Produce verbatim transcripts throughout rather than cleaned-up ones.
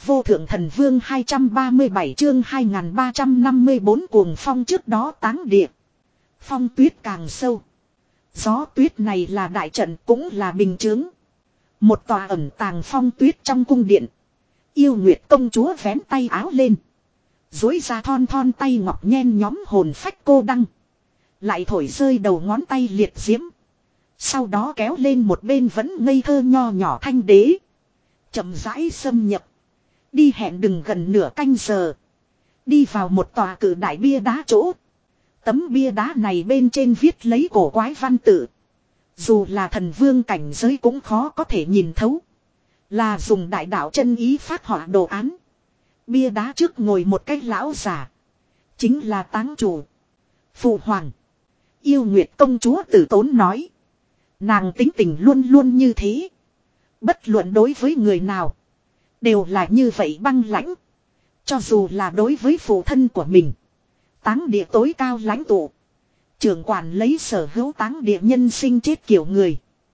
vô thượng thần vương hai trăm ba mươi bảy chương hai nghìn ba trăm năm mươi bốn cuồng phong trước đó táng địa. Phong tuyết càng sâu. Gió tuyết này là đại trận cũng là bình chướng. Một tòa ẩn tàng phong tuyết trong cung điện. Yêu Nguyệt công chúa vén tay áo lên. Dối ra thon thon tay ngọc nhen nhóm hồn phách cô đăng. Lại thổi rơi đầu ngón tay liệt diễm. Sau đó kéo lên một bên vẫn ngây thơ nho nhỏ thanh đế. Chậm rãi xâm nhập. Đi hẹn đừng gần nửa canh giờ. Đi vào một tòa cự đại bia đá chỗ. Tấm bia đá này bên trên viết lấy cổ quái văn tự. Dù là thần vương cảnh giới cũng khó có thể nhìn thấu. Là dùng đại đạo chân ý phát họa đồ án. Bia đá trước ngồi một cái lão giả. Chính là táng chủ. Phụ hoàng. Yêu Nguyệt công chúa tử tốn nói. Nàng tính tình luôn luôn như thế. Bất luận đối với người nào. Đều là như vậy băng lãnh. Cho dù là đối với phụ thân của mình. Táng địa tối cao lãnh tụ. Trưởng quản lấy sở hữu táng địa nhân sinh chết kiểu người.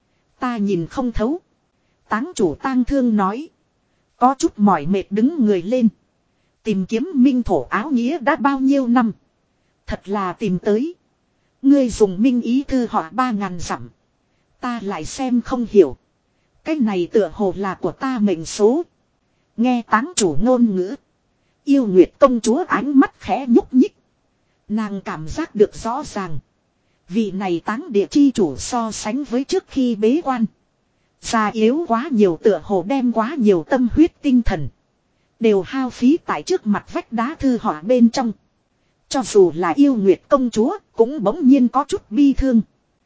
Ta nhìn không thấu. Táng chủ tang thương nói. Có chút mỏi mệt đứng người lên. Tìm kiếm minh thổ áo nghĩa đã bao nhiêu năm. Thật là tìm tới. Ngươi dùng minh ý thư họa ba ngàn dặm. Ta lại xem không hiểu. Cái này tựa hồ là của ta mệnh số. Nghe táng chủ ngôn ngữ. Yêu Nguyệt công chúa ánh mắt khẽ nhúc nhích. Nàng cảm giác được rõ ràng. Vị này táng địa chi chủ so sánh với trước khi bế quan. Già yếu quá nhiều tựa hồ đem quá nhiều tâm huyết tinh thần. Đều hao phí tại trước mặt vách đá thư họa bên trong. Cho dù là yêu Nguyệt công chúa cũng bỗng nhiên có chút bi thương.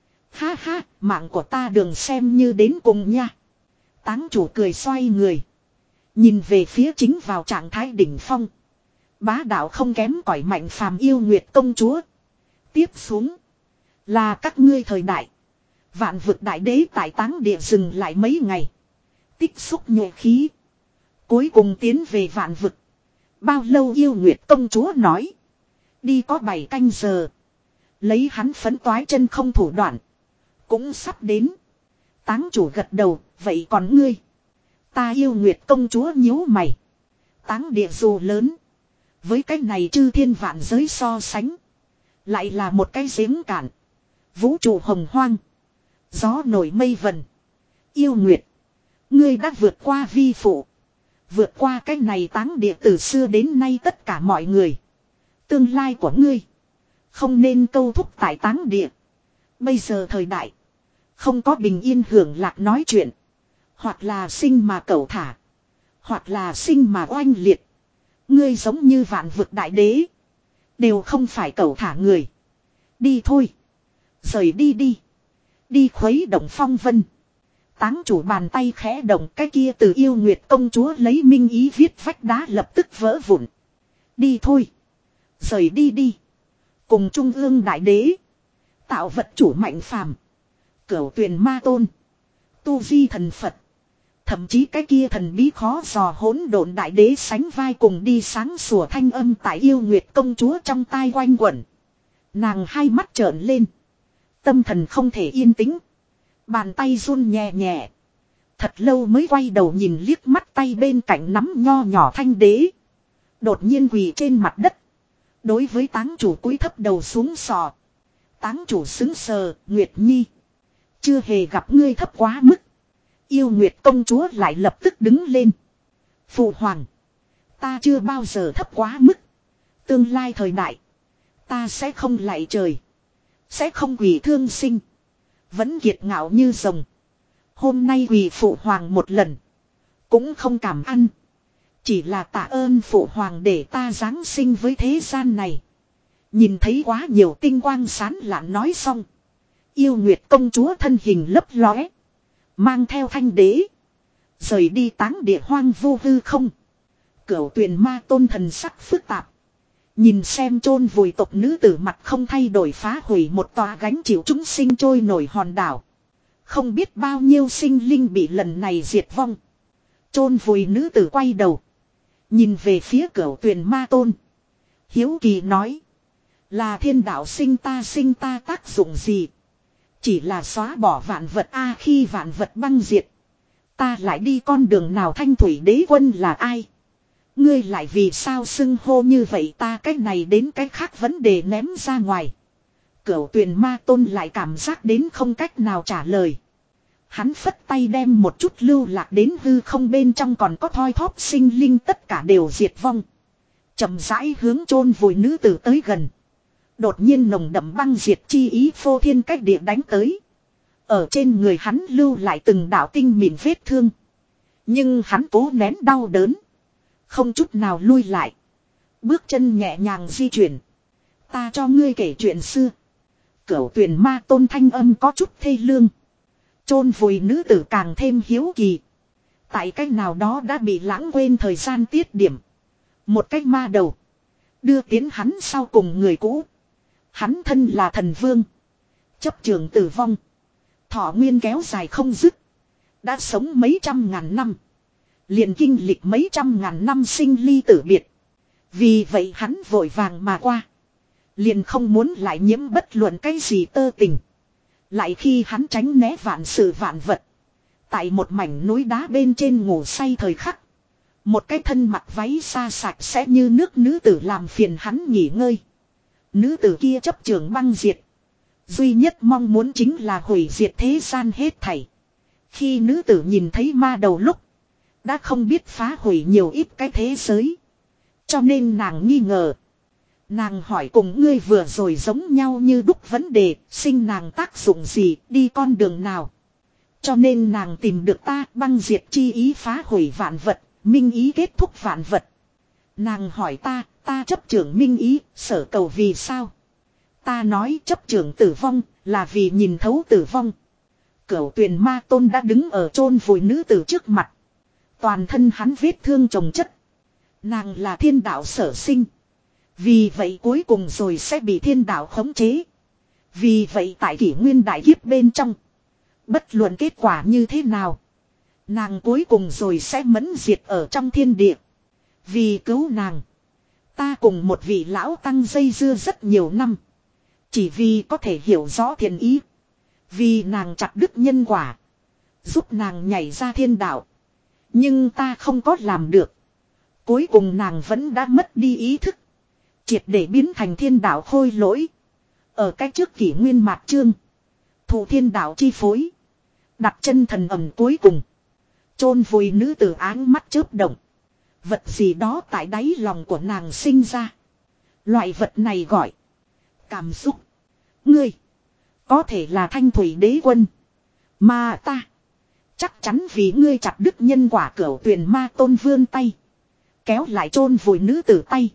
Ha ha, mạng của ta đường xem như đến cùng nha. Táng chủ cười xoay người. Nhìn về phía chính vào trạng thái đỉnh phong. Bá đạo không kém cỏi mạnh phàm yêu Nguyệt công chúa. Tiếp xuống. Là các ngươi thời đại. Vạn vực đại đế tại táng địa dừng lại mấy ngày. Tích xúc nhuệ khí. Cuối cùng tiến về vạn vực. Bao lâu yêu Nguyệt công chúa nói. Đi có bảy canh giờ. Lấy hắn phấn toái chân không thủ đoạn. Cũng sắp đến. Táng chủ gật đầu. Vậy còn ngươi. Ta yêu Nguyệt công chúa nhíu mày. Táng địa dù lớn. Với cái này chư thiên vạn giới so sánh. Lại là một cái giếng cạn. Vũ trụ hồng hoang. Gió nổi mây vần. Yêu Nguyệt. Ngươi đã vượt qua vi phụ. Vượt qua cái này táng địa từ xưa đến nay tất cả mọi người. Tương lai của ngươi. Không nên câu thúc tại táng địa. Bây giờ thời đại. Không có bình yên hưởng lạc nói chuyện. Hoặc là sinh mà cẩu thả. Hoặc là sinh mà oanh liệt. Ngươi giống như vạn vực đại đế. Đều không phải cẩu thả người. Đi thôi. Rời đi đi. Đi khuấy động phong vân. Táng chủ bàn tay khẽ động cái kia từ yêu Nguyệt công chúa lấy minh ý viết vách đá lập tức vỡ vụn. Đi thôi. Rời đi đi. Cùng trung ương đại đế. Tạo vật chủ mạnh phàm. Cửu tuyền ma tôn. Tu vi thần Phật. Thậm chí cái kia thần bí khó dò hỗn độn đại đế sánh vai cùng đi sáng sủa thanh âm tại yêu Nguyệt công chúa trong tai quanh quẩn. Nàng hai mắt trợn lên. Tâm thần không thể yên tĩnh. Bàn tay run nhẹ nhẹ. Thật lâu mới quay đầu nhìn liếc mắt tay bên cạnh nắm nho nhỏ thanh đế. Đột nhiên quỳ trên mặt đất. Đối với táng chủ cúi thấp đầu xuống sò. Táng chủ xứng sờ, Nguyệt Nhi. Chưa hề gặp ngươi thấp quá mức. Yêu Nguyệt công chúa lại lập tức đứng lên. Phụ hoàng. Ta chưa bao giờ thấp quá mức. Tương lai thời đại. Ta sẽ không lạy trời. Sẽ không quỳ thương sinh. Vẫn kiệt ngạo như rồng. Hôm nay quỳ phụ hoàng một lần. Cũng không cảm ăn. Chỉ là tạ ơn phụ hoàng để ta giáng sinh với thế gian này. Nhìn thấy quá nhiều tinh quang sáng lạn nói xong. Yêu Nguyệt công chúa thân hình lấp lóe. Mang theo thanh đế. Rời đi táng địa hoang vô hư không. Cửu tuyền ma tôn thần sắc phức tạp. Nhìn xem chôn vùi tộc nữ tử mặt không thay đổi phá hủy một tòa gánh chịu chúng sinh trôi nổi hòn đảo. Không biết bao nhiêu sinh linh bị lần này diệt vong. Chôn vùi nữ tử quay đầu. Nhìn về phía cửu tuyền ma tôn. Hiếu kỳ nói. Là thiên đạo sinh ta sinh ta tác dụng gì? Chỉ là xóa bỏ vạn vật a khi vạn vật băng diệt. Ta lại đi con đường nào thanh thủy đế quân là ai? Ngươi lại vì sao xưng hô như vậy ta cái này đến cái khác vấn đề ném ra ngoài. Cửu tuyền ma tôn lại cảm giác đến không cách nào trả lời. Hắn phất tay đem một chút lưu lạc đến hư không bên trong còn có thoi thóp sinh linh tất cả đều diệt vong. Chậm rãi hướng chôn vùi nữ tử tới gần. Đột nhiên nồng đậm băng diệt chi ý phô thiên cách địa đánh tới. Ở trên người hắn lưu lại từng đạo tinh mịn vết thương. Nhưng hắn cố nén đau đớn. Không chút nào lui lại. Bước chân nhẹ nhàng di chuyển. Ta cho ngươi kể chuyện xưa. Cửu tuyền ma tôn thanh âm có chút thê lương. Chôn vùi nữ tử càng thêm hiếu kỳ. Tại cách nào đó đã bị lãng quên thời gian tiết điểm. Một cách ma đầu. Đưa tiến hắn sau cùng người cũ. Hắn thân là thần vương. Chấp trường tử vong. Thọ nguyên kéo dài không dứt. Đã sống mấy trăm ngàn năm. Liền kinh lịch mấy trăm ngàn năm sinh ly tử biệt. Vì vậy hắn vội vàng mà qua. Liền không muốn lại nhiễm bất luận cái gì tơ tình. Lại khi hắn tránh né vạn sự vạn vật. Tại một mảnh núi đá bên trên ngủ say thời khắc. Một cái thân mặc váy xa sạch sẽ như nước nữ tử làm phiền hắn nghỉ ngơi. Nữ tử kia chấp trường băng diệt. Duy nhất mong muốn chính là hủy diệt thế gian hết thảy. Khi nữ tử nhìn thấy ma đầu lúc. Đã không biết phá hủy nhiều ít cái thế giới. Cho nên nàng nghi ngờ. Nàng hỏi cùng ngươi vừa rồi giống nhau như đúc vấn đề. Sinh nàng tác dụng gì, đi con đường nào. Cho nên nàng tìm được ta băng diệt chi ý phá hủy vạn vật. Minh ý kết thúc vạn vật. Nàng hỏi ta, ta chấp trưởng minh ý, sở cầu vì sao? Ta nói chấp trưởng tử vong, là vì nhìn thấu tử vong. Cửu tuyền ma tôn đã đứng ở chôn vùi nữ tử trước mặt. Toàn thân hắn vết thương chồng chất. Nàng là thiên đạo sở sinh. Vì vậy cuối cùng rồi sẽ bị thiên đạo khống chế. Vì vậy tại kỷ nguyên đại kiếp bên trong. Bất luận kết quả như thế nào. Nàng cuối cùng rồi sẽ mẫn diệt ở trong thiên địa. Vì cứu nàng. Ta cùng một vị lão tăng dây dưa rất nhiều năm. Chỉ vì có thể hiểu rõ thiện ý. Vì nàng chặt đứt nhân quả. Giúp nàng nhảy ra thiên đạo. Nhưng ta không có làm được. Cuối cùng nàng vẫn đã mất đi ý thức. Triệt để biến thành thiên đạo khôi lỗi. Ở cách trước kỷ nguyên mạt chương. Thủ thiên đạo chi phối. Đặt chân thần ẩm cuối cùng. Chôn vùi nữ tử áng mắt chớp động. Vật gì đó tại đáy lòng của nàng sinh ra. Loại vật này gọi. Cảm xúc. Ngươi. Có thể là thanh thủy đế quân. Mà ta. Chắc chắn vì ngươi chặt đứt nhân quả cửu tuyền ma tôn vươn tay. Kéo lại chôn vùi nữ tử tay.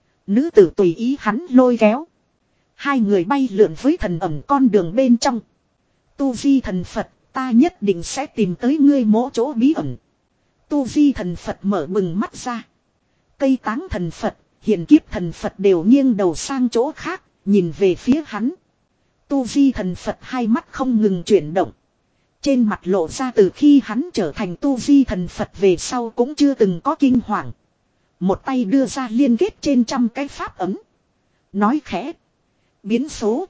Nữ tử tùy ý hắn lôi kéo. Hai người bay lượn với thần ẩm con đường bên trong. Tu di thần Phật, ta nhất định sẽ tìm tới ngươi mỗ chỗ bí ẩn. Tu di thần Phật mở bừng mắt ra. Cây táng thần Phật, hiền kiếp thần Phật đều nghiêng đầu sang chỗ khác, nhìn về phía hắn. Tu di thần Phật hai mắt không ngừng chuyển động. Trên mặt lộ ra từ khi hắn trở thành tu di thần Phật về sau cũng chưa từng có kinh hoàng. Một tay đưa ra liên kết trên trăm cái pháp ấm. Nói khẽ. Biến số.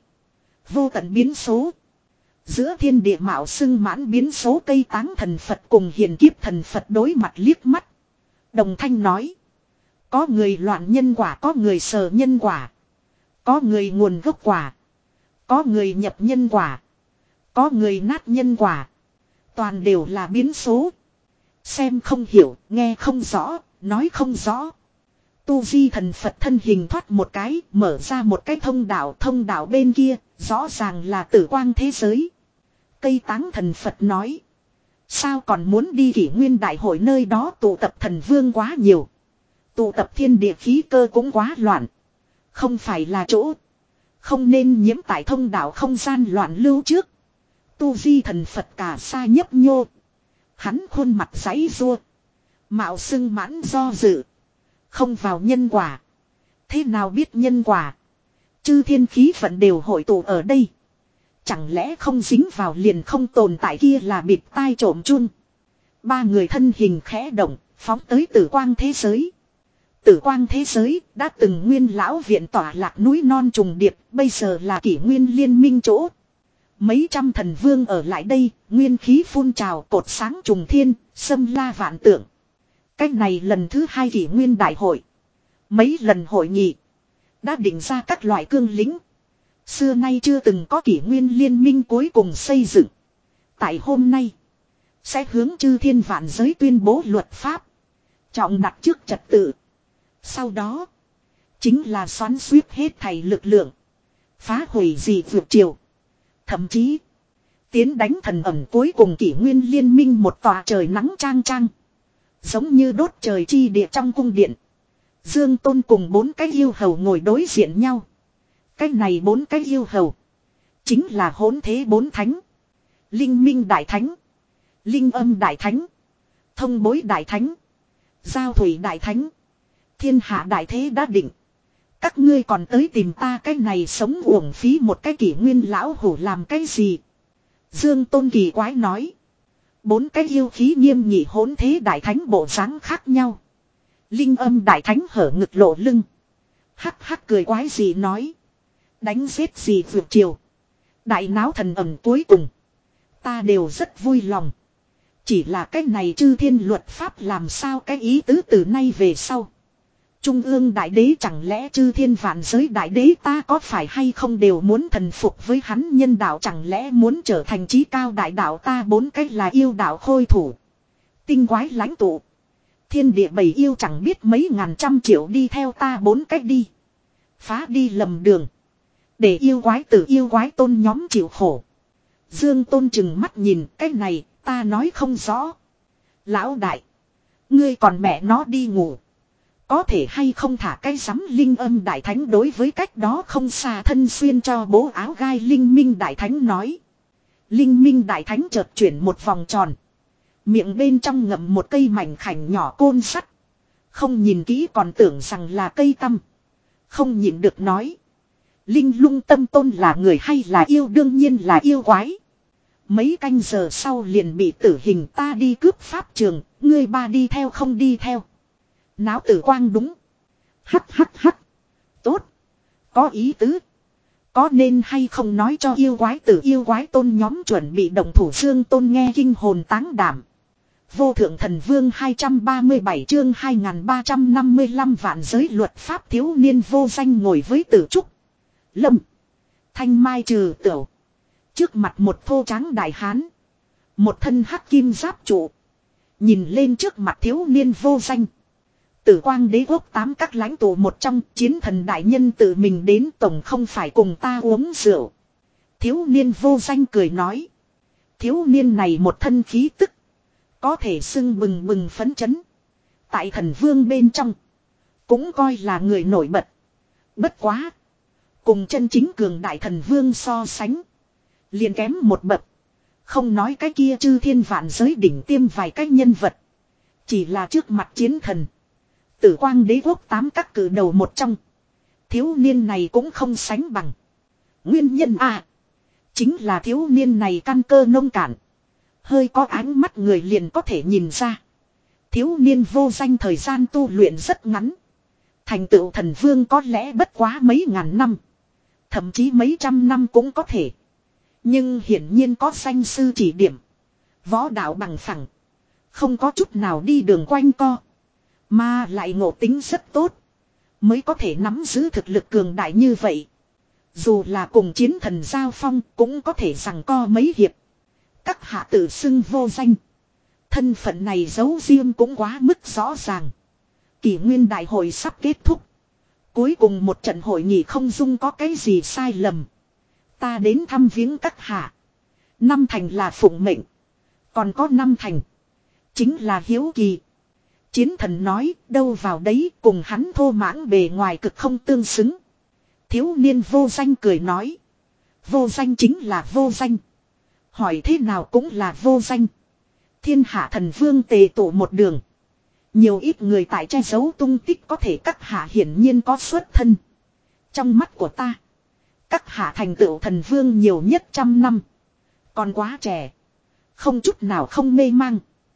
Vô tận biến số. Giữa thiên địa mạo xưng mãn biến số cây táng thần Phật cùng hiền kiếp thần Phật đối mặt liếc mắt. Đồng thanh nói. Có người loạn nhân quả, có người sờ nhân quả. Có người nguồn gốc quả. Có người nhập nhân quả. Có người nát nhân quả. Toàn đều là biến số. Xem không hiểu, nghe không rõ, nói không rõ. Tu di thần Phật thân hình thoát một cái, mở ra một cái thông đạo, thông đạo bên kia, rõ ràng là tử quang thế giới. Cây táng thần Phật nói. Sao còn muốn đi kỷ nguyên đại hội nơi đó tụ tập thần vương quá nhiều. Tụ tập thiên địa khí cơ cũng quá loạn. Không phải là chỗ. Không nên nhiễm tại thông đạo không gian loạn lưu trước. Tu di thần Phật cả xa nhấp nhô. Hắn khuôn mặt giãy rua. Mạo xưng mãn do dự. Không vào nhân quả. Thế nào biết nhân quả? Chư thiên khí vận đều hội tụ ở đây. Chẳng lẽ không dính vào liền không tồn tại kia là bịt tai trộm chun. Ba người thân hình khẽ động, phóng tới tử quang thế giới. Tử quang thế giới đã từng nguyên lão viện tỏa lạc núi non trùng điệp, bây giờ là kỷ nguyên liên minh chỗ. Mấy trăm thần vương ở lại đây, nguyên khí phun trào cột sáng trùng thiên, xâm la vạn tượng. Cách này lần thứ hai kỷ nguyên đại hội. Mấy lần hội nghị. Đã định ra các loại cương lĩnh. Xưa nay chưa từng có kỷ nguyên liên minh cuối cùng xây dựng. Tại hôm nay. Sẽ hướng chư thiên vạn giới tuyên bố luật pháp. Trọng đặt trước trật tự. Sau đó. Chính là xoắn suýt hết thảy lực lượng. Phá hủy gì vượt triều. Thậm chí. Tiến đánh thần ẩm cuối cùng kỷ nguyên liên minh một tòa trời nắng trang trang. Giống như đốt trời chi địa trong cung điện. Dương Tôn cùng bốn cái yêu hầu ngồi đối diện nhau. Cái này bốn cái yêu hầu. Chính là hỗn thế bốn thánh. Linh minh đại thánh. Linh âm đại thánh. Thông bối đại thánh. Giao thủy đại thánh. Thiên hạ đại thế đã định. Các ngươi còn tới tìm ta cái này sống uổng phí một cái kỷ nguyên lão hủ làm cái gì? Dương Tôn kỳ quái nói. Bốn cái yêu khí nghiêm nghị hỗn thế đại thánh bộ dáng khác nhau. Linh âm đại thánh hở ngực lộ lưng. Hắc hắc cười quái gì nói. Đánh giết gì vượt chiều. Đại náo thần ẩm cuối cùng. Ta đều rất vui lòng. Chỉ là cái này chư thiên luật pháp làm sao cái ý tứ từ nay về sau. Trung ương đại đế chẳng lẽ chư thiên vạn giới đại đế ta có phải hay không đều muốn thần phục với hắn nhân đạo chẳng lẽ muốn trở thành chí cao đại đạo ta bốn cách là yêu đạo khôi thủ. Tinh quái lãnh tụ. Thiên địa bầy yêu chẳng biết mấy ngàn trăm triệu đi theo ta bốn cách đi. Phá đi lầm đường. Để yêu quái tử yêu quái tôn nhóm chịu khổ. Dương Tôn chừng mắt nhìn cái này ta nói không rõ. Lão đại. Ngươi còn mẹ nó đi ngủ. Có thể hay không thả cái sắm linh âm đại thánh đối với cách đó không xa thân xuyên cho bố áo gai linh minh đại thánh nói. Linh minh đại thánh chợt chuyển một vòng tròn. Miệng bên trong ngậm một cây mảnh khảnh nhỏ côn sắt. Không nhìn kỹ còn tưởng rằng là cây tăm. Không nhịn được nói. Linh lung tâm tôn là người hay là yêu đương nhiên là yêu quái. Mấy canh giờ sau liền bị tử hình ta đi cướp pháp trường, ngươi ba đi theo không đi theo. Náo tử quang đúng. Hắc hắc hắc. Tốt. Có ý tứ. Có nên hay không nói cho yêu quái tử yêu quái tôn nhóm chuẩn bị động thủ Dương Tôn nghe kinh hồn táng đảm. Vô thượng thần vương hai trăm ba mươi bảy chương hai nghìn ba trăm năm mươi lăm vạn giới luật pháp thiếu niên vô danh ngồi với tử trúc. Lâm. Thanh mai trừ tửu. Trước mặt một thô tráng đại hán. Một thân hắc kim giáp trụ. Nhìn lên trước mặt thiếu niên vô danh. Tử quang đế quốc tám các lãnh tụ một trong chiến thần đại nhân tự mình đến tổng không phải cùng ta uống rượu. Thiếu niên vô danh cười nói. Thiếu niên này một thân khí tức. Có thể xưng bừng bừng phấn chấn. Tại thần vương bên trong. Cũng coi là người nổi bật. Bất quá. Cùng chân chính cường đại thần vương so sánh. Liền kém một bậc. Không nói cái kia chư thiên vạn giới đỉnh tiêm vài cái nhân vật. Chỉ là trước mặt chiến thần. Tử quang đế quốc tám các cử đầu một trong. Thiếu niên này cũng không sánh bằng. Nguyên nhân à. Chính là thiếu niên này căn cơ nông cạn. Hơi có ánh mắt người liền có thể nhìn ra. Thiếu niên vô danh thời gian tu luyện rất ngắn. Thành tựu thần vương có lẽ bất quá mấy ngàn năm. Thậm chí mấy trăm năm cũng có thể. Nhưng hiển nhiên có danh sư chỉ điểm. Võ đạo bằng phẳng. Không có chút nào đi đường quanh co. Mà lại ngộ tính rất tốt. Mới có thể nắm giữ thực lực cường đại như vậy. Dù là cùng chiến thần giao phong cũng có thể rằng co mấy hiệp. Các hạ tử xưng vô danh. Thân phận này giấu riêng cũng quá mức rõ ràng. Kỷ nguyên đại hội sắp kết thúc. Cuối cùng một trận hội nghị không dung có cái gì sai lầm. Ta đến thăm viếng các hạ. Năm thành là phụng mệnh. Còn có năm thành. Chính là hiếu kỳ. Chiến thần nói đâu vào đấy cùng hắn thô mãng bề ngoài cực không tương xứng. Thiếu niên vô danh cười nói. Vô danh chính là vô danh. Hỏi thế nào cũng là vô danh. Thiên hạ thần vương tề tụ một đường. Nhiều ít người tại che giấu tung tích có thể các hạ hiển nhiên có xuất thân. Trong mắt của ta. Các hạ thành tựu thần vương nhiều nhất trăm năm. Còn quá trẻ. Không chút nào không mê mang.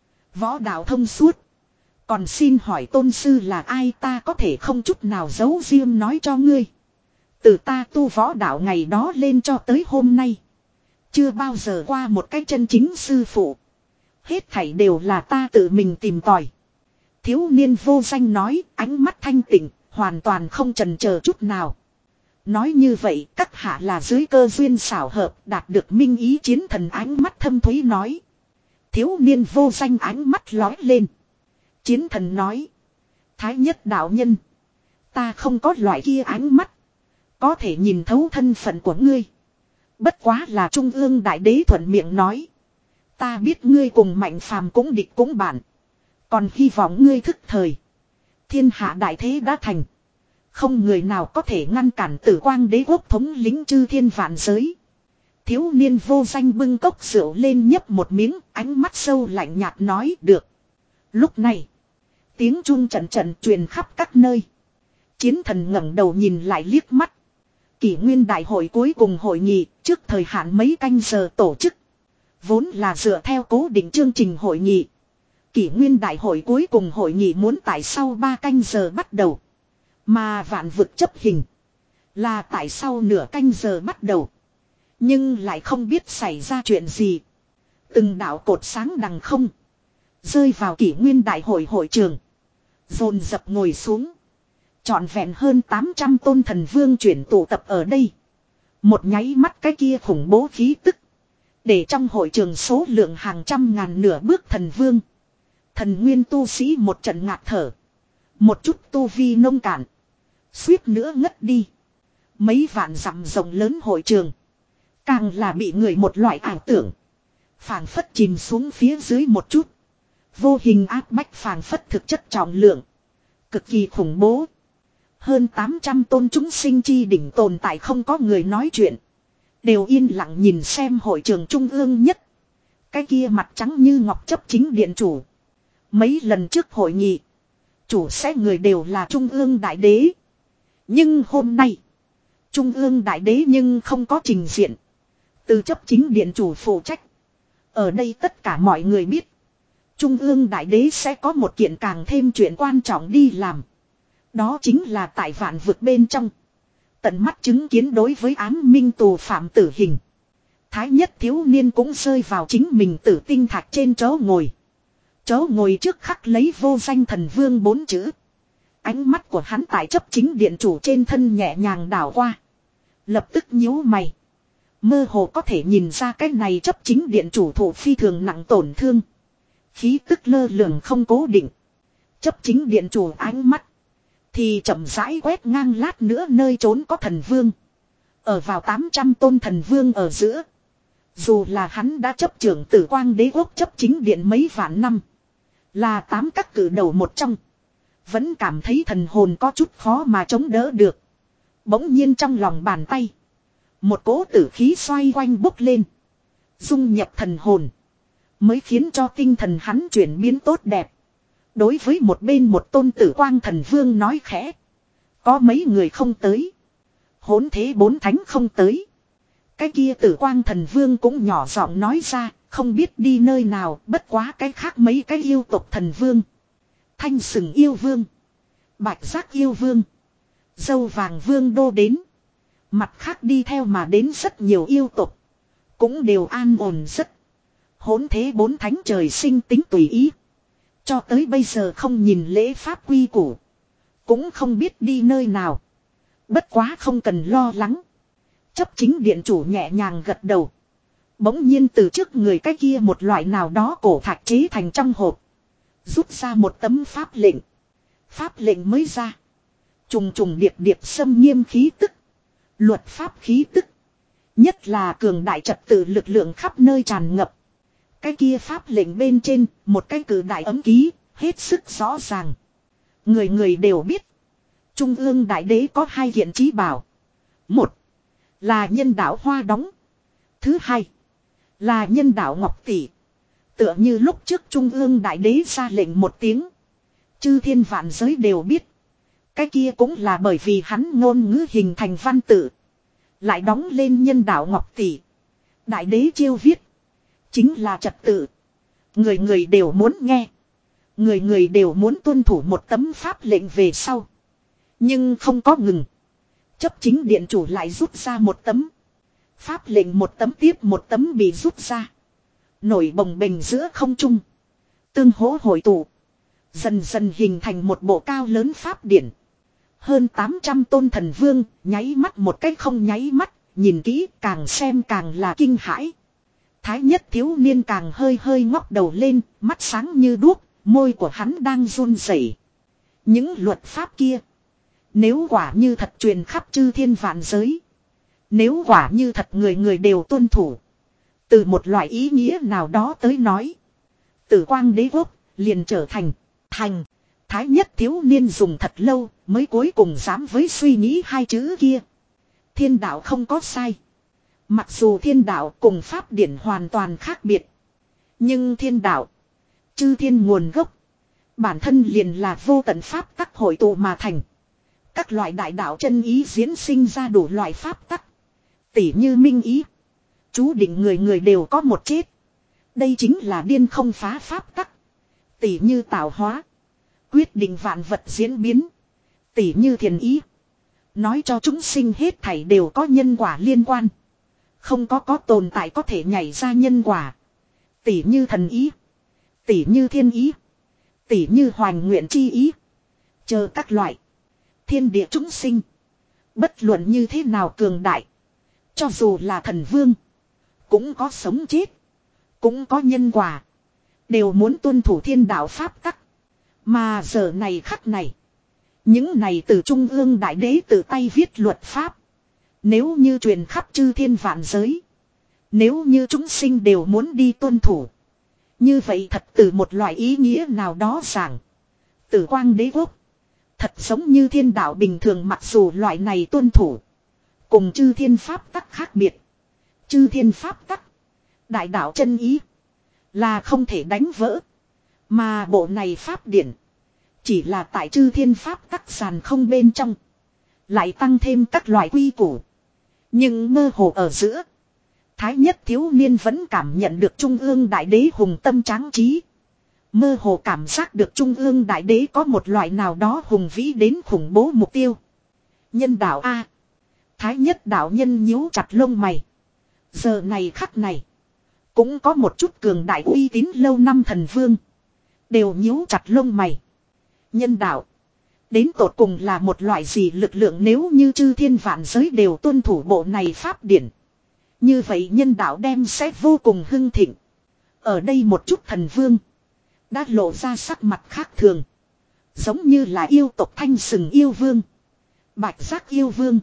Võ đạo thông suốt. Còn xin hỏi tôn sư là ai ta có thể không chút nào giấu riêng nói cho ngươi. Từ ta tu võ đạo ngày đó lên cho tới hôm nay. Chưa bao giờ qua một cái chân chính sư phụ. Hết thảy đều là ta tự mình tìm tòi. Thiếu niên vô danh nói, ánh mắt thanh tịnh, hoàn toàn không chần chờ chút nào. Nói như vậy, các hạ là dưới cơ duyên xảo hợp, đạt được minh ý chiến thần. Ánh mắt thâm thúy nói. Thiếu niên vô danh ánh mắt lói lên. Chiến thần nói. Thái nhất đạo nhân. Ta không có loại kia ánh mắt. Có thể nhìn thấu thân phận của ngươi. Bất quá là trung ương đại đế thuận miệng nói. Ta biết ngươi cùng mạnh phàm cũng địch cũng bạn. Còn hy vọng ngươi thức thời. Thiên hạ đại thế đã thành. Không người nào có thể ngăn cản Tử Quang đế quốc thống lĩnh chư thiên vạn giới. Thiếu niên vô danh bưng cốc rượu lên nhấp một miếng, ánh mắt sâu lạnh nhạt nói được. Lúc này, tiếng chuông trận trận truyền khắp các nơi. Chiến thần ngẩng đầu nhìn lại liếc mắt. Kỷ nguyên đại hội cuối cùng hội nghị, trước thời hạn mấy canh giờ tổ chức. Vốn là dựa theo cố định chương trình hội nghị. Kỷ nguyên đại hội cuối cùng hội nghị muốn tại sau ba canh giờ bắt đầu. Mà vạn vực chấp hình là tại sau nửa canh giờ bắt đầu. Nhưng lại không biết xảy ra chuyện gì. Từng đạo cột sáng đằng không rơi vào kỷ nguyên đại hội hội trường. Dồn dập ngồi xuống. Trọn vẹn hơn tám trăm tôn thần vương chuyển tụ tập ở đây. Một nháy mắt cái kia khủng bố khí tức. Để trong hội trường số lượng hàng trăm ngàn nửa bước thần vương. Thần nguyên tu sĩ một trận ngạt thở. Một chút tu vi nông cạn. Suýt nữa ngất đi. Mấy vạn dặm rộng lớn hội trường. Càng là bị người một loại ảo tưởng. Phảng phất chìm xuống phía dưới một chút. Vô hình áp bách phảng phất thực chất trọng lượng. Cực kỳ khủng bố. Hơn tám trăm tôn chúng sinh chi đỉnh tồn tại không có người nói chuyện. Đều yên lặng nhìn xem hội trường trung ương nhất. Cái kia mặt trắng như ngọc chấp chính điện chủ. Mấy lần trước hội nghị. Chủ sẽ người đều là trung ương đại đế. Nhưng hôm nay. Trung ương đại đế nhưng không có trình diện. Từ chấp chính điện chủ phụ trách. Ở đây tất cả mọi người biết. Trung ương đại đế sẽ có một kiện càng thêm chuyện quan trọng đi làm. Đó chính là tại vạn vực bên trong. Tận mắt chứng kiến đối với án minh tù phạm tử hình. Thái nhất thiếu niên cũng rơi vào chính mình tử tinh thạch trên chỗ ngồi. Chỗ ngồi trước khắc lấy vô danh thần vương bốn chữ. Ánh mắt của hắn tại chấp chính điện chủ trên thân nhẹ nhàng đảo qua. Lập tức nhíu mày. Mơ hồ có thể nhìn ra cái này chấp chính điện chủ thụ phi thường nặng tổn thương. Khí tức lơ lửng không cố định. Chấp chính điện chủ ánh mắt. Thì chậm rãi quét ngang lát nữa nơi trốn có thần vương. Ở vào tám trăm tôn thần vương ở giữa. Dù là hắn đã chấp trưởng Tử Quang đế quốc chấp chính điện mấy vạn năm. Là tám các cử đầu một trong. Vẫn cảm thấy thần hồn có chút khó mà chống đỡ được. Bỗng nhiên trong lòng bàn tay. Một cỗ tử khí xoay quanh bốc lên. Dung nhập thần hồn. Mới khiến cho tinh thần hắn chuyển biến tốt đẹp. Đối với một bên một tôn Tử Quang thần vương nói khẽ. Có mấy người không tới. Hỗn thế bốn thánh không tới. Cái kia Tử Quang thần vương cũng nhỏ giọng nói ra. Không biết đi nơi nào, bất quá cái khác mấy cái yêu tộc thần vương. Thanh sừng yêu vương. Bạch giác yêu vương. Dâu vàng vương đô đến. Mặt khác đi theo mà đến rất nhiều yêu tộc. Cũng đều an ổn rất. Hỗn thế bốn thánh trời sinh tính tùy ý. Cho tới bây giờ không nhìn lễ pháp quy củ. Cũng không biết đi nơi nào. Bất quá không cần lo lắng. Chấp chính điện chủ nhẹ nhàng gật đầu. Bỗng nhiên từ trước người cái kia một loại nào đó cổ thạch chế thành trong hộp. Rút ra một tấm pháp lệnh. Pháp lệnh mới ra. Trùng trùng điệp điệp xâm nghiêm khí tức. Luật pháp khí tức. Nhất là cường đại trật tự lực lượng khắp nơi tràn ngập. Cái kia pháp lệnh bên trên, một cái cử đại ấm ký, hết sức rõ ràng. Người người đều biết. Trung ương đại đế có hai kiện chí bảo. Một là nhân đạo hoa đóng. Thứ hai là nhân đạo ngọc tỷ. Tựa như lúc trước Trung ương đại đế ra lệnh một tiếng. Chư thiên vạn giới đều biết. Cái kia cũng là bởi vì hắn ngôn ngữ hình thành văn tự. Lại đóng lên nhân đạo ngọc tỷ. Đại đế chiêu viết. Chính là trật tự. Người người đều muốn nghe. Người người đều muốn tuân thủ một tấm pháp lệnh về sau. Nhưng không có ngừng. Chấp chính điện chủ lại rút ra một tấm. Pháp lệnh một tấm tiếp một tấm bị rút ra. Nổi bồng bềnh giữa không trung. Tương hỗ hội tụ. Dần dần hình thành một bộ cao lớn pháp điển. Hơn tám trăm tôn thần vương, nháy mắt một cách không nháy mắt, nhìn kỹ càng xem càng là kinh hãi. Thái nhất thiếu niên càng hơi hơi ngóc đầu lên, mắt sáng như đuốc, môi của hắn đang run rẩy. Những luật pháp kia, nếu quả như thật truyền khắp chư thiên vạn giới, nếu quả như thật người người đều tuân thủ, từ một loại ý nghĩa nào đó tới nói, Tử Quang Đế Quốc liền trở thành thành. Thái nhất thiếu niên dùng thật lâu mới cuối cùng dám với suy nghĩ hai chữ kia. Thiên đạo không có sai. Mặc dù thiên đạo cùng pháp điển hoàn toàn khác biệt, nhưng thiên đạo, chư thiên nguồn gốc, bản thân liền là vô tận pháp tắc hội tụ mà thành. Các loại đại đạo chân ý diễn sinh ra đủ loại pháp tắc. Tỉ như minh ý, chú định người người đều có một chết. Đây chính là điên không phá pháp tắc. Tỉ như tạo hóa, quyết định vạn vật diễn biến. Tỉ như thiền ý, nói cho chúng sinh hết thảy đều có nhân quả liên quan. Không có có tồn tại có thể nhảy ra nhân quả. Tỉ như thần ý, tỉ như thiên ý, tỉ như hoành nguyện chi ý, chờ các loại. Thiên địa chúng sinh, bất luận như thế nào cường đại, cho dù là thần vương, cũng có sống chết, cũng có nhân quả, đều muốn tuân thủ thiên đạo pháp tắc. Mà giờ này khắc này, những này từ trung ương đại đế tự tay viết luật pháp, nếu như truyền khắp chư thiên vạn giới, nếu như chúng sinh đều muốn đi tuân thủ, như vậy thật từ một loại ý nghĩa nào đó rằng, Tử Quang Đế Quốc thật giống như thiên đạo bình thường. Mặc dù loại này tuân thủ cùng chư thiên pháp tắc khác biệt, chư thiên pháp tắc, đại đạo chân ý là không thể đánh vỡ, mà bộ này pháp điển chỉ là tại chư thiên pháp tắc sàn không bên trong lại tăng thêm các loại quy củ. Nhưng mơ hồ ở giữa, Thái nhất thiếu niên vẫn cảm nhận được trung ương đại đế hùng tâm tráng trí. Mơ hồ cảm giác được trung ương đại đế có một loại nào đó hùng vĩ đến khủng bố mục tiêu. Nhân đạo A. Thái nhất đạo nhân nhíu chặt lông mày. Giờ này khắc này, cũng có một chút cường đại uy tín lâu năm thần vương đều nhíu chặt lông mày. Nhân đạo đến tột cùng là một loại gì lực lượng? Nếu như chư thiên vạn giới đều tuân thủ bộ này pháp điển, như vậy nhân đạo đem sẽ vô cùng hưng thịnh. Ở đây một chút thần vương đã lộ ra sắc mặt khác thường, giống như là yêu tộc Thanh Sừng yêu vương, Bạch Giác yêu vương,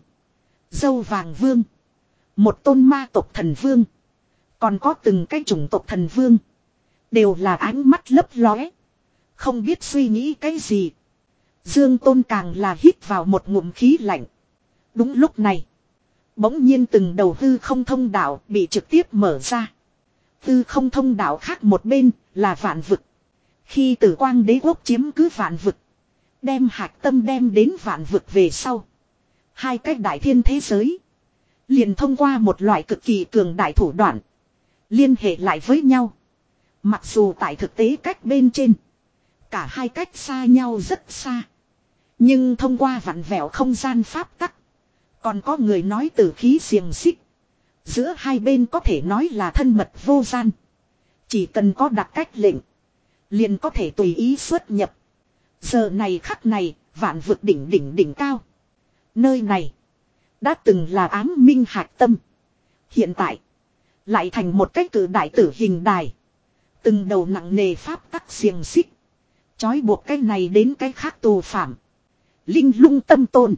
Dâu Vàng vương, một tôn ma tộc thần vương, còn có từng cái chủng tộc thần vương, đều là ánh mắt lấp lóe, không biết suy nghĩ cái gì. Dương Tôn càng là hít vào một ngụm khí lạnh. Đúng lúc này, bỗng nhiên từng đầu hư không thông đạo bị trực tiếp mở ra. Hư không thông đạo khác một bên là vạn vực. Khi Tử Quang Đế Quốc chiếm cứ vạn vực, đem hạch tâm đem đến vạn vực về sau, hai cách đại thiên thế giới liền thông qua một loại cực kỳ cường đại thủ đoạn liên hệ lại với nhau. Mặc dù tại thực tế cách bên trên, cả hai cách xa nhau rất xa, nhưng thông qua vặn vẹo không gian pháp tắc, còn có người nói từ khí xiềng xích, giữa hai bên có thể nói là thân mật vô gian. Chỉ cần có đặc cách lệnh, liền có thể tùy ý xuất nhập. Giờ này khắc này, vạn vực đỉnh đỉnh đỉnh cao, nơi này đã từng là ám minh hạch tâm, hiện tại lại thành một cái cử đại tử hình đài. Từng đầu nặng nề pháp tắc xiềng xích trói buộc cái này đến cái khác tù phạm. Linh Lung Tâm Tôn,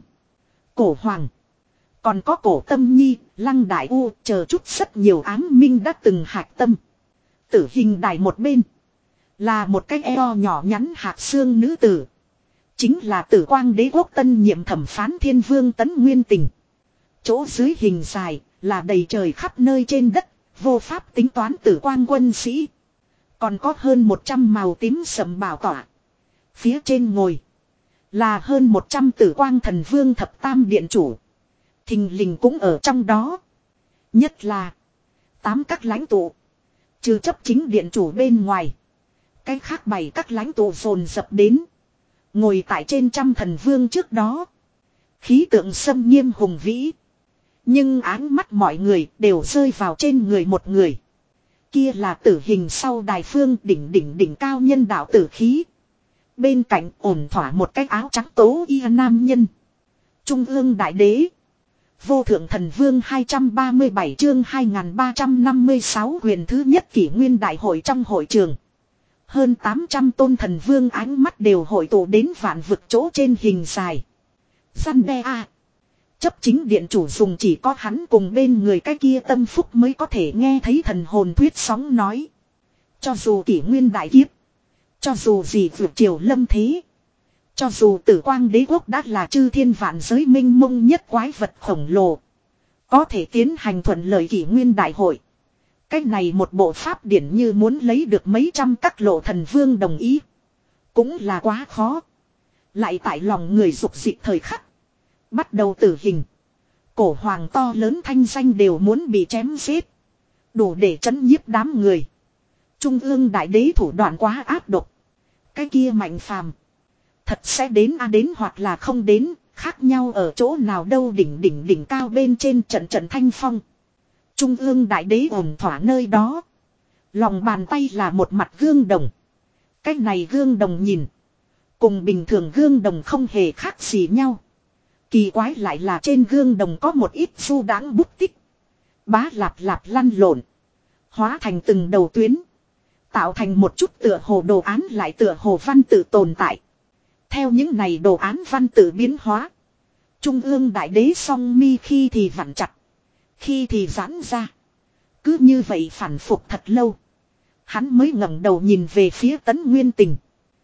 Cổ Hoàng, còn có Cổ Tâm Nhi, Lăng Đại U, chờ chút rất nhiều ám minh đã từng hạch tâm. Tử hình đài một bên là một cái eo nhỏ nhắn hạt xương nữ tử, chính là Tử Quang Đế Quốc tân nhiệm thẩm phán Thiên Vương Tấn Nguyên Tình. Chỗ dưới hình dài là đầy trời khắp nơi trên đất, vô pháp tính toán Tử Quang quân sĩ. Còn có hơn một trăm màu tím sầm bảo tỏa. Phía trên ngồi là hơn một trăm Tử Quang thần vương thập tam điện chủ. Thình lình cũng ở trong đó. Nhất là tám các lãnh tụ, trừ chấp chính điện chủ bên ngoài, cái khác bảy các lãnh tụ dồn dập đến, ngồi tại trên trăm thần vương trước đó. Khí tượng xâm nghiêm hùng vĩ, nhưng áng mắt mọi người đều rơi vào trên người một người. Kia là tử hình sau đài phương đỉnh đỉnh đỉnh cao nhân đạo tử khí. Bên cạnh ổn thỏa một cái áo trắng tố y nam nhân. Trung ương đại đế. Vô thượng thần vương hai trăm ba mươi bảy chương hai nghìn ba trăm năm mươi sáu huyền thứ nhất kỷ nguyên đại hội trong hội trường. Hơn tám trăm tôn thần vương ánh mắt đều hội tụ đến vạn vực chỗ trên hình dài. Gian đe a. Chấp chính điện chủ dùng chỉ có hắn cùng bên người cái kia tâm phúc mới có thể nghe thấy thần hồn thuyết sóng nói. Cho dù kỷ nguyên đại kiếp. Cho dù gì vượt triều lâm thế. Cho dù tử quang đế quốc đã là chư thiên vạn giới minh mông nhất quái vật khổng lồ. Có thể tiến hành thuận lợi kỷ nguyên đại hội. Cách này một bộ pháp điển như muốn lấy được mấy trăm các lộ thần vương đồng ý. Cũng là quá khó. Lại tại lòng người dục dịch thời khắc. Bắt đầu tử hình. Cổ hoàng to lớn thanh danh đều muốn bị chém giết. Đủ để trấn nhiếp đám người. Trung ương đại đế thủ đoạn quá áp độc. Cái kia mạnh phàm. Thật sẽ đến a đến hoặc là không đến. Khác nhau ở chỗ nào đâu đỉnh đỉnh đỉnh cao bên trên trận trận thanh phong. Trung ương đại đế ổn thỏa nơi đó. Lòng bàn tay là một mặt gương đồng. Cái này gương đồng nhìn. Cùng bình thường gương đồng không hề khác gì nhau. Kỳ quái lại là trên gương đồng có một ít du đãng bút tích. Bá lạp lạp lăn lộn. Hóa thành từng đầu tuyến. Tạo thành một chút tựa hồ đồ án lại tựa hồ văn tự tồn tại. Theo những này đồ án văn tự biến hóa. Trung ương đại đế song mi khi thì vặn chặt. Khi thì giãn ra. Cứ như vậy phản phục thật lâu. Hắn mới ngẩng đầu nhìn về phía Tấn Nguyên Tình.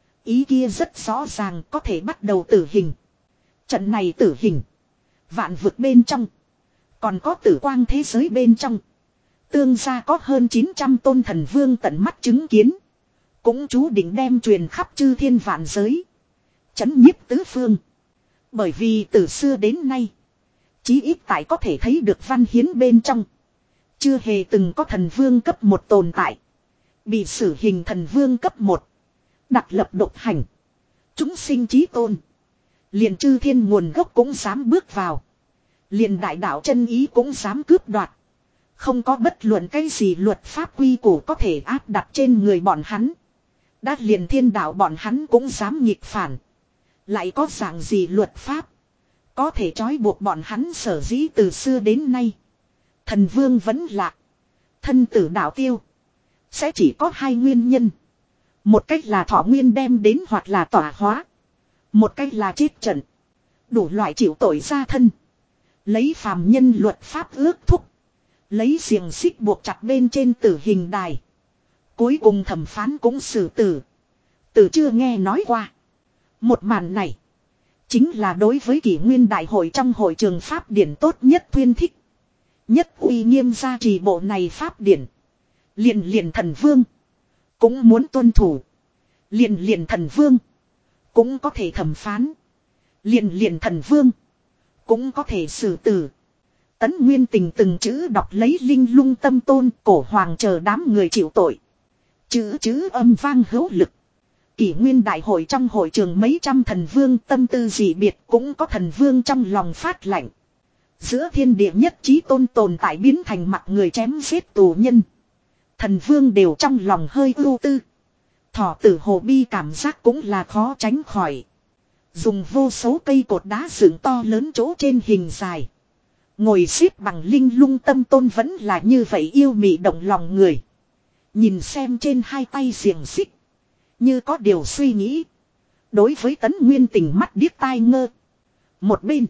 Ý kia rất rõ ràng có thể bắt đầu tử hình. Trận này tử hình. Vạn vực bên trong. Còn có tử quang thế giới bên trong. Tương gia có hơn chín trăm tôn thần vương tận mắt chứng kiến. Cũng chú định đem truyền khắp chư thiên vạn giới. Chấn nhiếp tứ phương. Bởi vì từ xưa đến nay. Chí ít tại có thể thấy được văn hiến bên trong. Chưa hề từng có thần vương cấp một tồn tại. Bị xử hình thần vương cấp một. Đặc lập độc hành. Chúng sinh chí tôn. Liền chư thiên nguồn gốc cũng dám bước vào. Liền đại đạo chân ý cũng dám cướp đoạt. Không có bất luận cái gì luật pháp quy củ có thể áp đặt trên người bọn hắn. Đã liền thiên đạo bọn hắn cũng dám nghịch phản. Lại có dạng gì luật pháp. Có thể trói buộc bọn hắn sở dĩ từ xưa đến nay. Thần vương vẫn lạc. Thân tử đạo tiêu. Sẽ chỉ có hai nguyên nhân. Một cách là thọ nguyên đem đến hoặc là tỏa hóa. Một cách là chết trận. Đủ loại chịu tội ra thân. Lấy phàm nhân luật pháp ước thúc. Lấy xiềng xích buộc chặt bên trên tử hình đài. Cuối cùng thẩm phán cũng xử tử. Tử chưa nghe nói qua. Một màn này. Chính là đối với kỷ nguyên đại hội trong hội trường pháp điển tốt nhất tuyên thích. Nhất uy nghiêm gia trì bộ này pháp điển. Liền liền thần vương. Cũng muốn tuân thủ. Liền liền thần vương. Cũng có thể thẩm phán. Liền liền thần vương. Cũng có thể xử tử. Tấn Nguyên Tình từng chữ đọc lấy linh lung tâm tôn cổ hoàng chờ đám người chịu tội. Chữ chữ âm vang hữu lực. Kỷ nguyên đại hội trong hội trường mấy trăm thần vương tâm tư dị biệt cũng có thần vương trong lòng phát lạnh. Giữa thiên địa nhất trí tôn tồn tại biến thành mặt người chém giết tù nhân. Thần vương đều trong lòng hơi ưu tư. Thỏ tử hồ bi cảm giác cũng là khó tránh khỏi. Dùng vô số cây cột đá dựng to lớn chỗ trên hình dài. Ngồi xếp bằng linh lung tâm tôn vẫn là như vậy yêu mị động lòng người. Nhìn xem trên hai tay xiềng xích. Như có điều suy nghĩ. Đối với Tấn Nguyên Tình mắt điếc tai ngơ. Một bên.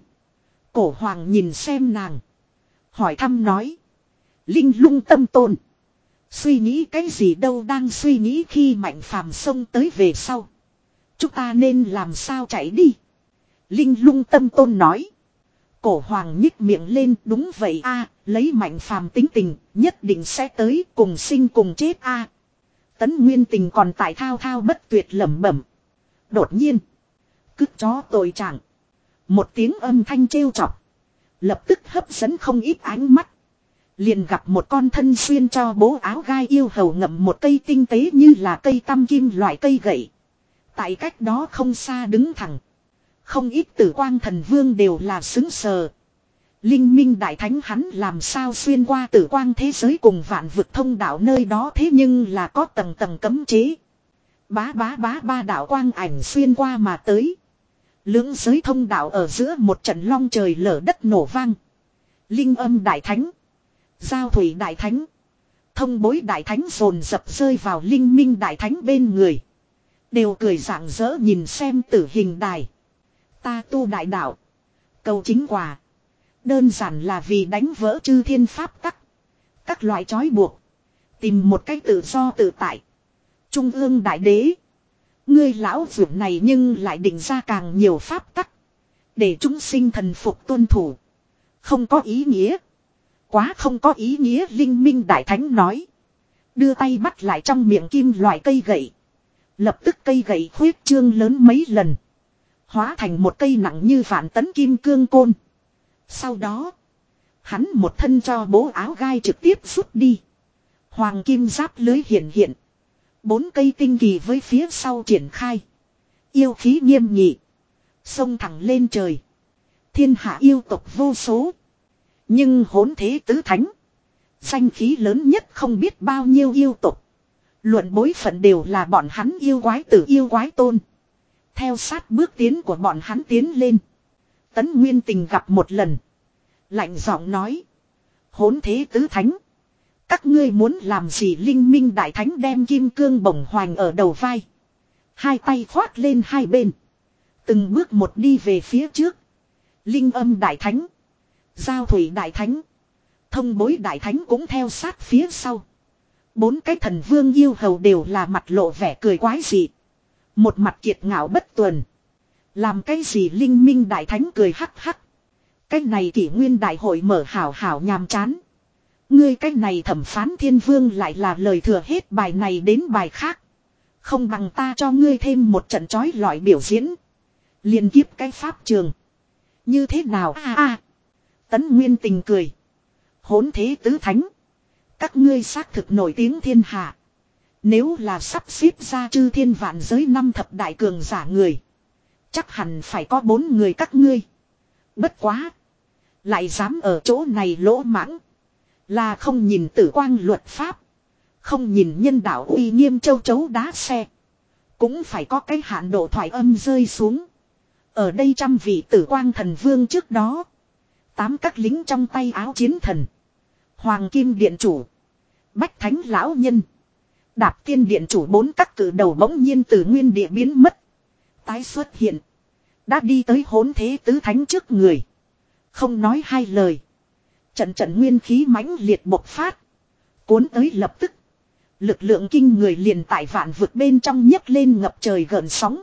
Cổ hoàng nhìn xem nàng. Hỏi thăm nói. Linh lung tâm tôn. Suy nghĩ cái gì đâu đang suy nghĩ khi mạnh phàm xông tới về sau. Chúng ta nên làm sao chạy đi. Linh lung tâm tôn nói. Cổ hoàng nhích miệng lên đúng vậy a lấy mạnh phàm tính tình nhất định sẽ tới cùng sinh cùng chết a Tấn Nguyên Tình còn tại thao thao bất tuyệt lẩm bẩm. Đột nhiên. Cứt chó tội trạng. Một tiếng âm thanh trêu chọc. Lập tức hấp dẫn không ít ánh mắt. Liền gặp một con thân xuyên cho bố áo gai yêu hầu ngậm một cây tinh tế như là cây tăm kim loại cây gậy. Tại cách đó không xa đứng thẳng. Không ít tử quang thần vương đều là xứng sờ. Linh minh đại thánh hắn làm sao xuyên qua tử quang thế giới cùng vạn vực thông đạo nơi đó thế nhưng là có tầng tầng cấm chế. Bá bá bá ba đạo quang ảnh xuyên qua mà tới. Lưỡng giới thông đạo ở giữa một trận long trời lở đất nổ vang. Linh âm đại thánh. Giao thủy đại thánh. Thông bối đại thánh dồn dập rơi vào linh minh đại thánh bên người. Đều cười rạng rỡ nhìn xem tử hình đài. Ta tu đại đạo. Cầu chính quả. Đơn giản là vì đánh vỡ chư thiên pháp tắc. Các loại trói buộc. Tìm một cách tự do tự tại. Trung ương đại đế. Ngươi lão vượt này nhưng lại định ra càng nhiều pháp tắc. Để chúng sinh thần phục tuân thủ. Không có ý nghĩa. Quá không có ý nghĩa linh minh đại thánh nói. Đưa tay bắt lại trong miệng kim loại cây gậy. Lập tức cây gậy khuyết trương lớn mấy lần. Hóa thành một cây nặng như vạn tấn kim cương côn. Sau đó. Hắn một thân cho bố áo gai trực tiếp rút đi. Hoàng kim giáp lưới hiện hiện. Bốn cây tinh kỳ với phía sau triển khai. Yêu khí nghiêm nghị. Xông thẳng lên trời. Thiên hạ yêu tộc vô số. Nhưng hỗn thế tứ thánh. Danh khí lớn nhất không biết bao nhiêu yêu tộc. Luận bối phận đều là bọn hắn yêu quái tử yêu quái tôn. Theo sát bước tiến của bọn hắn tiến lên. Tấn Nguyên Tình gặp một lần. Lạnh giọng nói. Hỗn thế tứ thánh. Các ngươi muốn làm gì linh minh đại thánh đem kim cương bổng hoành ở đầu vai. Hai tay khoát lên hai bên. Từng bước một đi về phía trước. Linh âm đại thánh. Giao thủy đại thánh. Thông bối đại thánh cũng theo sát phía sau. Bốn cái thần vương yêu hầu đều là mặt lộ vẻ cười quái dị. Một mặt kiệt ngạo bất tuần. Làm cái gì linh minh đại thánh cười hắc hắc. Cái này kỷ nguyên đại hội mở hảo hảo nhàm chán. Ngươi cái này thẩm phán thiên vương lại là lời thừa hết bài này đến bài khác. Không bằng ta cho ngươi thêm một trận chói lọi biểu diễn. Liên kiếp cái pháp trường. Như thế nào a a Tấn Nguyên Tình cười. Hỗn thế tứ thánh. Các ngươi xác thực nổi tiếng thiên hạ. Nếu là sắp xếp ra chư thiên vạn giới năm thập đại cường giả người. Chắc hẳn phải có bốn người các ngươi. Bất quá. Lại dám ở chỗ này lỗ mãng. Là không nhìn tử quang luật pháp. Không nhìn nhân đạo uy nghiêm châu chấu đá xe. Cũng phải có cái hạn độ thoại âm rơi xuống. Ở đây trăm vị tử quang thần vương trước đó. Tám các lính trong tay áo chiến thần. Hoàng kim điện chủ. Bách thánh lão nhân. Đạp tiên điện chủ bốn các cử đầu bỗng nhiên từ nguyên địa biến mất. Tái xuất hiện. Đã đi tới hỗn thế tứ thánh trước người. Không nói hai lời. Trận trận nguyên khí mãnh liệt bộc phát. Cuốn tới lập tức. Lực lượng kinh người liền tại vạn vực bên trong nhấc lên ngập trời gợn sóng.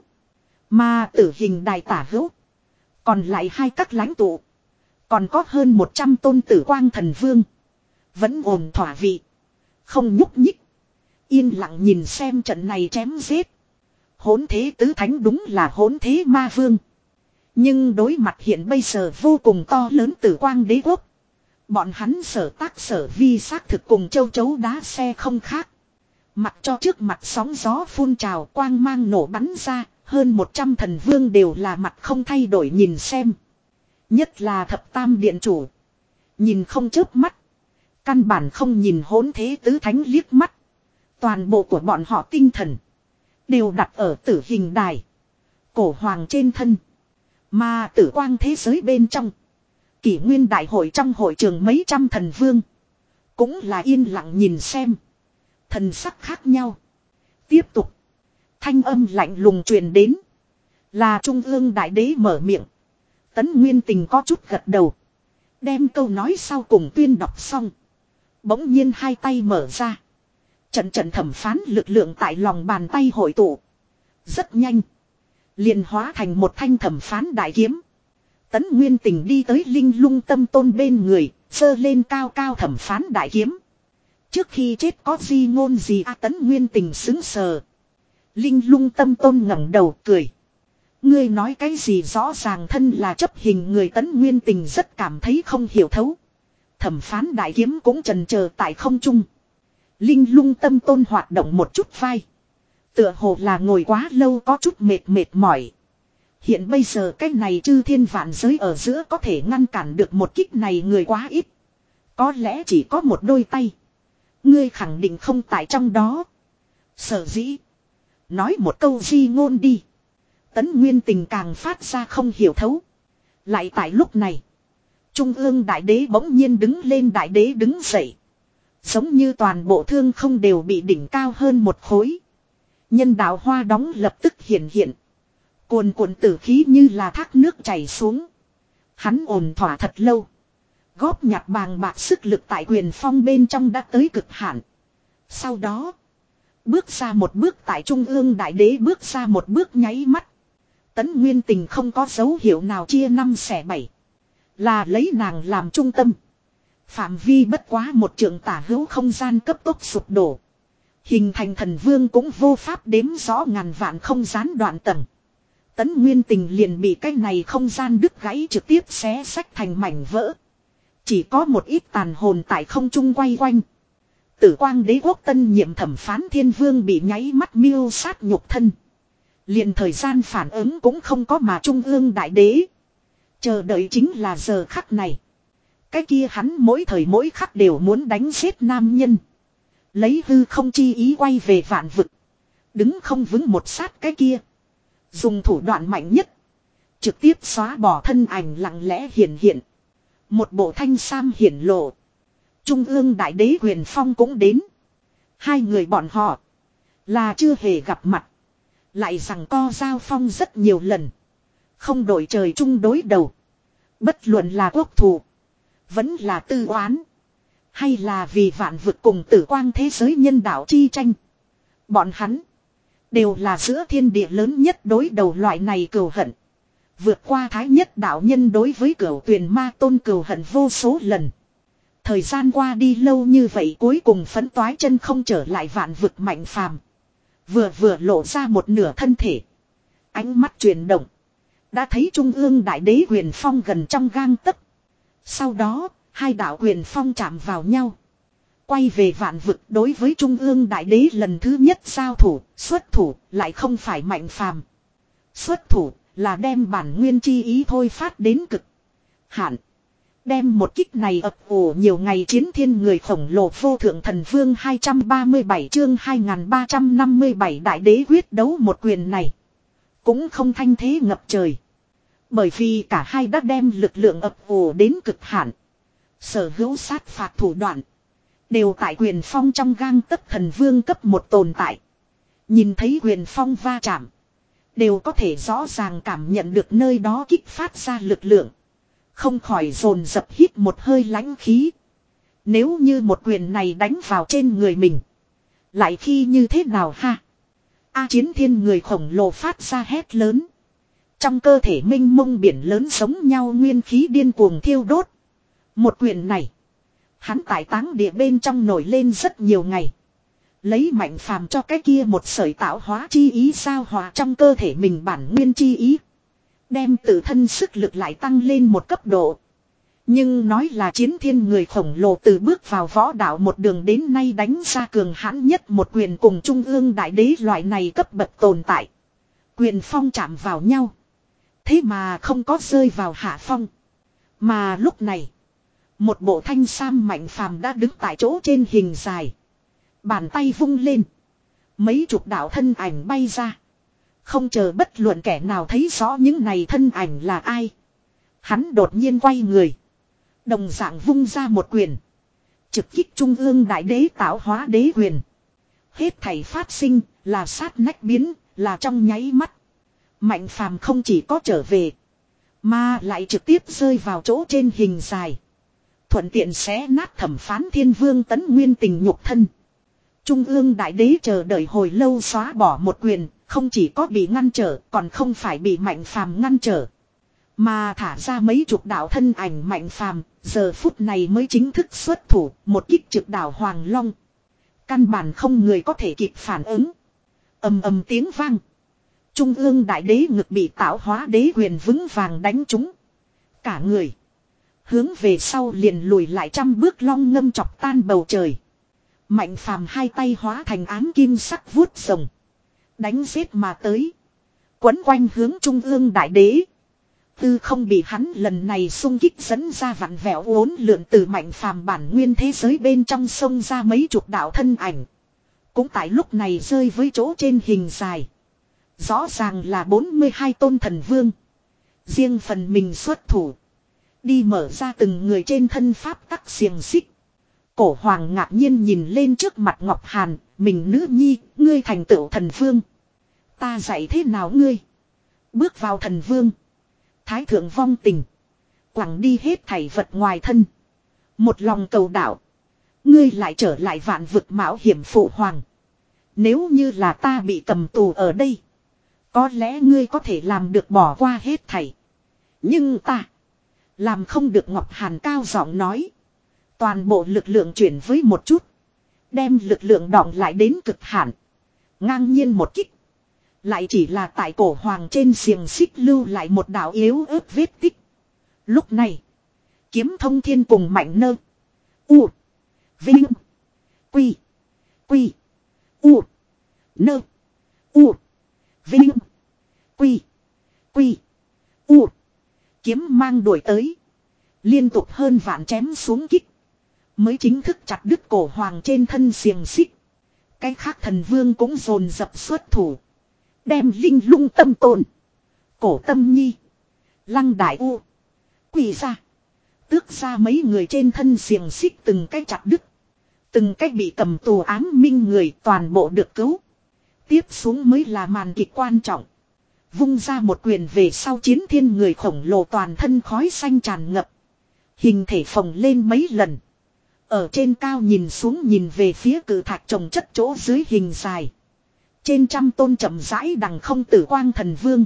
Mà tử hình đài tả hữu. Còn lại hai các lãnh tụ. Còn có hơn một trăm tôn tử quang thần vương. Vẫn ổn thỏa vị. Không nhúc nhích. Yên lặng nhìn xem trận này chém giết. Hỗn thế tứ thánh đúng là hỗn thế ma vương. Nhưng đối mặt hiện bây giờ vô cùng to lớn tử quang đế quốc. Bọn hắn sở tác sở vi xác thực cùng châu chấu đá xe không khác. Mặc cho trước mặt sóng gió phun trào quang mang nổ bắn ra. Hơn một trăm thần vương đều là mặt không thay đổi nhìn xem. Nhất là thập tam điện chủ. Nhìn không chớp mắt. Căn bản không nhìn hỗn thế tứ thánh liếc mắt. Toàn bộ của bọn họ tinh thần. Đều đặt ở tử hình đài. Cổ hoàng trên thân. Mà tử quang thế giới bên trong. Kỷ nguyên đại hội trong hội trường mấy trăm thần vương. Cũng là yên lặng nhìn xem. Thần sắc khác nhau. Tiếp tục. Thanh âm lạnh lùng truyền đến. Là trung ương đại đế mở miệng. Tấn Nguyên Tình có chút gật đầu. Đem câu nói sau cùng tuyên đọc xong. Bỗng nhiên hai tay mở ra. Trận trận thẩm phán lực lượng tại lòng bàn tay hội tụ. Rất nhanh. Liền hóa thành một thanh thẩm phán đại kiếm. Tấn Nguyên Tình đi tới Linh Lung Tâm Tôn bên người. Giơ lên cao cao thẩm phán đại kiếm. Trước khi chết có di ngôn gì à, Tấn Nguyên Tình xứng sờ. Linh Lung Tâm Tôn ngẩng đầu cười. Ngươi nói cái gì rõ ràng thân là chấp hình người. Tấn Nguyên Tình rất cảm thấy không hiểu thấu. Thẩm phán đại kiếm cũng chần chờ tại không trung. Linh Lung Tâm Tôn hoạt động một chút vai. Tựa hồ là ngồi quá lâu có chút mệt mệt mỏi. Hiện bây giờ cái này chư thiên vạn giới ở giữa có thể ngăn cản được một kích này người quá ít. Có lẽ chỉ có một đôi tay. Ngươi khẳng định không tại trong đó. Sở dĩ. Nói một câu di ngôn đi. Tấn Nguyên Tình càng phát ra không hiểu thấu. Lại tại lúc này. Trung ương đại đế bỗng nhiên đứng lên, đại đế đứng dậy. Giống như toàn bộ thương không đều bị đỉnh cao hơn một khối. Nhân đạo hoa đóng lập tức hiện hiện. Cuồn cuộn tử khí như là thác nước chảy xuống. Hắn ổn thỏa thật lâu. Góp nhặt bàng bạc sức lực tại quyền phong bên trong đã tới cực hạn. Sau đó. Bước ra một bước tại trung ương đại đế bước ra một bước nháy mắt. Tấn Nguyên Tình không có dấu hiệu nào chia năm xẻ bảy. Là lấy nàng làm trung tâm. Phạm vi bất quá một trượng tả hữu không gian cấp tốc sụp đổ. Hình thành thần vương cũng vô pháp đếm rõ ngàn vạn không gián đoạn tầng. Tấn Nguyên Tình liền bị cái này không gian đứt gãy trực tiếp xé xách thành mảnh vỡ. Chỉ có một ít tàn hồn tại không trung quay quanh. Tử Quang Đế quốc tân nhiệm thẩm phán thiên vương bị nháy mắt miêu sát nhục thân. Liền thời gian phản ứng cũng không có, mà trung ương đại đế. Chờ đợi chính là giờ khắc này. Cái kia hắn mỗi thời mỗi khắc đều muốn đánh giết nam nhân. Lấy hư không chi ý quay về vạn vực. Đứng không vững một sát cái kia. Dùng thủ đoạn mạnh nhất. Trực tiếp xóa bỏ thân ảnh lặng lẽ hiện hiện. Một bộ thanh sam hiển lộ. Trung ương đại đế Huyền Phong cũng đến. Hai người bọn họ. Là chưa hề gặp mặt. Lại rằng co giao phong rất nhiều lần. Không đổi trời chung đối đầu. Bất luận là quốc thù. Vẫn là tư oán. Hay là vì vạn vực cùng tử quang thế giới nhân đạo chi tranh. Bọn hắn. Đều là giữa thiên địa lớn nhất đối đầu loại này cừu hận. Vượt qua thái nhất đạo nhân đối với cửu tuyền ma tôn cừu hận vô số lần. Thời gian qua đi lâu như vậy cuối cùng phấn toái chân không trở lại vạn vực mạnh phàm. Vừa vừa lộ ra một nửa thân thể. Ánh mắt chuyển động. Đã thấy trung ương đại đế Huyền Phong gần trong gang tấc. Sau đó, hai đạo Huyền Phong chạm vào nhau. Quay về vạn vực đối với trung ương đại đế lần thứ nhất giao thủ, xuất thủ lại không phải mạnh phàm. Xuất thủ là đem bản nguyên chi ý thôi phát đến cực hạn. Đem một kích này ập ủ nhiều ngày chiến thiên người khổng lồ vô thượng thần vương hai trăm ba mươi bảy chương hai nghìn ba trăm năm mươi bảy đại đế quyết đấu một quyền này. Cũng không thanh thế ngập trời. Bởi vì cả hai đã đem lực lượng ập ủ đến cực hạn. Sở hữu sát phạt thủ đoạn. Đều tại Huyền Phong trong gang tấc thần vương cấp một tồn tại. Nhìn thấy Huyền Phong va chạm. Đều có thể rõ ràng cảm nhận được nơi đó kích phát ra lực lượng. Không khỏi dồn dập hít một hơi lãnh khí. Nếu như một quyền này đánh vào trên người mình. Lại khi như thế nào ha? A chiến thiên người khổng lồ phát ra hét lớn. Trong cơ thể minh mông biển lớn giống nhau nguyên khí điên cuồng thiêu đốt. Một quyền này. Hắn tại táng địa bên trong nổi lên rất nhiều ngày. Lấy mạnh phàm cho cái kia một sợi tạo hóa chi ý sao hòa trong cơ thể mình bản nguyên chi ý. Đem tự thân sức lực lại tăng lên một cấp độ. Nhưng nói là chiến thiên người khổng lồ từ bước vào võ đạo một đường đến nay đánh ra cường hãn nhất một quyền cùng trung ương đại đế loại này cấp bậc tồn tại. Quyền phong chạm vào nhau. Thế mà không có rơi vào hạ phong. Mà lúc này. Một bộ thanh sam mạnh phàm đã đứng tại chỗ trên hình dài. Bàn tay vung lên. Mấy chục đạo thân ảnh bay ra. Không chờ bất luận kẻ nào thấy rõ những này thân ảnh là ai. Hắn đột nhiên quay người. Đồng dạng vung ra một quyền. Trực kích trung ương đại đế tạo hóa đế quyền. Hết thảy phát sinh là sát nách biến, là trong nháy mắt. Mạnh phàm không chỉ có trở về. Mà lại trực tiếp rơi vào chỗ trên hình dài. Thuận tiện xé nát thẩm phán thiên vương Tấn Nguyên Tình nhục thân. Trung ương đại đế chờ đợi hồi lâu xóa bỏ một quyền. Không chỉ có bị ngăn trở còn không phải bị mạnh phàm ngăn trở. Mà thả ra mấy chục đạo thân ảnh mạnh phàm. Giờ phút này mới chính thức xuất thủ. Một kích trực đảo Hoàng Long. Căn bản không người có thể kịp phản ứng. Ầm ầm tiếng vang. Trung ương đại đế ngực bị tạo hóa đế huyền vững vàng đánh trúng. Cả người. Hướng về sau liền lùi lại trăm bước long ngâm chọc tan bầu trời. Mạnh phàm hai tay hóa thành ám kim sắc vuốt rồng. Đánh giết mà tới. Quấn quanh hướng trung ương đại đế. Tư không bị hắn lần này xung kích dẫn ra vặn vẹo uốn lượn từ mạnh phàm bản nguyên thế giới bên trong sông ra mấy chục đạo thân ảnh. cũng tại lúc này rơi với chỗ trên hình dài. Rõ ràng là bốn mươi hai tôn thần vương. Riêng phần mình xuất thủ. Đi mở ra từng người trên thân pháp tắc xiềng xích. Cổ hoàng ngạc nhiên nhìn lên trước mặt Ngọc Hàn. Mình nữ nhi, ngươi thành tựu thần vương. Ta dạy thế nào ngươi? Bước vào thần vương. Thái thượng vong tình. Quẳng đi hết thảy vật ngoài thân. Một lòng cầu đạo. Ngươi lại trở lại vạn vực mạo hiểm phụ hoàng. Nếu như là ta bị cầm tù ở đây. Có lẽ ngươi có thể làm được bỏ qua hết thảy. Nhưng ta. Làm không được. Ngọc Hàn cao giọng nói. Toàn bộ lực lượng chuyển với một chút. Đem lực lượng đọng lại đến cực hạn. Ngang nhiên một kích. Lại chỉ là tại cổ hoàng trên xiềng xích lưu lại một đạo yếu ớt vết tích. Lúc này. Kiếm thông thiên cùng mạnh nơ. U. Vinh. Quy. Quy. U. Nơ. U. Vinh. Quy. Quy. U. Kiếm mang đuổi tới. Liên tục hơn vạn chém xuống kích. Mới chính thức chặt đứt cổ hoàng trên thân xiềng xích. Cái khác thần vương cũng dồn dập xuất thủ. Đem linh lung tâm tồn. Cổ tâm nhi. Lăng đại u. Quỳ ra. Tước ra mấy người trên thân xiềng xích từng cái chặt đứt. Từng cách bị cầm tù ám minh người toàn bộ được cứu. Tiếp xuống mới là màn kịch quan trọng. Vung ra một quyền về sau chiến thiên người khổng lồ toàn thân khói xanh tràn ngập. Hình thể phồng lên mấy lần. Ở trên cao nhìn xuống nhìn về phía cử thạch trồng chất chỗ dưới hình dài. Trên trăm tôn chậm rãi đằng không tử quang thần vương.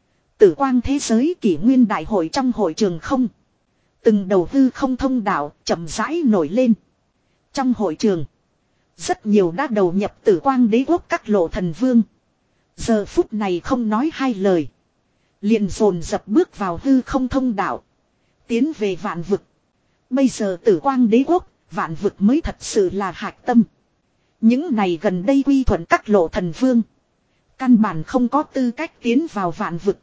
Tử quang thế giới kỷ nguyên đại hội trong hội trường không. Từng đầu hư không thông đạo chậm rãi nổi lên. Trong hội trường. Rất nhiều đã đầu nhập tử quang đế quốc các lộ thần vương. Giờ phút này không nói hai lời. Liền dồn dập bước vào hư không thông đạo. Tiến về vạn vực. Bây giờ tử quang đế quốc, vạn vực mới thật sự là hạch tâm. Những này gần đây quy thuận các lộ thần vương. Căn bản không có tư cách tiến vào vạn vực.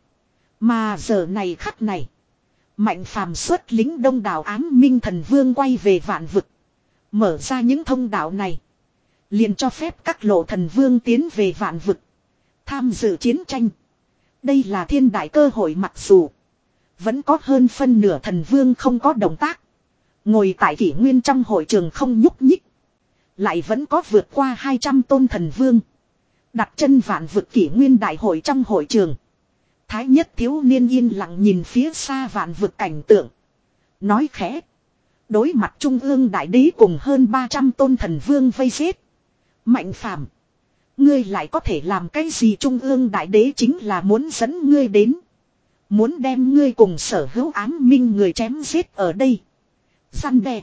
Mà giờ này khắc này. Mạnh phàm xuất lính đông đảo ám minh thần vương quay về vạn vực. Mở ra những thông đạo này. Liền cho phép các lộ thần vương tiến về vạn vực. Tham dự chiến tranh. Đây là thiên đại cơ hội mặc dù. Vẫn có hơn phân nửa thần vương không có động tác. Ngồi tại kỷ nguyên trong hội trường không nhúc nhích. Lại vẫn có vượt qua hai trăm tôn thần vương. Đặt chân vạn vực kỷ nguyên đại hội trong hội trường. Thái nhất thiếu niên yên lặng nhìn phía xa vạn vực cảnh tượng. Nói khẽ. Đối mặt trung ương đại đế cùng hơn ba trăm tôn thần vương vây giết. Mạnh phàm. Ngươi lại có thể làm cái gì? Trung ương đại đế chính là muốn dẫn ngươi đến. Muốn đem ngươi cùng sở hữu ám minh người chém giết ở đây. Săn đe.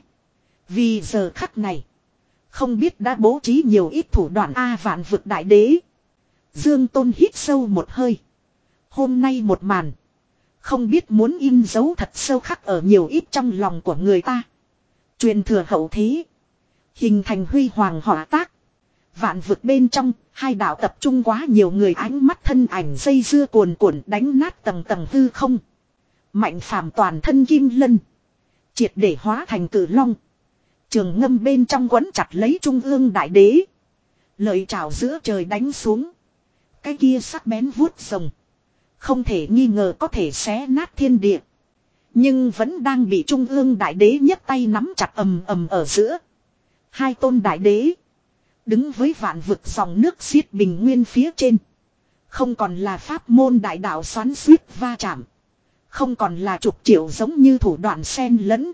Vì giờ khắc này. Không biết đã bố trí nhiều ít thủ đoạn A vạn vực đại đế. Dương Tôn hít sâu một hơi. Hôm nay một màn. Không biết muốn in dấu thật sâu khắc ở nhiều ít trong lòng của người ta. Truyền thừa hậu thế. Hình thành huy hoàng họa tác. Vạn vực bên trong, hai đạo tập trung quá nhiều người ánh mắt thân ảnh dây dưa cuồn cuộn đánh nát tầng tầng hư không. Mạnh phàm toàn thân kim lân. Triệt để hóa thành cử long. Trường ngâm bên trong quấn chặt lấy trung ương đại đế. Lợi trảo giữa trời đánh xuống. Cái kia sắc bén vuốt rồng. Không thể nghi ngờ có thể xé nát thiên địa. Nhưng vẫn đang bị trung ương đại đế nhất tay nắm chặt ầm ầm ở giữa. Hai tôn đại đế. Đứng với vạn vực dòng nước xiết bình nguyên phía trên. Không còn là pháp môn đại đạo xoắn suýt va chạm. Không còn là trục triệu giống như thủ đoạn xen lẫn.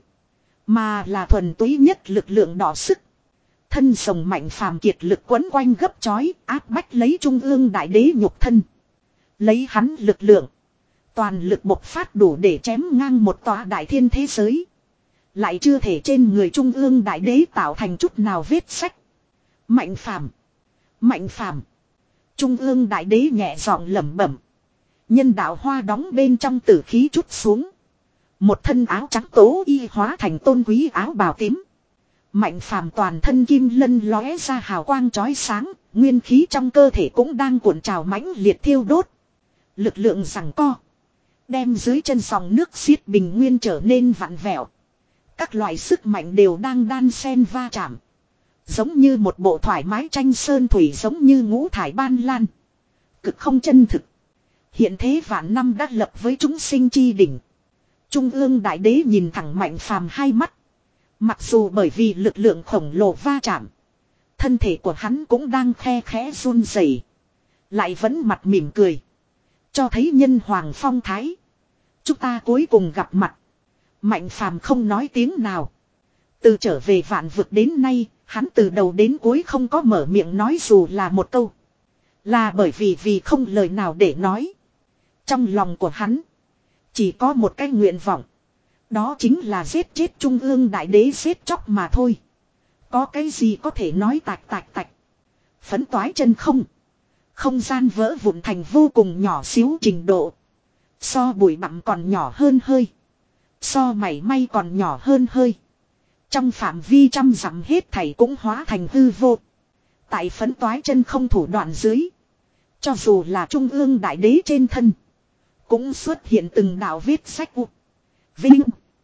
Mà là thuần túy nhất lực lượng đỏ sức. Thân sồng mạnh phàm kiệt lực quấn quanh gấp chói áp bách lấy trung ương đại đế nhục thân. Lấy hắn lực lượng. Toàn lực bộc phát đủ để chém ngang một tòa đại thiên thế giới. Lại chưa thể trên người trung ương đại đế tạo thành chút nào vết sách. Mạnh phàm. Mạnh phàm. Trung ương đại đế nhẹ giọng lẩm bẩm. Nhân đạo hoa đóng bên trong tử khí chút xuống. Một thân áo trắng tố y hóa thành tôn quý áo bào tím. Mạnh phàm toàn thân kim lân lóe ra hào quang chói sáng. Nguyên khí trong cơ thể cũng đang cuộn trào mãnh liệt thiêu đốt. Lực lượng giằng co. Đem dưới chân dòng nước xiết bình nguyên trở nên vặn vẹo. Các loại sức mạnh đều đang đan xen va chạm. Giống như một bộ thoải mái tranh sơn thủy, giống như ngũ thải ban lan. Cực không chân thực. Hiện thế vạn năm đã lập với chúng sinh chi đỉnh. Trung ương đại đế nhìn thẳng Mạnh Phàm hai mắt. Mặc dù bởi vì lực lượng khổng lồ va chạm, thân thể của hắn cũng đang khe khẽ run rẩy, lại vẫn mặt mỉm cười, cho thấy nhân hoàng phong thái. Chúng ta cuối cùng gặp mặt. Mạnh Phàm không nói tiếng nào. Từ trở về vạn vực đến nay, hắn từ đầu đến cuối không có mở miệng nói dù là một câu. Là bởi vì vì không lời nào để nói. Trong lòng của hắn chỉ có một cái nguyện vọng. Đó chính là giết chết Trung ương đại đế, giết chóc mà thôi. Có cái gì có thể nói tạch tạch tạch. Phấn toái chân không. Không gian vỡ vụn thành vô cùng nhỏ xíu trình độ. So bụi bặm còn nhỏ hơn hơi. So mảy may còn nhỏ hơn hơi. Trong phạm vi trăm dặm hết thảy cũng hóa thành hư vô. Tại phấn toái chân không thủ đoạn dưới, cho dù là Trung ương đại đế trên thân, cũng xuất hiện từng đạo vết sách u. Vinh.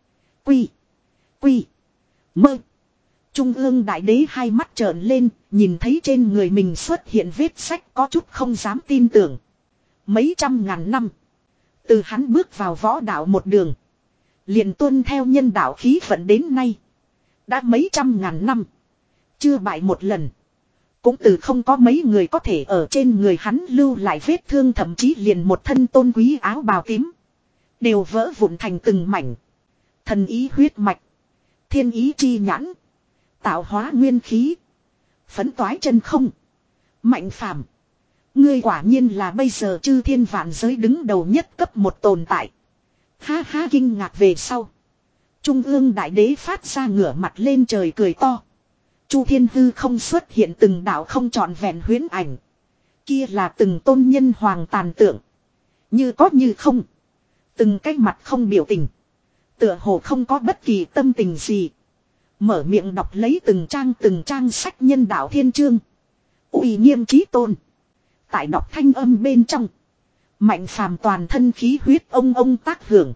Quy. Quy. Mơ. Trung ương đại đế hai mắt trợn lên, nhìn thấy trên người mình xuất hiện vết sách có chút không dám tin tưởng. Mấy trăm ngàn năm. Từ hắn bước vào võ đạo một đường, liền tuân theo nhân đạo khí vận đến nay. Đã mấy trăm ngàn năm. Chưa bại một lần. Cũng từ không có mấy người có thể ở trên người hắn lưu lại vết thương, thậm chí liền một thân tôn quý áo bào tím đều vỡ vụn thành từng mảnh. Thần ý huyết mạch, thiên ý chi nhãn, tạo hóa nguyên khí, phấn toái chân không. Mạnh Phàm, ngươi quả nhiên là bây giờ chư thiên vạn giới đứng đầu nhất cấp một tồn tại. Ha ha, kinh ngạc về sau, Trung ương đại đế phát ra ngửa mặt lên trời cười to. Chu thiên hư không xuất hiện từng đạo không trọn vẹn huyễn ảnh. Kia là từng tôn nhân hoàng tàn tượng. Như có như không. Từng cái mặt không biểu tình. Tựa hồ không có bất kỳ tâm tình gì. Mở miệng đọc lấy từng trang từng trang sách nhân đạo thiên chương. Uy nghiêm chí tôn. Tại đọc thanh âm bên trong, Mạnh Phàm toàn thân khí huyết ông ông tác hưởng.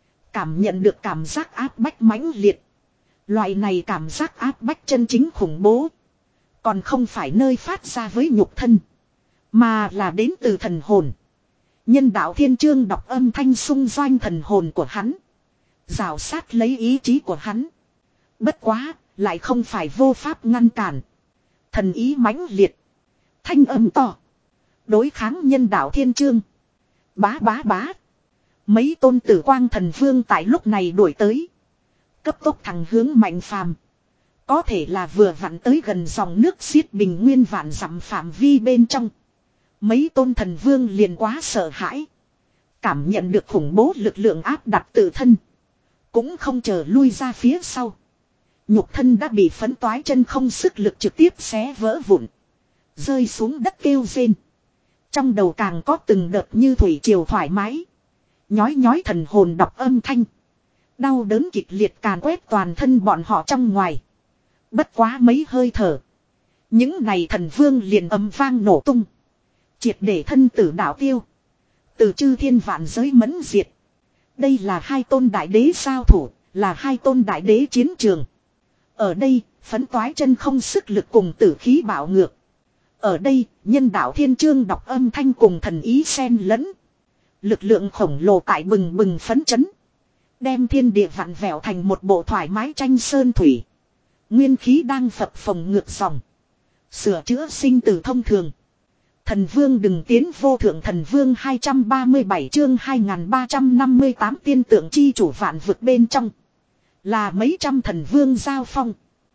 Cảm nhận được cảm giác áp bách mãnh liệt. Loại này cảm giác áp bách chân chính khủng bố. Còn không phải nơi phát ra với nhục thân, mà là đến từ thần hồn. Nhân đạo thiên chương đọc âm thanh xung doanh thần hồn của hắn. Rào sát lấy ý chí của hắn. Bất quá, lại không phải vô pháp ngăn cản. Thần ý mãnh liệt. Thanh âm to. Đối kháng nhân đạo thiên chương. Bá bá bá. Mấy tôn tử quang thần vương tại lúc này đuổi tới. Cấp tốc thẳng hướng Mạnh Phàm. Có thể là vừa vặn tới gần dòng nước xiết bình nguyên vạn dặm phạm vi bên trong. Mấy tôn thần vương liền quá sợ hãi. Cảm nhận được khủng bố lực lượng áp đặt tự thân. Cũng không chờ lui ra phía sau. Nhục thân đã bị phấn toái chân không sức lực trực tiếp xé vỡ vụn. Rơi xuống đất kêu rên. Trong đầu càng có từng đợt như thủy triều thoải mái. Nhói nhói thần hồn đọc âm thanh. Đau đớn kịch liệt càn quét toàn thân bọn họ trong ngoài. Bất quá mấy hơi thở, những này thần vương liền ầm vang nổ tung. Triệt để thân tử đạo tiêu. Từ chư thiên vạn giới mẫn diệt. Đây là hai tôn đại đế giao thủ, là hai tôn đại đế chiến trường. Ở đây, phấn toái chân không sức lực cùng tử khí bạo ngược. Ở đây, nhân đạo thiên chương đọc âm thanh cùng thần ý xen lẫn. Lực lượng khổng lồ tại bừng bừng phấn chấn. Đem thiên địa vặn vẹo thành một bộ thoải mái tranh sơn thủy. Nguyên khí đang phập phồng ngược dòng. Sửa chữa sinh tử thông thường. Thần vương đừng tiến vô thượng thần vương hai trăm ba mươi bảy chương hai nghìn ba trăm năm mươi tám tiên tượng chi chủ vạn vực bên trong. Là mấy trăm thần vương giao phong.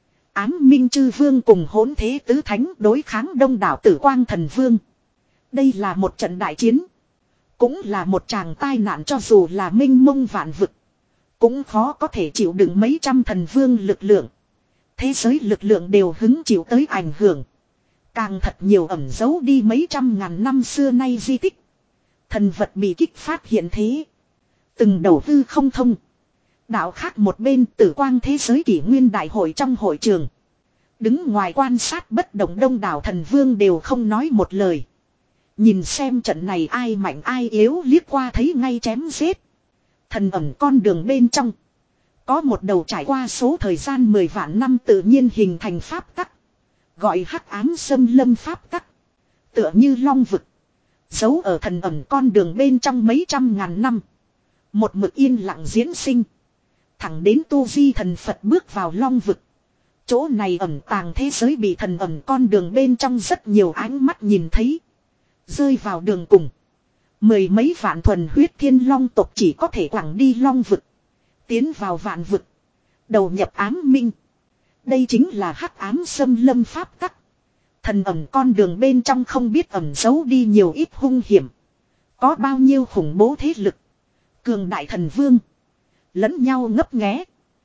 Ám minh chư vương cùng hỗn thế tứ thánh đối kháng đông đảo tử quang thần vương. Đây là một trận đại chiến. Cũng là một tràng tai nạn, cho dù là minh mông vạn vực. Cũng khó có thể chịu đựng mấy trăm thần vương lực lượng. Thế giới lực lượng đều hứng chịu tới ảnh hưởng. Càng thật nhiều ẩn giấu đi mấy trăm ngàn năm xưa nay di tích. Thần vật bị kích phát hiện thế. Từng đầu hư không thông. Đạo khác một bên tử quang thế giới kỷ nguyên đại hội trong hội trường. Đứng ngoài quan sát bất động đông đảo thần vương đều không nói một lời. Nhìn xem trận này ai mạnh ai yếu liếc qua thấy ngay chém giết. Thần ẩm con đường bên trong. Có một đầu trải qua số thời gian mười vạn năm tự nhiên hình thành pháp tắc. Gọi hắc ám xâm lâm pháp tắc. Tựa như long vực. Giấu ở thần ẩn con đường bên trong mấy trăm ngàn năm. Một mực yên lặng diễn sinh. Thẳng đến tu di thần Phật bước vào long vực. Chỗ này ẩn tàng thế giới bị thần ẩn con đường bên trong rất nhiều ánh mắt nhìn thấy. Rơi vào đường cùng. Mười mấy vạn thuần huyết thiên long tộc chỉ có thể quẳng đi long vực. Tiến vào vạn vực. Đầu nhập ám minh. Đây chính là hắc ám xâm lâm pháp tắc. Thần ẩn con đường bên trong không biết ẩn giấu đi nhiều ít hung hiểm. Có bao nhiêu khủng bố thế lực. Cường đại thần vương. Lẫn nhau ngấp nghé.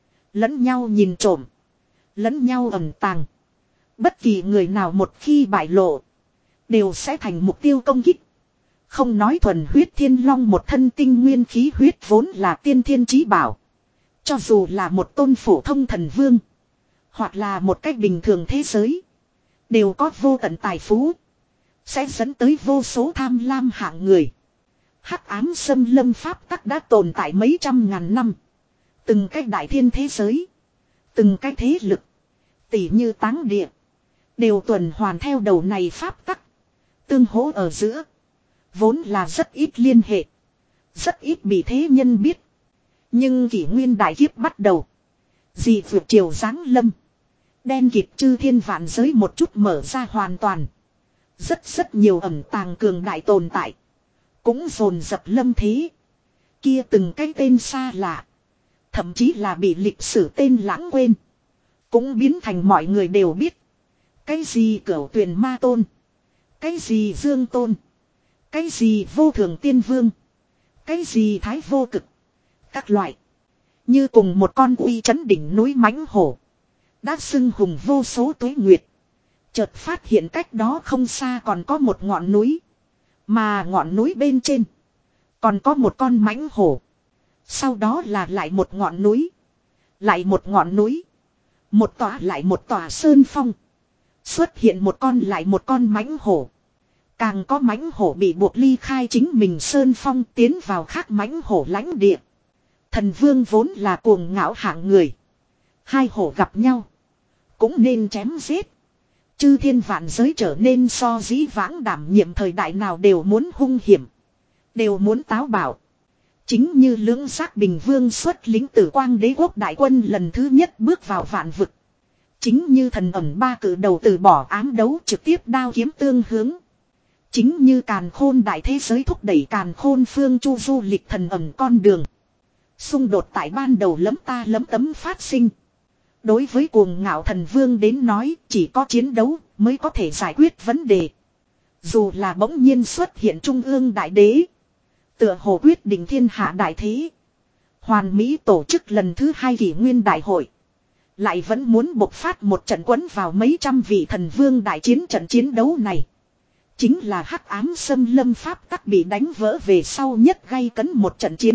Lẫn nhau nhìn trộm. Lẫn nhau ẩn tàng. Bất kỳ người nào một khi bại lộ. Đều sẽ thành mục tiêu công kích. Không nói thuần huyết thiên long một thân tinh nguyên khí huyết vốn là tiên thiên chí bảo. Cho dù là một tôn phổ thông thần vương. Hoặc là một cách bình thường thế giới. Đều có vô tận tài phú. Sẽ dẫn tới vô số tham lam hạng người. Hắc ám xâm lâm pháp tắc đã tồn tại mấy trăm ngàn năm. Từng cách đại thiên thế giới. Từng cách thế lực. Tỉ như táng địa. Đều tuần hoàn theo đầu này pháp tắc. Tương hỗ ở giữa. Vốn là rất ít liên hệ. Rất ít bị thế nhân biết. Nhưng kỷ nguyên đại kiếp bắt đầu. Dị vượt triều giáng lâm. Đen kịt chư thiên vạn giới một chút mở ra hoàn toàn. Rất rất nhiều ẩn tàng cường đại tồn tại. Cũng dồn dập lâm thế. Kia từng cái tên xa lạ. Thậm chí là bị lịch sử tên lãng quên. Cũng biến thành mọi người đều biết. Cái gì cửu tuyền ma tôn. Cái gì dương tôn. Cái gì vô thường tiên vương. Cái gì thái vô cực. Các loại. Như cùng một con uy trấn đỉnh núi mãnh hổ. Đã xưng hùng vô số tuế nguyệt. Chợt phát hiện cách đó không xa còn có một ngọn núi. Mà ngọn núi bên trên. Còn có một con mãnh hổ. Sau đó là lại một ngọn núi. Lại một ngọn núi. Một tòa lại một tòa sơn phong. Xuất hiện một con lại một con mãnh hổ. Càng có mãnh hổ bị buộc ly khai chính mình sơn phong tiến vào khác mãnh hổ lãnh địa. Thần vương vốn là cuồng ngạo hạng người. Hai hổ gặp nhau. Cũng nên chém giết. Chư thiên vạn giới trở nên so dĩ vãng đảm nhiệm thời đại nào đều muốn hung hiểm. Đều muốn táo bạo. Chính như lưỡng giác bình vương xuất lính tử quang đế quốc đại quân lần thứ nhất bước vào vạn vực. Chính như thần ẩn ba cử đầu từ bỏ ám đấu trực tiếp đao kiếm tương hướng. Chính như càn khôn đại thế giới thúc đẩy càn khôn phương chu du lịch thần ẩn con đường. Xung đột tại ban đầu lấm ta lấm tấm phát sinh. Đối với cuồng ngạo thần vương đến nói chỉ có chiến đấu mới có thể giải quyết vấn đề. Dù là bỗng nhiên xuất hiện trung ương đại đế. Tựa hồ quyết định thiên hạ đại thế. Hoàn Mỹ tổ chức lần thứ hai kỷ nguyên đại hội. Lại vẫn muốn bộc phát một trận quấn vào mấy trăm vị thần vương đại chiến trận chiến đấu này. Chính là hắc ám xâm lâm pháp tắc bị đánh vỡ về sau nhất gây cấn một trận chiến.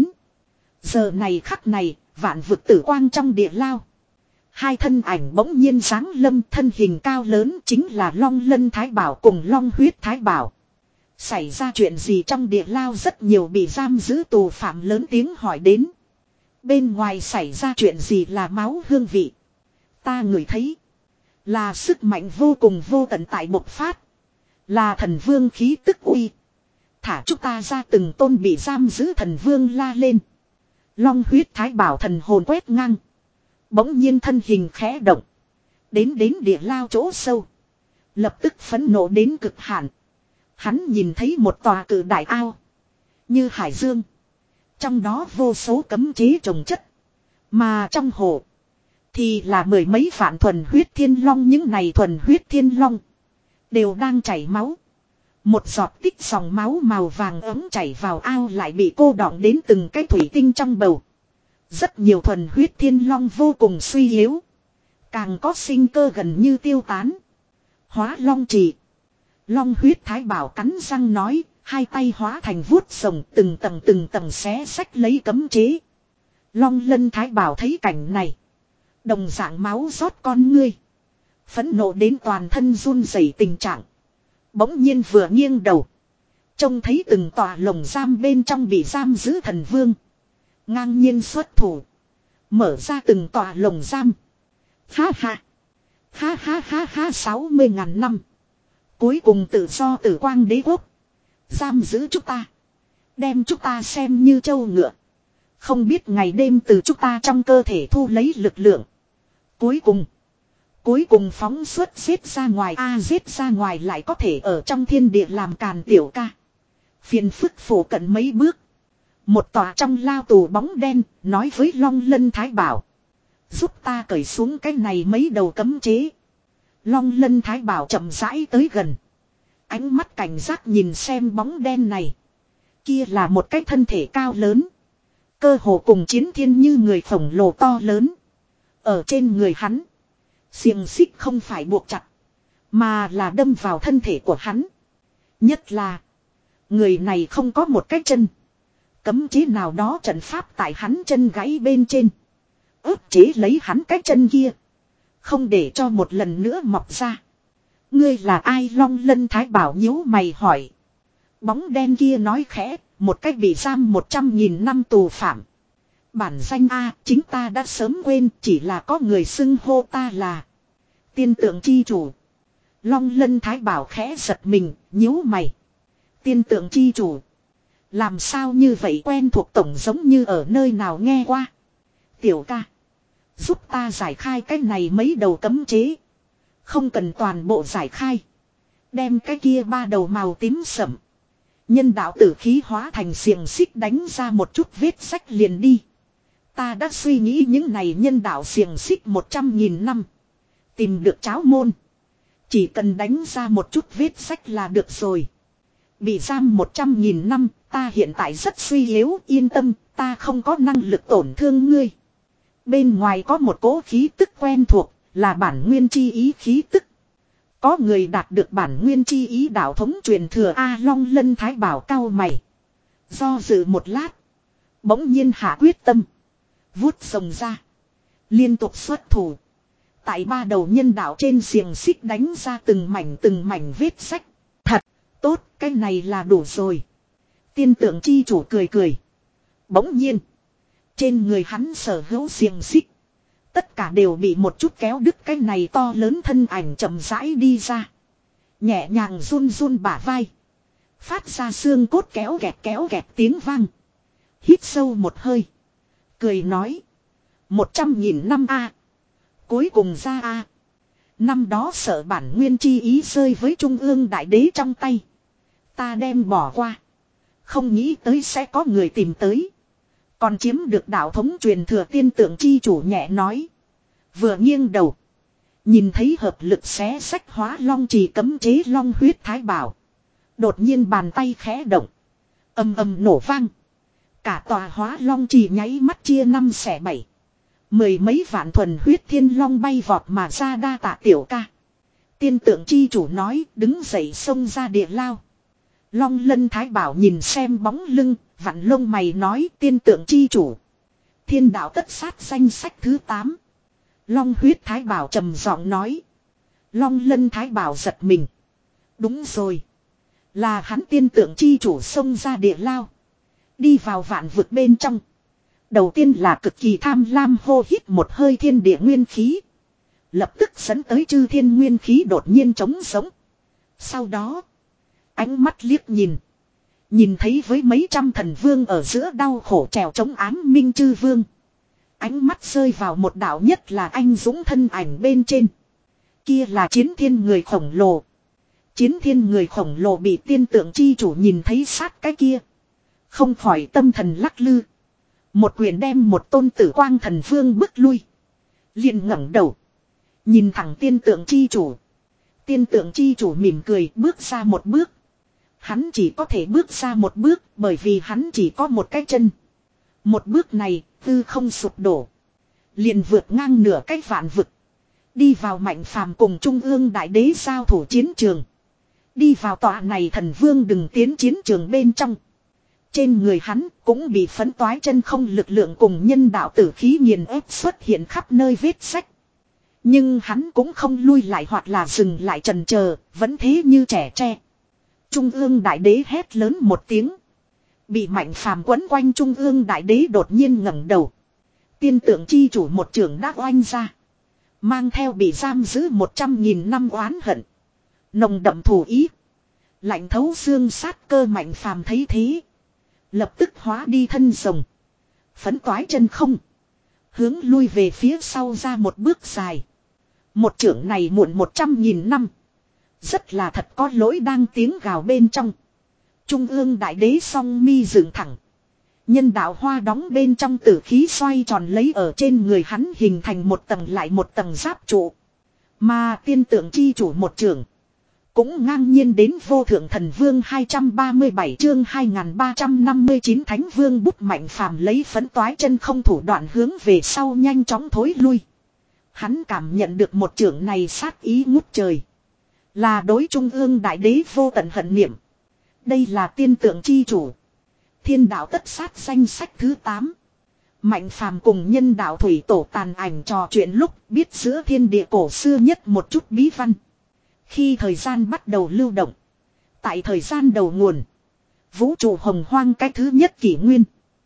Giờ này khắc này, vạn vực tử quang trong địa lao. Hai thân ảnh bỗng nhiên giáng lâm thân hình cao lớn chính là Long Lân Thái Bảo cùng Long Huyết Thái Bảo. Xảy ra chuyện gì trong địa lao rất nhiều bị giam giữ tù phạm lớn tiếng hỏi đến. Bên ngoài xảy ra chuyện gì là máu hương vị. Ta ngửi thấy. Là sức mạnh vô cùng vô tận tại bộc phát. Là thần vương khí tức uy. Thả chúng ta ra từng tôn bị giam giữ thần vương la lên. Long Huyết Thái Bảo thần hồn quét ngang. Bỗng nhiên thân hình khẽ động. Đến đến địa lao chỗ sâu. Lập tức phẫn nộ đến cực hạn. Hắn nhìn thấy một tòa cử đại ao. Như hải dương. Trong đó vô số cấm chế trồng chất. Mà trong hồ. Thì là mười mấy vạn thuần huyết thiên long. Những này thuần huyết thiên long. Đều đang chảy máu. Một giọt tích dòng máu màu vàng ấm chảy vào ao lại bị cô đọng đến từng cái thủy tinh trong bầu. Rất nhiều thuần huyết thiên long vô cùng suy yếu. Càng có sinh cơ gần như tiêu tán. Hóa long trì. Long Huyết Thái Bảo cắn răng nói, hai tay hóa thành vuốt rồng từng tầng từng tầng xé xách lấy cấm chế. Long Lân Thái Bảo thấy cảnh này. Đồng dạng máu rót con ngươi. Phẫn nộ đến toàn thân run rẩy tình trạng. Bỗng nhiên vừa nghiêng đầu. Trông thấy từng tòa lồng giam bên trong bị giam giữ thần vương. Ngang nhiên xuất thủ. Mở ra từng tòa lồng giam. Ha ha. Ha ha ha ha sáu mươi ngàn năm. Cuối cùng tự do tử quang đế quốc. Giam giữ chúng ta. Đem chúng ta xem như trâu ngựa. Không biết ngày đêm từ chúng ta trong cơ thể thu lấy lực lượng. Cuối cùng. Cuối cùng phóng xuất giết ra ngoài. A à, giết ra ngoài lại có thể ở trong thiên địa làm càn tiểu ca. Phiền phức phổ cận mấy bước. Một tòa trong lao tù bóng đen nói với Long Lân Thái Bảo. Giúp ta cởi xuống cái này mấy đầu cấm chế. Long Lân Thái Bảo chậm rãi tới gần. Ánh mắt cảnh giác nhìn xem bóng đen này. Kia là một cái thân thể cao lớn. Cơ hồ cùng chiến thiên như người khổng lồ to lớn. Ở trên người hắn. Xiềng xích không phải buộc chặt. Mà là đâm vào thân thể của hắn. Nhất là. Người này không có một cái chân. Cấm chế nào đó trận pháp tại hắn chân gãy bên trên. Ức chế lấy hắn cái chân kia. Không để cho một lần nữa mọc ra. Ngươi là ai? Long Lân Thái Bảo nhíu mày hỏi. Bóng đen kia nói khẽ. Một cách bị giam một trăm nghìn năm tù phạm. Bản danh A chính ta đã sớm quên. Chỉ là có người xưng hô ta là tiên tượng chi chủ. Long Lân Thái Bảo khẽ giật mình. Nhíu mày. Tiên tượng chi chủ. Làm sao như vậy quen thuộc tổng giống như ở nơi nào nghe qua. Tiểu ca. Giúp ta giải khai cái này mấy đầu cấm chế. Không cần toàn bộ giải khai. Đem cái kia ba đầu màu tím sẫm. Nhân đạo tử khí hóa thành xiềng xích đánh ra một chút vết sách liền đi. Ta đã suy nghĩ những này nhân đạo xiềng xích một trăm nghìn năm. Tìm được cháo môn. Chỉ cần đánh ra một chút vết sách là được rồi. Bị giam một trăm nghìn năm, ta hiện tại rất suy yếu, yên tâm, ta không có năng lực tổn thương ngươi. Bên ngoài có một cỗ khí tức quen thuộc, là bản nguyên chi ý khí tức. Có người đạt được bản nguyên chi ý đạo thống truyền thừa A Long Lân Thái Bảo cao mày. Do dự một lát, bỗng nhiên hạ quyết tâm. Vuốt rồng ra. Liên tục xuất thủ. Tại ba đầu nhân đạo trên xiềng xích đánh ra từng mảnh từng mảnh vết sách. Thật, tốt, cái này là đủ rồi. Tiên tượng chi chủ cười cười. Bỗng nhiên. Trên người hắn sở hữu xiềng xích. Tất cả đều bị một chút kéo đứt cái này to lớn thân ảnh chậm rãi đi ra. Nhẹ nhàng run run bả vai. Phát ra xương cốt kéo kẹt kéo kẹt tiếng vang. Hít sâu một hơi. Cười nói. Một trăm nghìn năm a Cuối cùng ra a Năm đó sợ bản nguyên chi ý rơi với trung ương đại đế trong tay. Ta đem bỏ qua. Không nghĩ tới sẽ có người tìm tới. Còn chiếm được đạo thống truyền thừa tiên tượng chi chủ nhẹ nói. Vừa nghiêng đầu. Nhìn thấy hợp lực xé sách hóa long trì cấm chế long huyết thái bảo. Đột nhiên bàn tay khẽ động. Âm âm nổ vang. Cả tòa hóa long trì nháy mắt chia năm xẻ bảy. Mười mấy vạn thuần huyết thiên long bay vọt mà ra đa tạ tiểu ca. Tiên tượng chi chủ nói đứng dậy xông ra địa lao. Long Lân Thái Bảo nhìn xem bóng lưng, vặn lông mày nói tiên tượng chi chủ. Thiên đạo tất sát danh sách thứ tám. Long huyết Thái Bảo trầm giọng nói. Long Lân Thái Bảo giật mình. Đúng rồi. Là hắn tiên tượng chi chủ xông ra địa lao. Đi vào vạn vực bên trong. Đầu tiên là cực kỳ tham lam hô hít một hơi thiên địa nguyên khí. Lập tức dẫn tới chư thiên nguyên khí đột nhiên trống sống. Sau đó. Ánh mắt liếc nhìn. Nhìn thấy với mấy trăm thần vương ở giữa đau khổ trèo chống ám minh chư vương. Ánh mắt rơi vào một đạo nhất là anh dũng thân ảnh bên trên. Kia là chiến thiên người khổng lồ. Chiến thiên người khổng lồ bị tiên tượng chi chủ nhìn thấy sát cái kia. Không khỏi tâm thần lắc lư. Một quyền đem một tôn tử quang thần vương bức lui. Liền ngẩng đầu. Nhìn thẳng tiên tượng chi chủ. Tiên tượng chi chủ mỉm cười bước ra một bước. Hắn chỉ có thể bước ra một bước bởi vì hắn chỉ có một cái chân. Một bước này tư không sụp đổ. Liền vượt ngang nửa cái vạn vực. Đi vào mạnh phàm cùng trung ương đại đế giao thủ chiến trường. Đi vào tọa này thần vương đừng tiến chiến trường bên trong. Trên người hắn cũng bị phấn toái chân không lực lượng cùng nhân đạo tử khí nghiền ép xuất hiện khắp nơi vết sách. Nhưng hắn cũng không lui lại hoặc là dừng lại trần chờ, vẫn thế như trẻ tre. Trung ương đại đế hét lớn một tiếng. Bị mạnh phàm quấn quanh trung ương đại đế đột nhiên ngẩng đầu. Tiên tượng chi chủ một trường đã oanh ra. Mang theo bị giam giữ một trăm nghìn năm oán hận. Nồng đậm thù ý. Lạnh thấu xương sát cơ Mạnh Phàm thấy thế. Lập tức hóa đi thân rồng. Phấn toái chân không. Hướng lui về phía sau ra một bước dài. Một trưởng này muộn một trăm nghìn năm. Rất là thật có lỗi đang tiếng gào bên trong. Trung ương đại đế song mi dựng thẳng. Nhân đạo hoa đóng bên trong tử khí xoay tròn lấy ở trên người hắn hình thành một tầng lại một tầng giáp trụ. Mà tiên tượng chi chủ một trưởng. Cũng ngang nhiên đến vô thượng thần vương hai trăm ba mươi bảy chương hai nghìn ba trăm năm mươi chín thánh vương bút Mạnh Phàm lấy phấn toái chân không thủ đoạn hướng về sau nhanh chóng thối lui. Hắn cảm nhận được một trưởng này sát ý ngút trời. Là đối trung ương đại đế vô tận hận niệm. Đây là tiên tượng chi chủ. Thiên đạo tất sát danh sách thứ tám. Mạnh Phàm cùng nhân đạo thủy tổ tàn ảnh trò chuyện lúc biết giữa thiên địa cổ xưa nhất một chút bí văn. Khi thời gian bắt đầu lưu động. Tại thời gian đầu nguồn. Vũ trụ hồng hoang cái thứ nhất kỷ nguyên.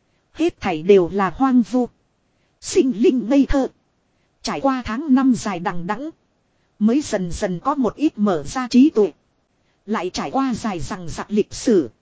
Hết thảy đều là hoang vu. Sinh linh ngây thơ. Trải qua tháng năm dài đằng đẵng. Mới dần dần có một ít mở ra trí tuệ. Lại trải qua dài dằng dặc lịch sử.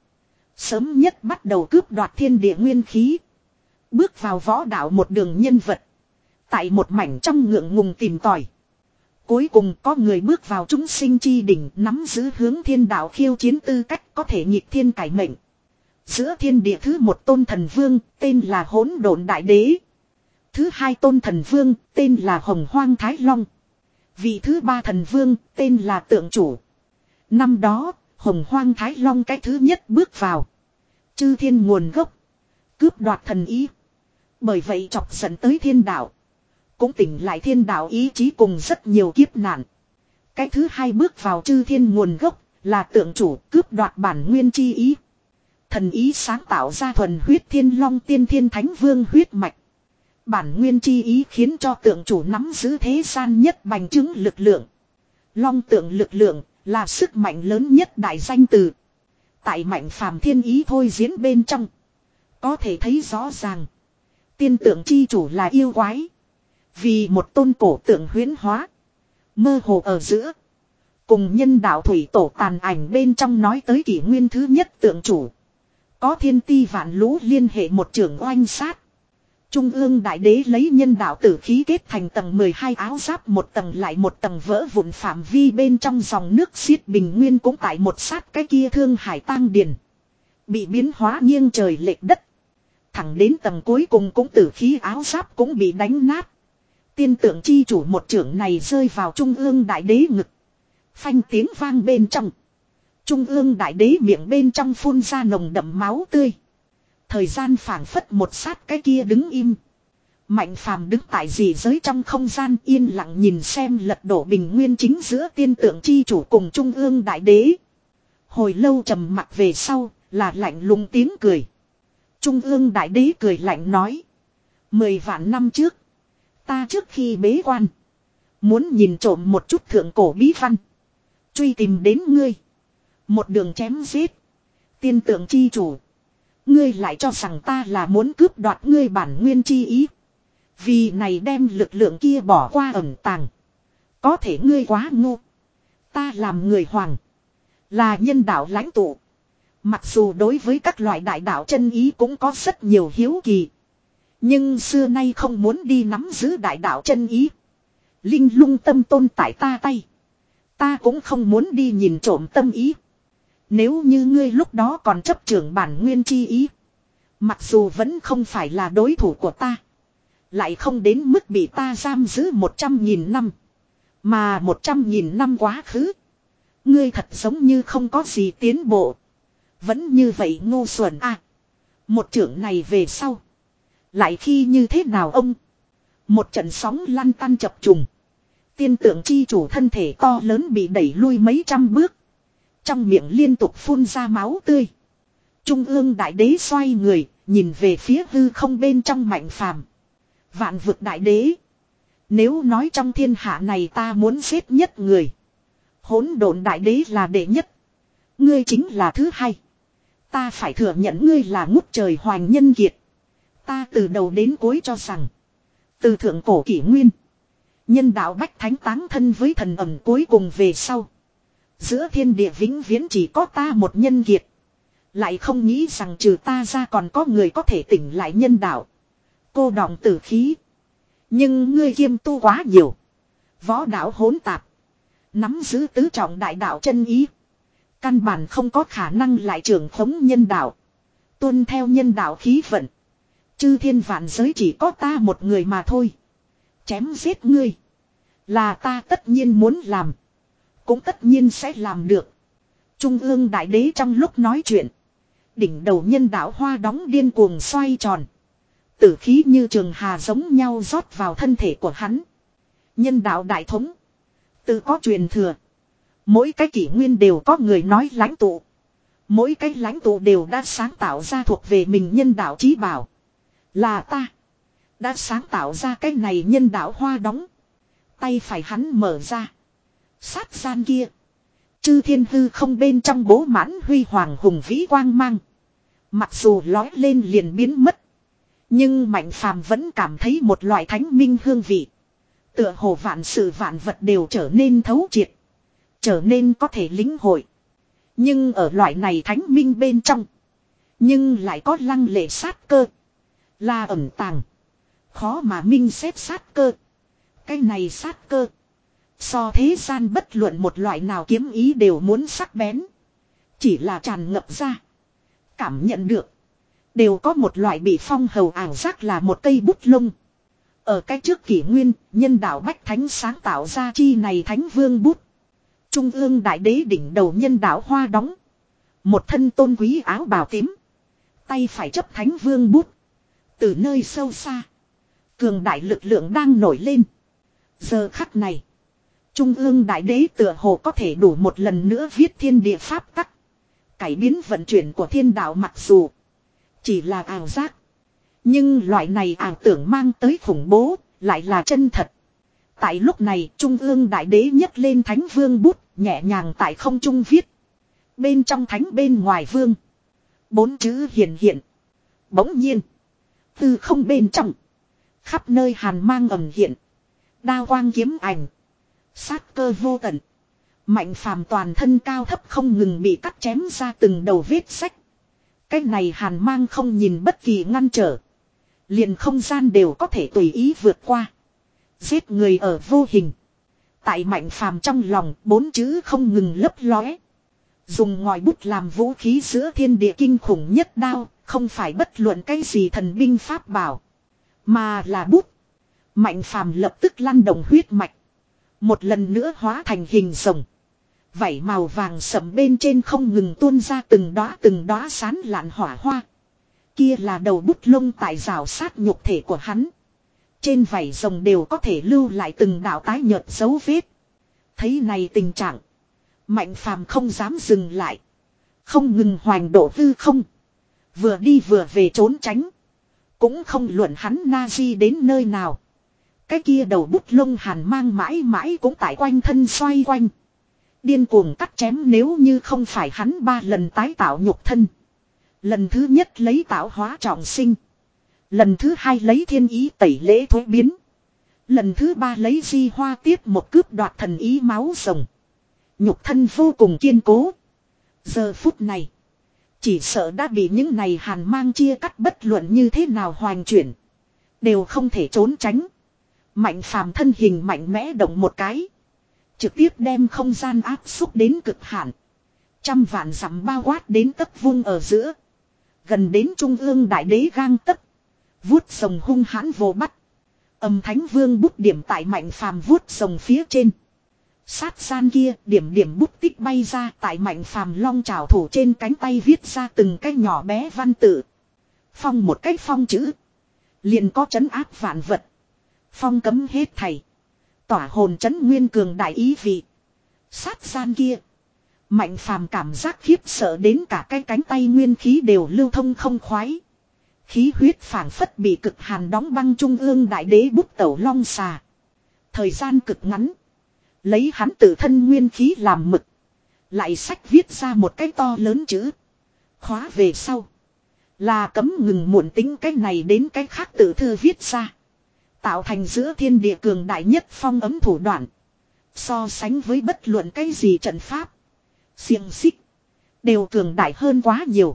Sớm nhất bắt đầu cướp đoạt thiên địa nguyên khí. Bước vào võ đạo một đường nhân vật. Tại một mảnh trong ngượng ngùng tìm tòi. Cuối cùng có người bước vào chúng sinh chi đỉnh nắm giữ hướng thiên đạo khiêu chiến tư cách có thể nhịp thiên cải mệnh. Giữa thiên địa thứ một tôn thần vương tên là Hỗn Độn Đại Đế. Thứ hai tôn thần vương tên là Hồng Hoang Thái Long. Vị thứ ba thần vương tên là Tượng Chủ. Năm đó Hồng Hoang Thái Long cái thứ nhất bước vào. Chư thiên nguồn gốc. Cướp đoạt thần ý. Bởi vậy chọc dẫn tới thiên đạo. Cũng tỉnh lại thiên đạo ý chí cùng rất nhiều kiếp nạn. Cái thứ hai bước vào chư thiên nguồn gốc là Tượng Chủ cướp đoạt bản nguyên chi ý. Thần ý sáng tạo ra thuần huyết thiên long tiên thiên thánh vương huyết mạch. Bản nguyên chi ý khiến cho Tượng Chủ nắm giữ thế gian nhất bành chứng lực lượng. Long tượng lực lượng là sức mạnh lớn nhất đại danh từ. Tại Mạnh Phàm thiên ý thôi diễn bên trong. Có thể thấy rõ ràng. Tiên tượng chi chủ là yêu quái. Vì một tôn cổ tượng huyễn hóa. Mơ hồ ở giữa. Cùng nhân đạo thủy tổ tàn ảnh bên trong nói tới kỷ nguyên thứ nhất tượng chủ. Có thiên ti vạn lũ liên hệ một trường oanh sát. Trung ương đại đế lấy nhân đạo tử khí kết thành tầng mười hai áo giáp một tầng lại một tầng vỡ vụn phạm vi bên trong dòng nước xiết bình nguyên cũng tại một sát cái kia thương hải tang điền. Bị biến hóa nghiêng trời lệch đất. Thẳng đến tầng cuối cùng cũng tử khí áo giáp cũng bị đánh nát. Tiên tượng chi chủ một trưởng này rơi vào trung ương đại đế ngực. Phanh tiếng vang bên trong. Trung ương đại đế miệng bên trong phun ra nồng đậm máu tươi. Thời gian phảng phất một sát cái kia đứng im. Mạnh Phàm đứng tại dị giới trong không gian yên lặng nhìn xem lật đổ bình nguyên chính giữa tiên tượng chi chủ cùng trung ương đại đế. Hồi lâu trầm mặc về sau là lạnh lùng tiếng cười. Trung ương đại đế cười lạnh nói. Mười vạn năm trước. Ta trước khi bế quan. Muốn nhìn trộm một chút thượng cổ bí văn. Truy tìm đến ngươi. Một đường chém giết. Tiên tượng chi chủ. Ngươi lại cho rằng ta là muốn cướp đoạt ngươi bản nguyên chi ý. Vì này đem lực lượng kia bỏ qua ẩn tàng. Có thể ngươi quá ngu. Ta làm người hoàng. Là nhân đạo lãnh tụ. Mặc dù đối với các loại đại đạo chân ý cũng có rất nhiều hiếu kỳ. Nhưng xưa nay không muốn đi nắm giữ đại đạo chân ý. Linh lung tâm tôn tại ta tay. Ta cũng không muốn đi nhìn trộm tâm ý. Nếu như ngươi lúc đó còn chấp trưởng bản nguyên chi ý. Mặc dù vẫn không phải là đối thủ của ta. Lại không đến mức bị ta giam giữ một trăm nghìn năm. Mà một trăm nghìn năm quá khứ. Ngươi thật giống như không có gì tiến bộ. Vẫn như vậy ngu xuẩn à. Một trưởng này về sau. Lại khi như thế nào ông. Một trận sóng lăn tăn chập trùng. Tiên tượng chi chủ thân thể to lớn bị đẩy lui mấy trăm bước. Trong miệng liên tục phun ra máu tươi. Trung ương đại đế xoay người, nhìn về phía hư không bên trong Mạnh Phàm. Vạn vực đại đế. Nếu nói trong thiên hạ này ta muốn giết nhất người. Hỗn độn đại đế là đệ nhất. Ngươi chính là thứ hai. Ta phải thừa nhận ngươi là ngút trời hoàng nhân kiệt. Ta từ đầu đến cuối cho rằng. Từ thượng cổ kỷ nguyên. Nhân đạo bách thánh táng thân với thần ẩm cuối cùng về sau. Giữa thiên địa vĩnh viễn chỉ có ta một nhân kiệt. Lại không nghĩ rằng trừ ta ra còn có người có thể tỉnh lại nhân đạo. Cô đọng tử khí. Nhưng ngươi kiêm tu quá nhiều. Võ đạo hỗn tạp. Nắm giữ tứ trọng đại đạo chân ý. Căn bản không có khả năng lại trưởng khống nhân đạo. Tuân theo nhân đạo khí vận. Chư thiên vạn giới chỉ có ta một người mà thôi. Chém giết ngươi. Là ta tất nhiên muốn làm. Cũng tất nhiên sẽ làm được. Trung ương đại đế trong lúc nói chuyện. Đỉnh đầu nhân đạo hoa đóng điên cuồng xoay tròn. Tử khí như trường hà giống nhau rót vào thân thể của hắn. Nhân đạo đại thống. Tự có truyền thừa. Mỗi cái kỷ nguyên đều có người nói lãnh tụ. Mỗi cái lãnh tụ đều đã sáng tạo ra thuộc về mình nhân đạo chí bảo. Là ta. Đã sáng tạo ra cái này nhân đạo hoa đóng. Tay phải hắn mở ra. Sát gian kia. Chư thiên hư không bên trong bố mãn huy hoàng hùng vĩ quang mang. Mặc dù lói lên liền biến mất. Nhưng Mạnh Phàm vẫn cảm thấy một loại thánh minh hương vị. Tựa hồ vạn sự vạn vật đều trở nên thấu triệt. Trở nên có thể lĩnh hội. Nhưng ở loại này thánh minh bên trong. Nhưng lại có lăng lệ sát cơ. Là ẩn tàng. Khó mà minh xét sát cơ. Cái này sát cơ. So thế gian bất luận một loại nào kiếm ý đều muốn sắc bén. Chỉ là tràn ngập ra. Cảm nhận được. Đều có một loại bị phong hầu ảo giác là một cây bút lông. Ở cái trước kỷ nguyên, nhân đạo bách thánh sáng tạo ra chi này thánh vương bút. Trung ương đại đế đỉnh đầu nhân đạo hoa đóng. Một thân tôn quý áo bào tím. Tay phải chấp thánh vương bút. Từ nơi sâu xa. Cường đại lực lượng đang nổi lên. Giờ khắc này. Trung ương đại đế tựa hồ có thể đủ một lần nữa viết thiên địa pháp tắc. Cải biến vận chuyển của thiên đạo mặc dù chỉ là ảo giác. Nhưng loại này ảo tưởng mang tới khủng bố lại là chân thật. Tại lúc này Trung ương đại đế nhấc lên thánh vương bút nhẹ nhàng tại không trung viết. Bên trong thánh bên ngoài vương. Bốn chữ hiện hiện. Bỗng nhiên. Từ không bên trong. Khắp nơi hàn mang ẩn hiện. Đao quang kiếm ảnh. Sát cơ vô tận. Mạnh Phàm toàn thân cao thấp không ngừng bị cắt chém ra từng đầu vết sách. Cái này hàn mang không nhìn bất kỳ ngăn trở. Liền không gian đều có thể tùy ý vượt qua. Giết người ở vô hình. Tại Mạnh Phàm trong lòng bốn chữ không ngừng lấp lóe. Dùng ngòi bút làm vũ khí giữa thiên địa kinh khủng nhất đao. Không phải bất luận cái gì thần binh pháp bảo. Mà là bút. Mạnh Phàm lập tức lăn động huyết mạch. Một lần nữa hóa thành hình rồng. Vảy màu vàng sẫm bên trên không ngừng tuôn ra từng đóa từng đóa sán lạn hỏa hoa. Kia là đầu bút lông tại rào sát nhục thể của hắn. Trên vảy rồng đều có thể lưu lại từng đạo tái nhợt dấu vết. Thấy này tình trạng. Mạnh Phàm không dám dừng lại. Không ngừng hoành độ hư không. Vừa đi vừa về trốn tránh. Cũng không luận hắn na di đến nơi nào. Cái kia đầu bút lông hàn mang mãi mãi cũng tại quanh thân xoay quanh. Điên cuồng cắt chém nếu như không phải hắn ba lần tái tạo nhục thân. Lần thứ nhất lấy tạo hóa trọng sinh. Lần thứ hai lấy thiên ý tẩy lễ thối biến. Lần thứ ba lấy di hoa tiếp một cướp đoạt thần ý máu rồng. Nhục thân vô cùng kiên cố. Giờ phút này. Chỉ sợ đã bị những này hàn mang chia cắt bất luận như thế nào hoành chuyển. Đều không thể trốn tránh. Mạnh Phàm thân hình mạnh mẽ động một cái. Trực tiếp đem không gian áp xúc đến cực hạn. Trăm vạn dặm bao quát đến tấc vung ở giữa. Gần đến trung ương đại đế gang tấc. Vuốt rồng hung hãn vô bắt. Âm thánh vương bút điểm tại Mạnh Phàm vuốt rồng phía trên. Sát gian kia điểm điểm bút tích bay ra tại Mạnh Phàm long trảo thủ trên cánh tay viết ra từng cái nhỏ bé văn tự. Phong một cái phong chữ. Liền có trấn áp vạn vật. Phong cấm hết thảy. Tỏa hồn trấn nguyên cường đại ý vị. Sát gian kia. Mạnh Phàm cảm giác khiếp sợ đến cả cái cánh tay nguyên khí đều lưu thông không khoái. Khí huyết phảng phất bị cực hàn đóng băng trung ương đại đế bút tẩu long xà. Thời gian cực ngắn. Lấy hắn tự thân nguyên khí làm mực. Lại sách viết ra một cái to lớn chữ. Khóa về sau. Là cấm ngừng muộn tính cái này đến cái khác tự thư viết ra. tạo thành giữa thiên địa cường đại nhất phong ấm thủ đoạn. So sánh với bất luận cái gì trận pháp, xiềng xích, đều cường đại hơn quá nhiều.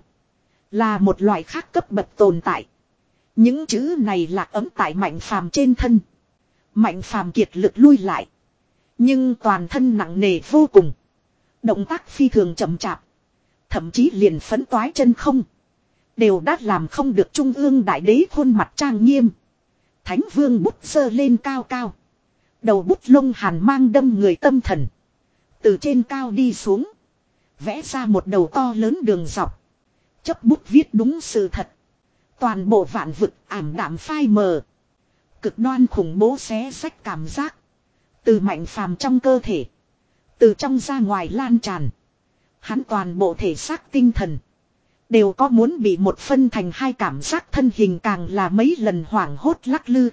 Là một loại khác cấp bậc tồn tại. Những chữ này lạc ấm tại Mạnh Phàm trên thân. Mạnh Phàm kiệt lực lui lại. Nhưng toàn thân nặng nề vô cùng. Động tác phi thường chậm chạp. Thậm chí liền phấn toái chân không. Đều đã làm không được Trung ương đại đế khuôn mặt trang nghiêm. Thánh vương bút giơ lên cao cao. Đầu bút lông hàn mang đâm người tâm thần. Từ trên cao đi xuống. Vẽ ra một đầu to lớn đường dọc. Chấp bút viết đúng sự thật. Toàn bộ vạn vực ảm đạm phai mờ. Cực đoan khủng bố xé xách cảm giác. Từ Mạnh Phàm trong cơ thể. Từ trong ra ngoài lan tràn. Hắn toàn bộ thể xác tinh thần. Đều có muốn bị một phân thành hai cảm giác thân hình càng là mấy lần hoảng hốt lắc lư.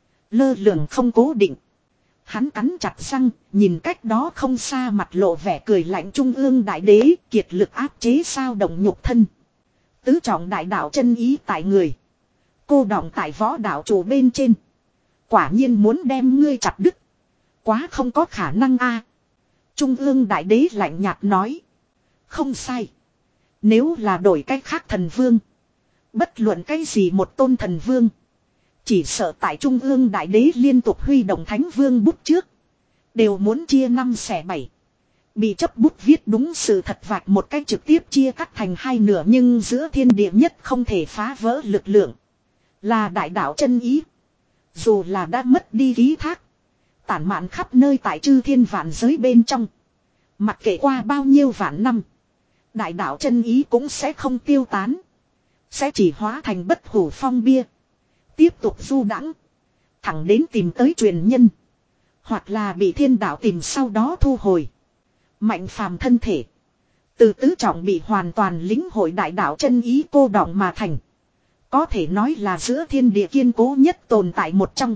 Lơ lửng không cố định. Hắn cắn chặt răng, nhìn cách đó không xa mặt lộ vẻ cười lạnh Trung ương đại đế, kiệt lực áp chế sao động nhục thân. Tứ trọng đại đạo chân ý tại người. Cô đọng tại võ đạo chủ bên trên. Quả nhiên muốn đem ngươi chặt đứt. Quá không có khả năng a. Trung ương đại đế lạnh nhạt nói. Không sai. Nếu là đổi cách khác thần vương. Bất luận cái gì một tôn thần vương. Chỉ sợ tại Trung ương đại đế liên tục huy động thánh vương bút trước. Đều muốn chia năm xẻ bảy. Bị chấp bút viết đúng sự thật vạch một cách trực tiếp chia cắt thành hai nửa. Nhưng giữa thiên địa nhất không thể phá vỡ lực lượng. Là đại đạo chân ý. Dù là đã mất đi ký thác. Tản mạn khắp nơi tại chư thiên vạn giới bên trong. Mặc kệ qua bao nhiêu vạn năm. Đại đạo chân ý cũng sẽ không tiêu tán. Sẽ chỉ hóa thành bất hủ phong bia. Tiếp tục du đãng thẳng đến tìm tới truyền nhân. Hoặc là bị thiên đạo tìm sau đó thu hồi. Mạnh Phàm thân thể. Từ tứ trọng bị hoàn toàn lĩnh hội đại đạo chân ý cô đọng mà thành. Có thể nói là giữa thiên địa kiên cố nhất tồn tại một trong.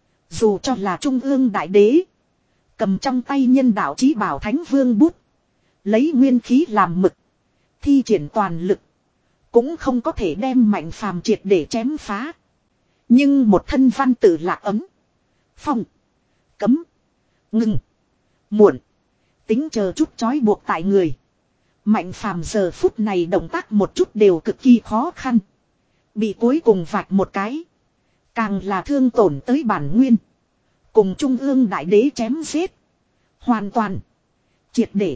Dù cho là Trung ương đại đế. Cầm trong tay nhân đạo chí bảo thánh vương bút. Lấy nguyên khí làm mực. Thi triển toàn lực. Cũng không có thể đem Mạnh Phàm triệt để chém phá. Nhưng một thân văn tự lạc ấm. Phong. Cấm. Ngừng. Muộn. Tính chờ chút trói buộc tại người. Mạnh Phàm giờ phút này động tác một chút đều cực kỳ khó khăn. Bị cuối cùng vạch một cái. Càng là thương tổn tới bản nguyên. Cùng Trung ương đại đế chém giết. Hoàn toàn. Triệt để.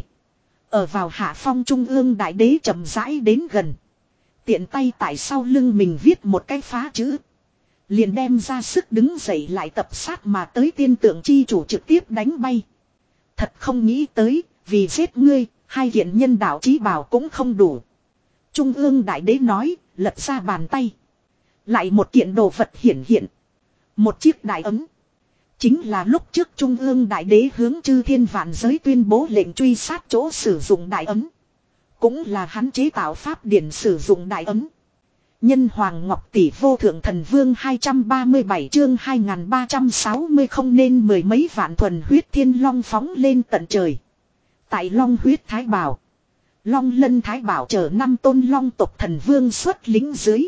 Ở vào hạ phong Trung ương đại đế chậm rãi đến gần. Tiện tay tại sau lưng mình viết một cái phá chữ. Liền đem ra sức đứng dậy lại tập sát mà tới tiên tượng chi chủ trực tiếp đánh bay. Thật không nghĩ tới, vì giết ngươi, hai kiện nhân đạo chí bảo cũng không đủ. Trung ương đại đế nói, lật ra bàn tay. Lại một kiện đồ vật hiển hiện. Một chiếc đại ấm. Chính là lúc trước Trung ương đại đế hướng chư thiên vạn giới tuyên bố lệnh truy sát chỗ sử dụng đại ấm. Cũng là hắn chế tạo pháp điển sử dụng đại ấm. Nhân Hoàng Ngọc Tỷ Vô Thượng Thần Vương hai trăm ba mươi bảy chương hai nghìn ba trăm sáu mươi không nên mười mấy vạn thuần huyết thiên long phóng lên tận trời. Tại long huyết thái bảo. Long lân thái bảo chờ năm tôn long tộc thần vương xuất lính dưới.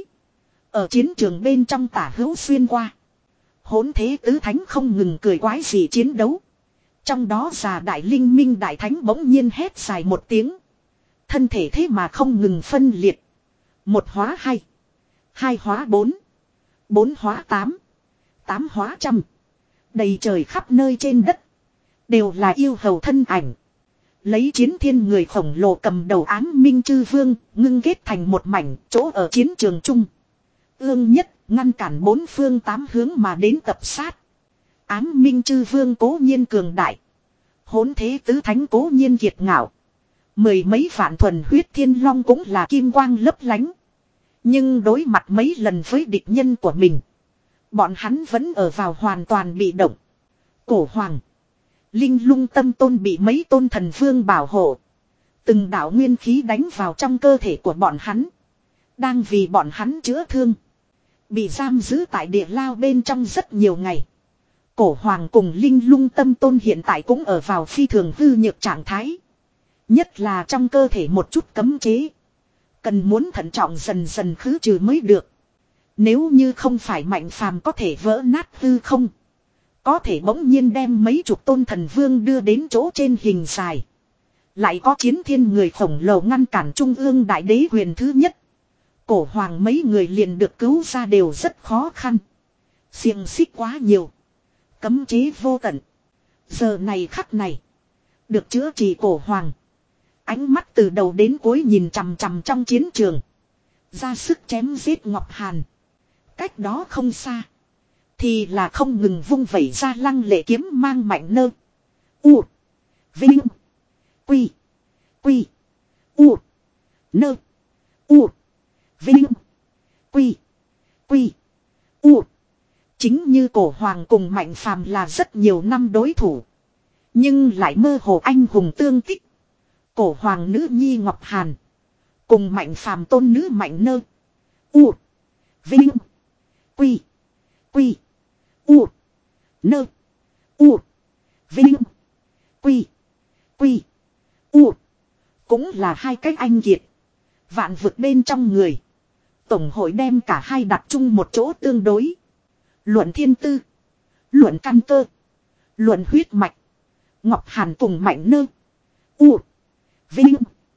Ở chiến trường bên trong tả hữu xuyên qua. Hỗn thế tứ thánh không ngừng cười quái gì chiến đấu. Trong đó già đại linh minh đại thánh bỗng nhiên hét dài một tiếng. Thân thể thế mà không ngừng phân liệt. Một hóa hai. Hai hóa bốn. Bốn hóa tám. Tám hóa trăm. Đầy trời khắp nơi trên đất. Đều là yêu hầu thân ảnh. Lấy chiến thiên người khổng lồ cầm đầu ám minh chư vương. Ngưng kết thành một mảnh chỗ ở chiến trường chung. Ương nhất ngăn cản bốn phương tám hướng mà đến tập sát. Ám minh chư vương cố nhiên cường đại. Hỗn thế tứ thánh cố nhiên kiệt ngạo. Mười mấy vạn thuần huyết thiên long cũng là kim quang lấp lánh. Nhưng đối mặt mấy lần với địch nhân của mình. Bọn hắn vẫn ở vào hoàn toàn bị động. Cổ hoàng. Linh lung tâm tôn bị mấy tôn thần vương bảo hộ. Từng đạo nguyên khí đánh vào trong cơ thể của bọn hắn. Đang vì bọn hắn chữa thương. Bị giam giữ tại địa lao bên trong rất nhiều ngày. Cổ hoàng cùng linh lung tâm tôn hiện tại cũng ở vào phi thường hư nhược trạng thái. Nhất là trong cơ thể một chút cấm chế. Cần muốn thận trọng dần dần khứ trừ mới được. Nếu như không phải Mạnh Phàm có thể vỡ nát hư không. Có thể bỗng nhiên đem mấy chục tôn thần vương đưa đến chỗ trên hình dài. Lại có chiến thiên người khổng lồ ngăn cản trung ương đại đế quyền thứ nhất. Cổ hoàng mấy người liền được cứu ra đều rất khó khăn. Xiềng xích quá nhiều. Cấm chế vô tận. Giờ này khắc này. Được chữa trị cổ hoàng. Ánh mắt từ đầu đến cuối nhìn chằm chằm trong chiến trường. Ra sức chém giết Ngọc Hàn. Cách đó không xa. Thì là không ngừng vung vẩy ra lăng lệ kiếm mang mạnh nơ. U. Vinh. Quy. Quy. U. Nơ. U. Vinh. Quy. Quy. U. Chính như cổ hoàng cùng Mạnh Phàm là rất nhiều năm đối thủ. Nhưng lại mơ hồ anh hùng tương tích. Cổ hoàng nữ nhi Ngọc Hàn. Cùng Mạnh Phàm tôn nữ Mạnh Nơ. U. Vinh. Quy. Quy. U. Nơ. U. Vinh. Quy. Quy. U. Cũng là hai cách anh kiệt. Vạn vực bên trong người. Tổng hội đem cả hai đặt chung một chỗ tương đối. Luận thiên tư. Luận căn cơ. Luận huyết mạch. Ngọc Hàn cùng Mạnh Nơ. U. Vinh.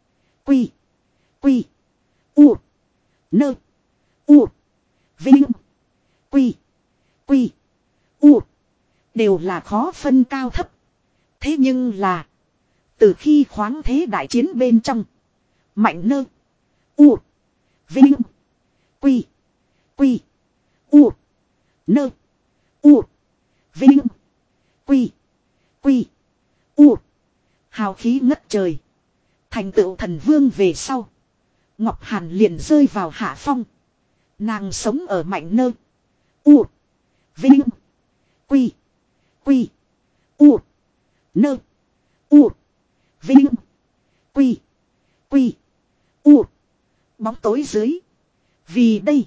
Quy. Quy. U. Nơ. U. Vinh. Quy. Quy. U. Đều là khó phân cao thấp. Thế nhưng là. Từ khi khoáng thế đại chiến bên trong. Mạnh Nơ. U. Vinh. Quy. Quy. U. Nơ. U. Vinh. Quy. Quy. U. Hào khí ngất trời. Thành tựu thần vương về sau. Ngọc Hàn liền rơi vào hạ phong. Nàng sống ở Mạnh Nơ. U. Vinh. Quy. Quy. U. Nơ. U. Vinh. Quy. Quy. U. Bóng tối dưới. Vì đây.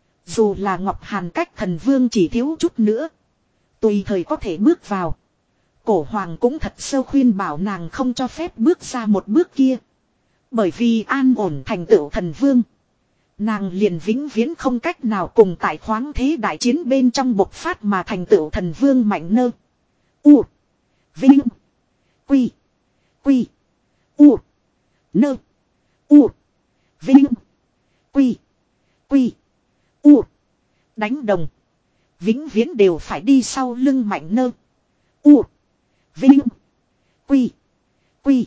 Dù là Ngọc Hàn cách thần vương chỉ thiếu chút nữa. Tùy thời có thể bước vào. Cổ hoàng cũng thật sâu khuyên bảo nàng không cho phép bước ra một bước kia. Bởi vì an ổn thành tựu thần vương. Nàng liền vĩnh viễn không cách nào cùng tại khoáng thế đại chiến bên trong bộc phát mà thành tựu thần vương Mạnh Nơ. U. Vinh. Quy. Quy. U. Nơ. U. Vinh. Quy. Quy. U. Đánh đồng. Vĩnh viễn đều phải đi sau lưng Mạnh Nơ. U. Vinh. Quy. Quy.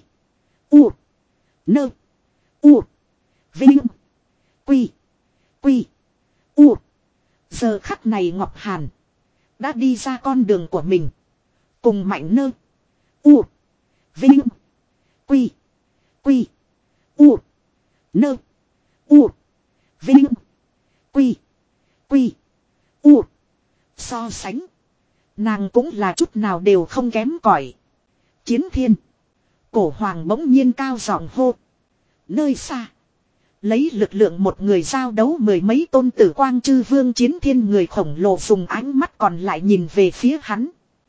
U. Nơ. U. Vinh. Quy. Quy. U. Giờ khắc này Ngọc Hàn. Đã đi ra con đường của mình. Cùng Mạnh Nơ. U. Vinh. Quy. Quy. U. Nơ. U. Vinh. Quy. Quy. U. So sánh. Nàng cũng là chút nào đều không kém cỏi. Chiến thiên. Cổ hoàng bỗng nhiên cao giọng hô. Nơi xa. Lấy lực lượng một người giao đấu mười mấy tôn tử quang chư vương chiến thiên người khổng lồ dùng ánh mắt còn lại nhìn về phía hắn.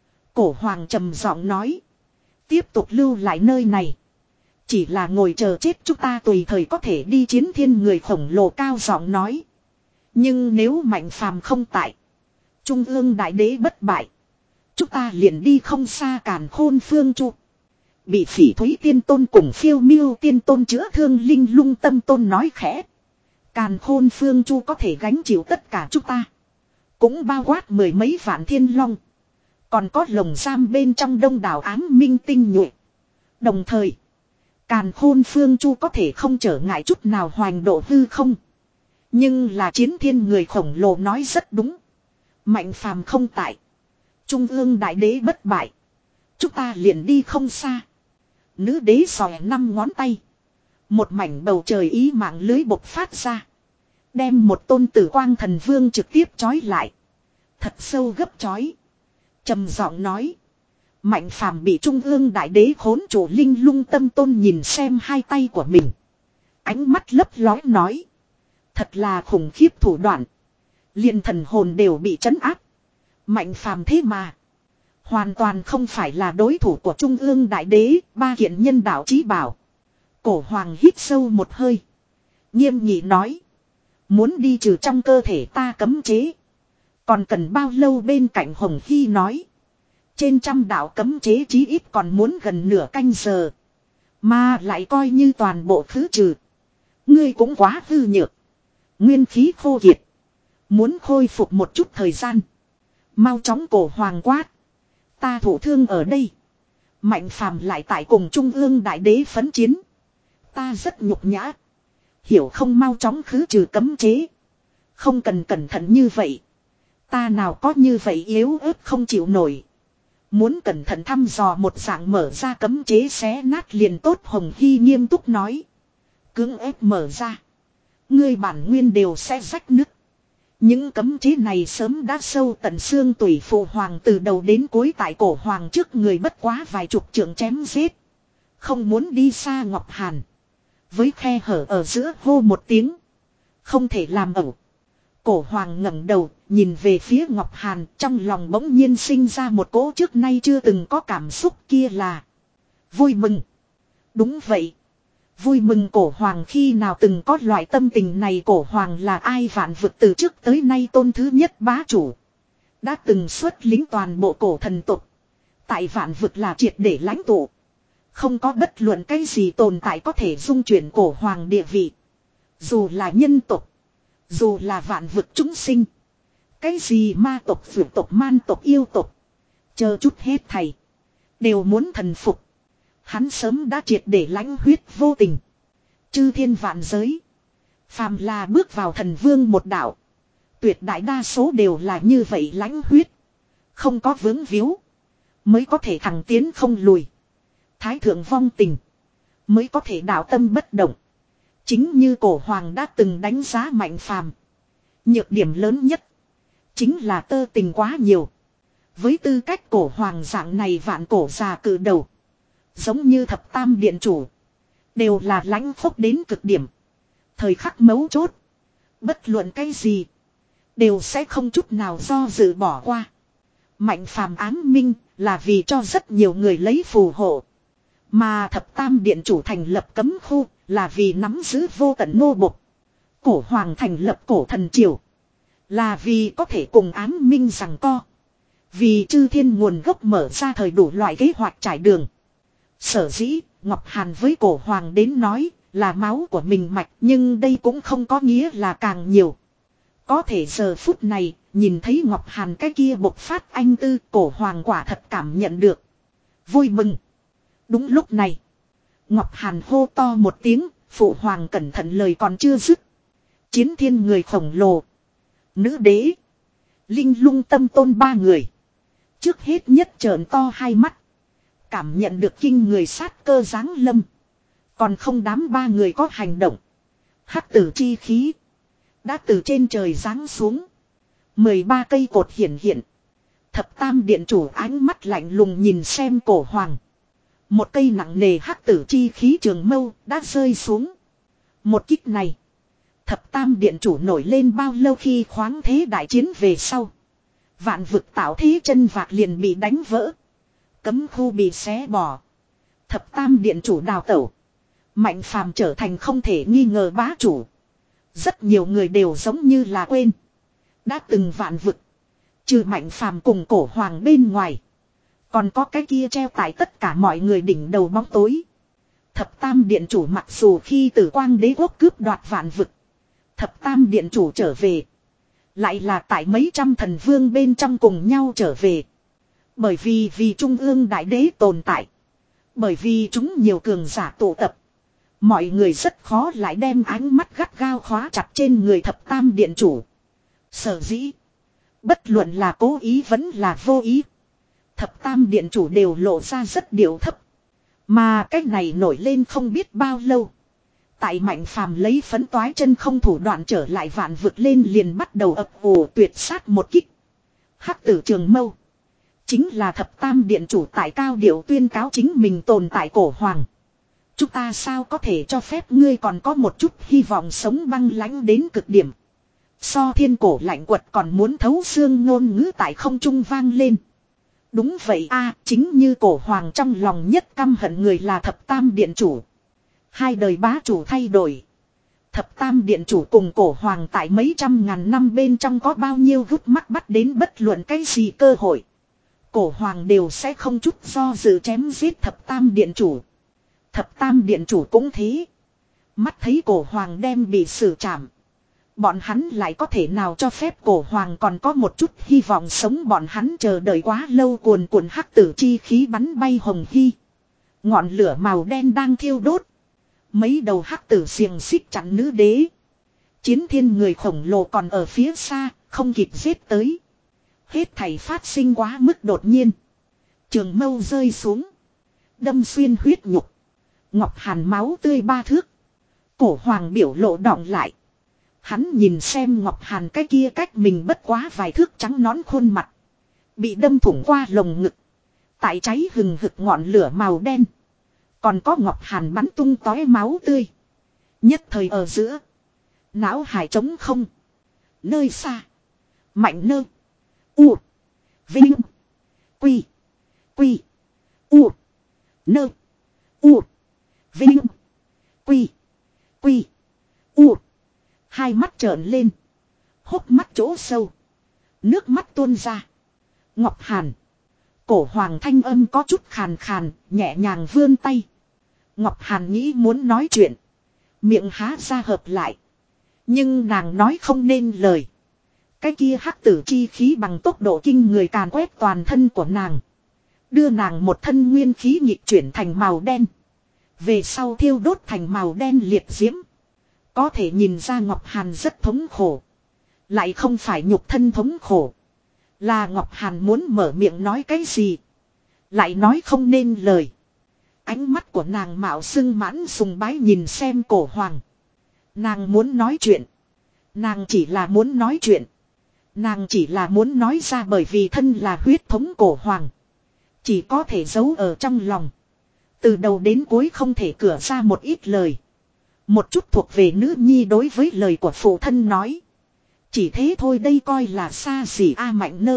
Cổ hoàng trầm giọng nói. Tiếp tục lưu lại nơi này. Chỉ là ngồi chờ chết chúng ta tùy thời có thể đi chiến thiên người khổng lồ cao giọng nói. Nhưng nếu Mạnh Phàm không tại. Trung ương đại đế bất bại. Chúng ta liền đi không xa Càn Khôn Phương Chu. Bị Phỉ Thúy Tiên Tôn cùng Phiêu Miêu Tiên Tôn chữa thương linh lung tâm tôn nói khẽ. Càn Khôn Phương Chu có thể gánh chịu tất cả chúng ta. Cũng bao quát mười mấy vạn thiên long. Còn có lồng giam bên trong đông đảo ám minh tinh nhuệ. Đồng thời. Càn Khôn Phương Chu có thể không trở ngại chút nào hoành độ hư không. Nhưng là chiến thiên người khổng lồ nói rất đúng. Mạnh Phàm không tại. Trung ương đại đế bất bại. Chúng ta liền đi không xa. Nữ đế xòe năm ngón tay. Một mảnh bầu trời ý mạng lưới bộc phát ra. Đem một tôn tử quang thần vương trực tiếp trói lại. Thật sâu gấp trói. Trầm giọng nói. Mạnh Phàm bị trung ương đại đế khốn chủ linh lung tâm tôn nhìn xem hai tay của mình. Ánh mắt lấp lói nói. Thật là khủng khiếp thủ đoạn. Liền thần hồn đều bị trấn áp. Mạnh Phàm thế mà. Hoàn toàn không phải là đối thủ của trung ương đại đế. Ba kiện nhân đạo chí bảo. Cổ hoàng hít sâu một hơi. Nghiêm nghị nói. Muốn đi trừ trong cơ thể ta cấm chế. Còn cần bao lâu bên cạnh Hồng Hy nói. Trên trăm đạo cấm chế chí ít còn muốn gần nửa canh giờ. Mà lại coi như toàn bộ khứ trừ. Ngươi cũng quá hư nhược. Nguyên khí khô kiệt. Muốn khôi phục một chút thời gian. Mau chóng cổ hoàng quát. Ta thụ thương ở đây. Mạnh phàm lại tại cùng trung ương đại đế phấn chiến. Ta rất nhục nhã. Hiểu không mau chóng khứ trừ cấm chế. Không cần cẩn thận như vậy. Ta nào có như vậy yếu ớt không chịu nổi. Muốn cẩn thận thăm dò một dạng mở ra cấm chế xé nát liền tốt. Hồng Hy nghiêm túc nói. Cưỡng ép mở ra. Ngươi bản nguyên đều sẽ rách nứt. Những cấm chế này sớm đã sâu tận xương tủy. Phụ hoàng từ đầu đến cuối tại cổ hoàng trước người bất quá vài chục trượng chém giết. Không muốn đi xa Ngọc Hàn. Với khe hở ở giữa hô một tiếng. Không thể làm ẩu. Cổ hoàng ngẩng đầu nhìn về phía Ngọc Hàn. Trong lòng bỗng nhiên sinh ra một cỗ trước nay chưa từng có cảm xúc kia là vui mừng. Đúng vậy. Vui mừng. Cổ hoàng khi nào từng có loại tâm tình này. Cổ hoàng là ai? Vạn vực từ trước tới nay tôn thứ nhất bá chủ. Đã từng xuất lính toàn bộ cổ thần tộc. Tại vạn vực là triệt để lãnh tụ. Không có bất luận cái gì tồn tại có thể dung chuyển cổ hoàng địa vị. Dù là nhân tộc. Dù là vạn vực chúng sinh. Cái gì ma tộc, phượng tộc, man tộc, yêu tộc. Chờ chút hết thầy. Đều muốn thần phục. Hắn sớm đã triệt để lãnh huyết vô tình. Chư thiên vạn giới. Phàm là bước vào thần vương một đạo. Tuyệt đại đa số đều là như vậy lãnh huyết. Không có vướng víu. Mới có thể thẳng tiến không lùi. Thái thượng vong tình. Mới có thể đạo tâm bất động. Chính như cổ hoàng đã từng đánh giá Mạnh Phàm. Nhược điểm lớn nhất. Chính là tơ tình quá nhiều. Với tư cách cổ hoàng dạng này vạn cổ già cự đầu. Giống như thập tam điện chủ. Đều là lãnh khốc đến cực điểm. Thời khắc mấu chốt. Bất luận cái gì. Đều sẽ không chút nào do dự bỏ qua. Mạnh Phàm ám minh là vì cho rất nhiều người lấy phù hộ. Mà thập tam điện chủ thành lập cấm khu là vì nắm giữ vô tận nô bộc. Cổ hoàng thành lập cổ thần triều. Là vì có thể cùng ám minh rằng co. Vì chư thiên nguồn gốc mở ra thời đủ loại kế hoạch trải đường. Sở dĩ Ngọc Hàn với cổ hoàng đến nói là máu của mình mạch. Nhưng đây cũng không có nghĩa là càng nhiều. Có thể giờ phút này nhìn thấy Ngọc Hàn cái kia bộc phát anh tư. Cổ hoàng quả thật cảm nhận được vui mừng. Đúng lúc này Ngọc Hàn hô to một tiếng. Phụ hoàng cẩn thận lời còn chưa dứt. Chiến thiên người khổng lồ. Nữ đế. Linh lung tâm tôn ba người. Trước hết nhất trợn to hai mắt. Cảm nhận được kinh người sát cơ giáng lâm. Còn không đám ba người có hành động. Hắc tử chi khí. Đã từ trên trời giáng xuống. mười ba cây cột hiển hiện. Thập tam điện chủ ánh mắt lạnh lùng nhìn xem cổ hoàng. Một cây nặng nề hắc tử chi khí trường mâu đã rơi xuống. Một kích này. Thập tam điện chủ nổi lên bao lâu khi khoáng thế đại chiến về sau. Vạn vực tạo thế chân vạc liền bị đánh vỡ. Cấm khu bị xé bỏ. Thập tam điện chủ đào tẩu. Mạnh Phàm trở thành không thể nghi ngờ bá chủ. Rất nhiều người đều giống như là quên. Đã từng vạn vực. Trừ Mạnh Phàm cùng cổ hoàng bên ngoài. Còn có cái kia treo tại tất cả mọi người đỉnh đầu bóng tối. Thập tam điện chủ mặc dù khi tử quang đế quốc cướp đoạt vạn vực. Thập tam điện chủ trở về. Lại là tại mấy trăm thần vương bên trong cùng nhau trở về. Bởi vì vì trung ương đại đế tồn tại. Bởi vì chúng nhiều cường giả tụ tập. Mọi người rất khó lại đem ánh mắt gắt gao khóa chặt trên người thập tam điện chủ. Sở dĩ. Bất luận là cố ý vẫn là vô ý. Thập tam điện chủ đều lộ ra rất điệu thấp. Mà cách này nổi lên không biết bao lâu. Tại Mạnh Phàm lấy phấn toái chân không thủ đoạn trở lại vạn vực lên liền bắt đầu ập ồ tuyệt sát một kích. Hắc tử trường mâu. Chính là thập tam điện chủ tại cao điệu tuyên cáo chính mình tồn tại cổ hoàng. Chúng ta sao có thể cho phép ngươi còn có một chút hy vọng sống băng lãnh đến cực điểm. So thiên cổ lạnh quật còn muốn thấu xương ngôn ngữ tại không trung vang lên. Đúng vậy a, chính như cổ hoàng trong lòng nhất căm hận người là thập tam điện chủ. Hai đời bá chủ thay đổi. Thập tam điện chủ cùng cổ hoàng tại mấy trăm ngàn năm bên trong có bao nhiêu gút mắt bắt đến bất luận cái gì cơ hội. Cổ hoàng đều sẽ không chút do dự chém giết thập tam điện chủ. Thập tam điện chủ cũng thế. Mắt thấy cổ hoàng đem bị xử trảm. Bọn hắn lại có thể nào cho phép cổ hoàng còn có một chút hy vọng sống, bọn hắn chờ đợi quá lâu. Cuồn cuộn hắc tử chi khí bắn bay hồng hy. Ngọn lửa màu đen đang thiêu đốt. Mấy đầu hắc tử xiềng xích chặn nữ đế. Chiến thiên người khổng lồ còn ở phía xa, không kịp giết tới. Hết thảy phát sinh quá mức đột nhiên. Trường mâu rơi xuống. Đâm xuyên huyết nhục. Ngọc Hàn máu tươi ba thước. Cổ hoàng biểu lộ đọng lại. Hắn nhìn xem Ngọc Hàn cái kia cách mình bất quá vài thước trắng nõn khuôn mặt. Bị đâm thủng qua lồng ngực. Tại cháy hừng hực ngọn lửa màu đen. Còn có Ngọc Hàn bắn tung tóe máu tươi. Nhất thời ở giữa. Não hải trống không. Nơi xa. Mạnh nơ. U. Vinh. Quy. Quy. U. Nơ. U. Vinh. Quy. Quy. U. Hai mắt trợn lên. Hốc mắt chỗ sâu. Nước mắt tuôn ra. Ngọc Hàn. Cổ hoàng thanh âm có chút khàn khàn, nhẹ nhàng vươn tay. Ngọc Hàn nghĩ muốn nói chuyện. Miệng há ra hợp lại. Nhưng nàng nói không nên lời. Cái kia hắc tử chi khí bằng tốc độ kinh người càn quét toàn thân của nàng. Đưa nàng một thân nguyên khí nhịp chuyển thành màu đen. Về sau thiêu đốt thành màu đen liệt diễm. Có thể nhìn ra Ngọc Hàn rất thống khổ. Lại không phải nhục thân thống khổ. Là Ngọc Hàn muốn mở miệng nói cái gì. Lại nói không nên lời. Ánh mắt của nàng mạo sưng mãn sùng bái nhìn xem cổ hoàng. Nàng muốn nói chuyện. Nàng chỉ là muốn nói chuyện. Nàng chỉ là muốn nói ra bởi vì thân là huyết thống cổ hoàng. Chỉ có thể giấu ở trong lòng. Từ đầu đến cuối không thể cửa ra một ít lời. Một chút thuộc về nữ nhi đối với lời của phụ thân nói. Chỉ thế thôi, đây coi là xa xỉ a. Mạnh nơ.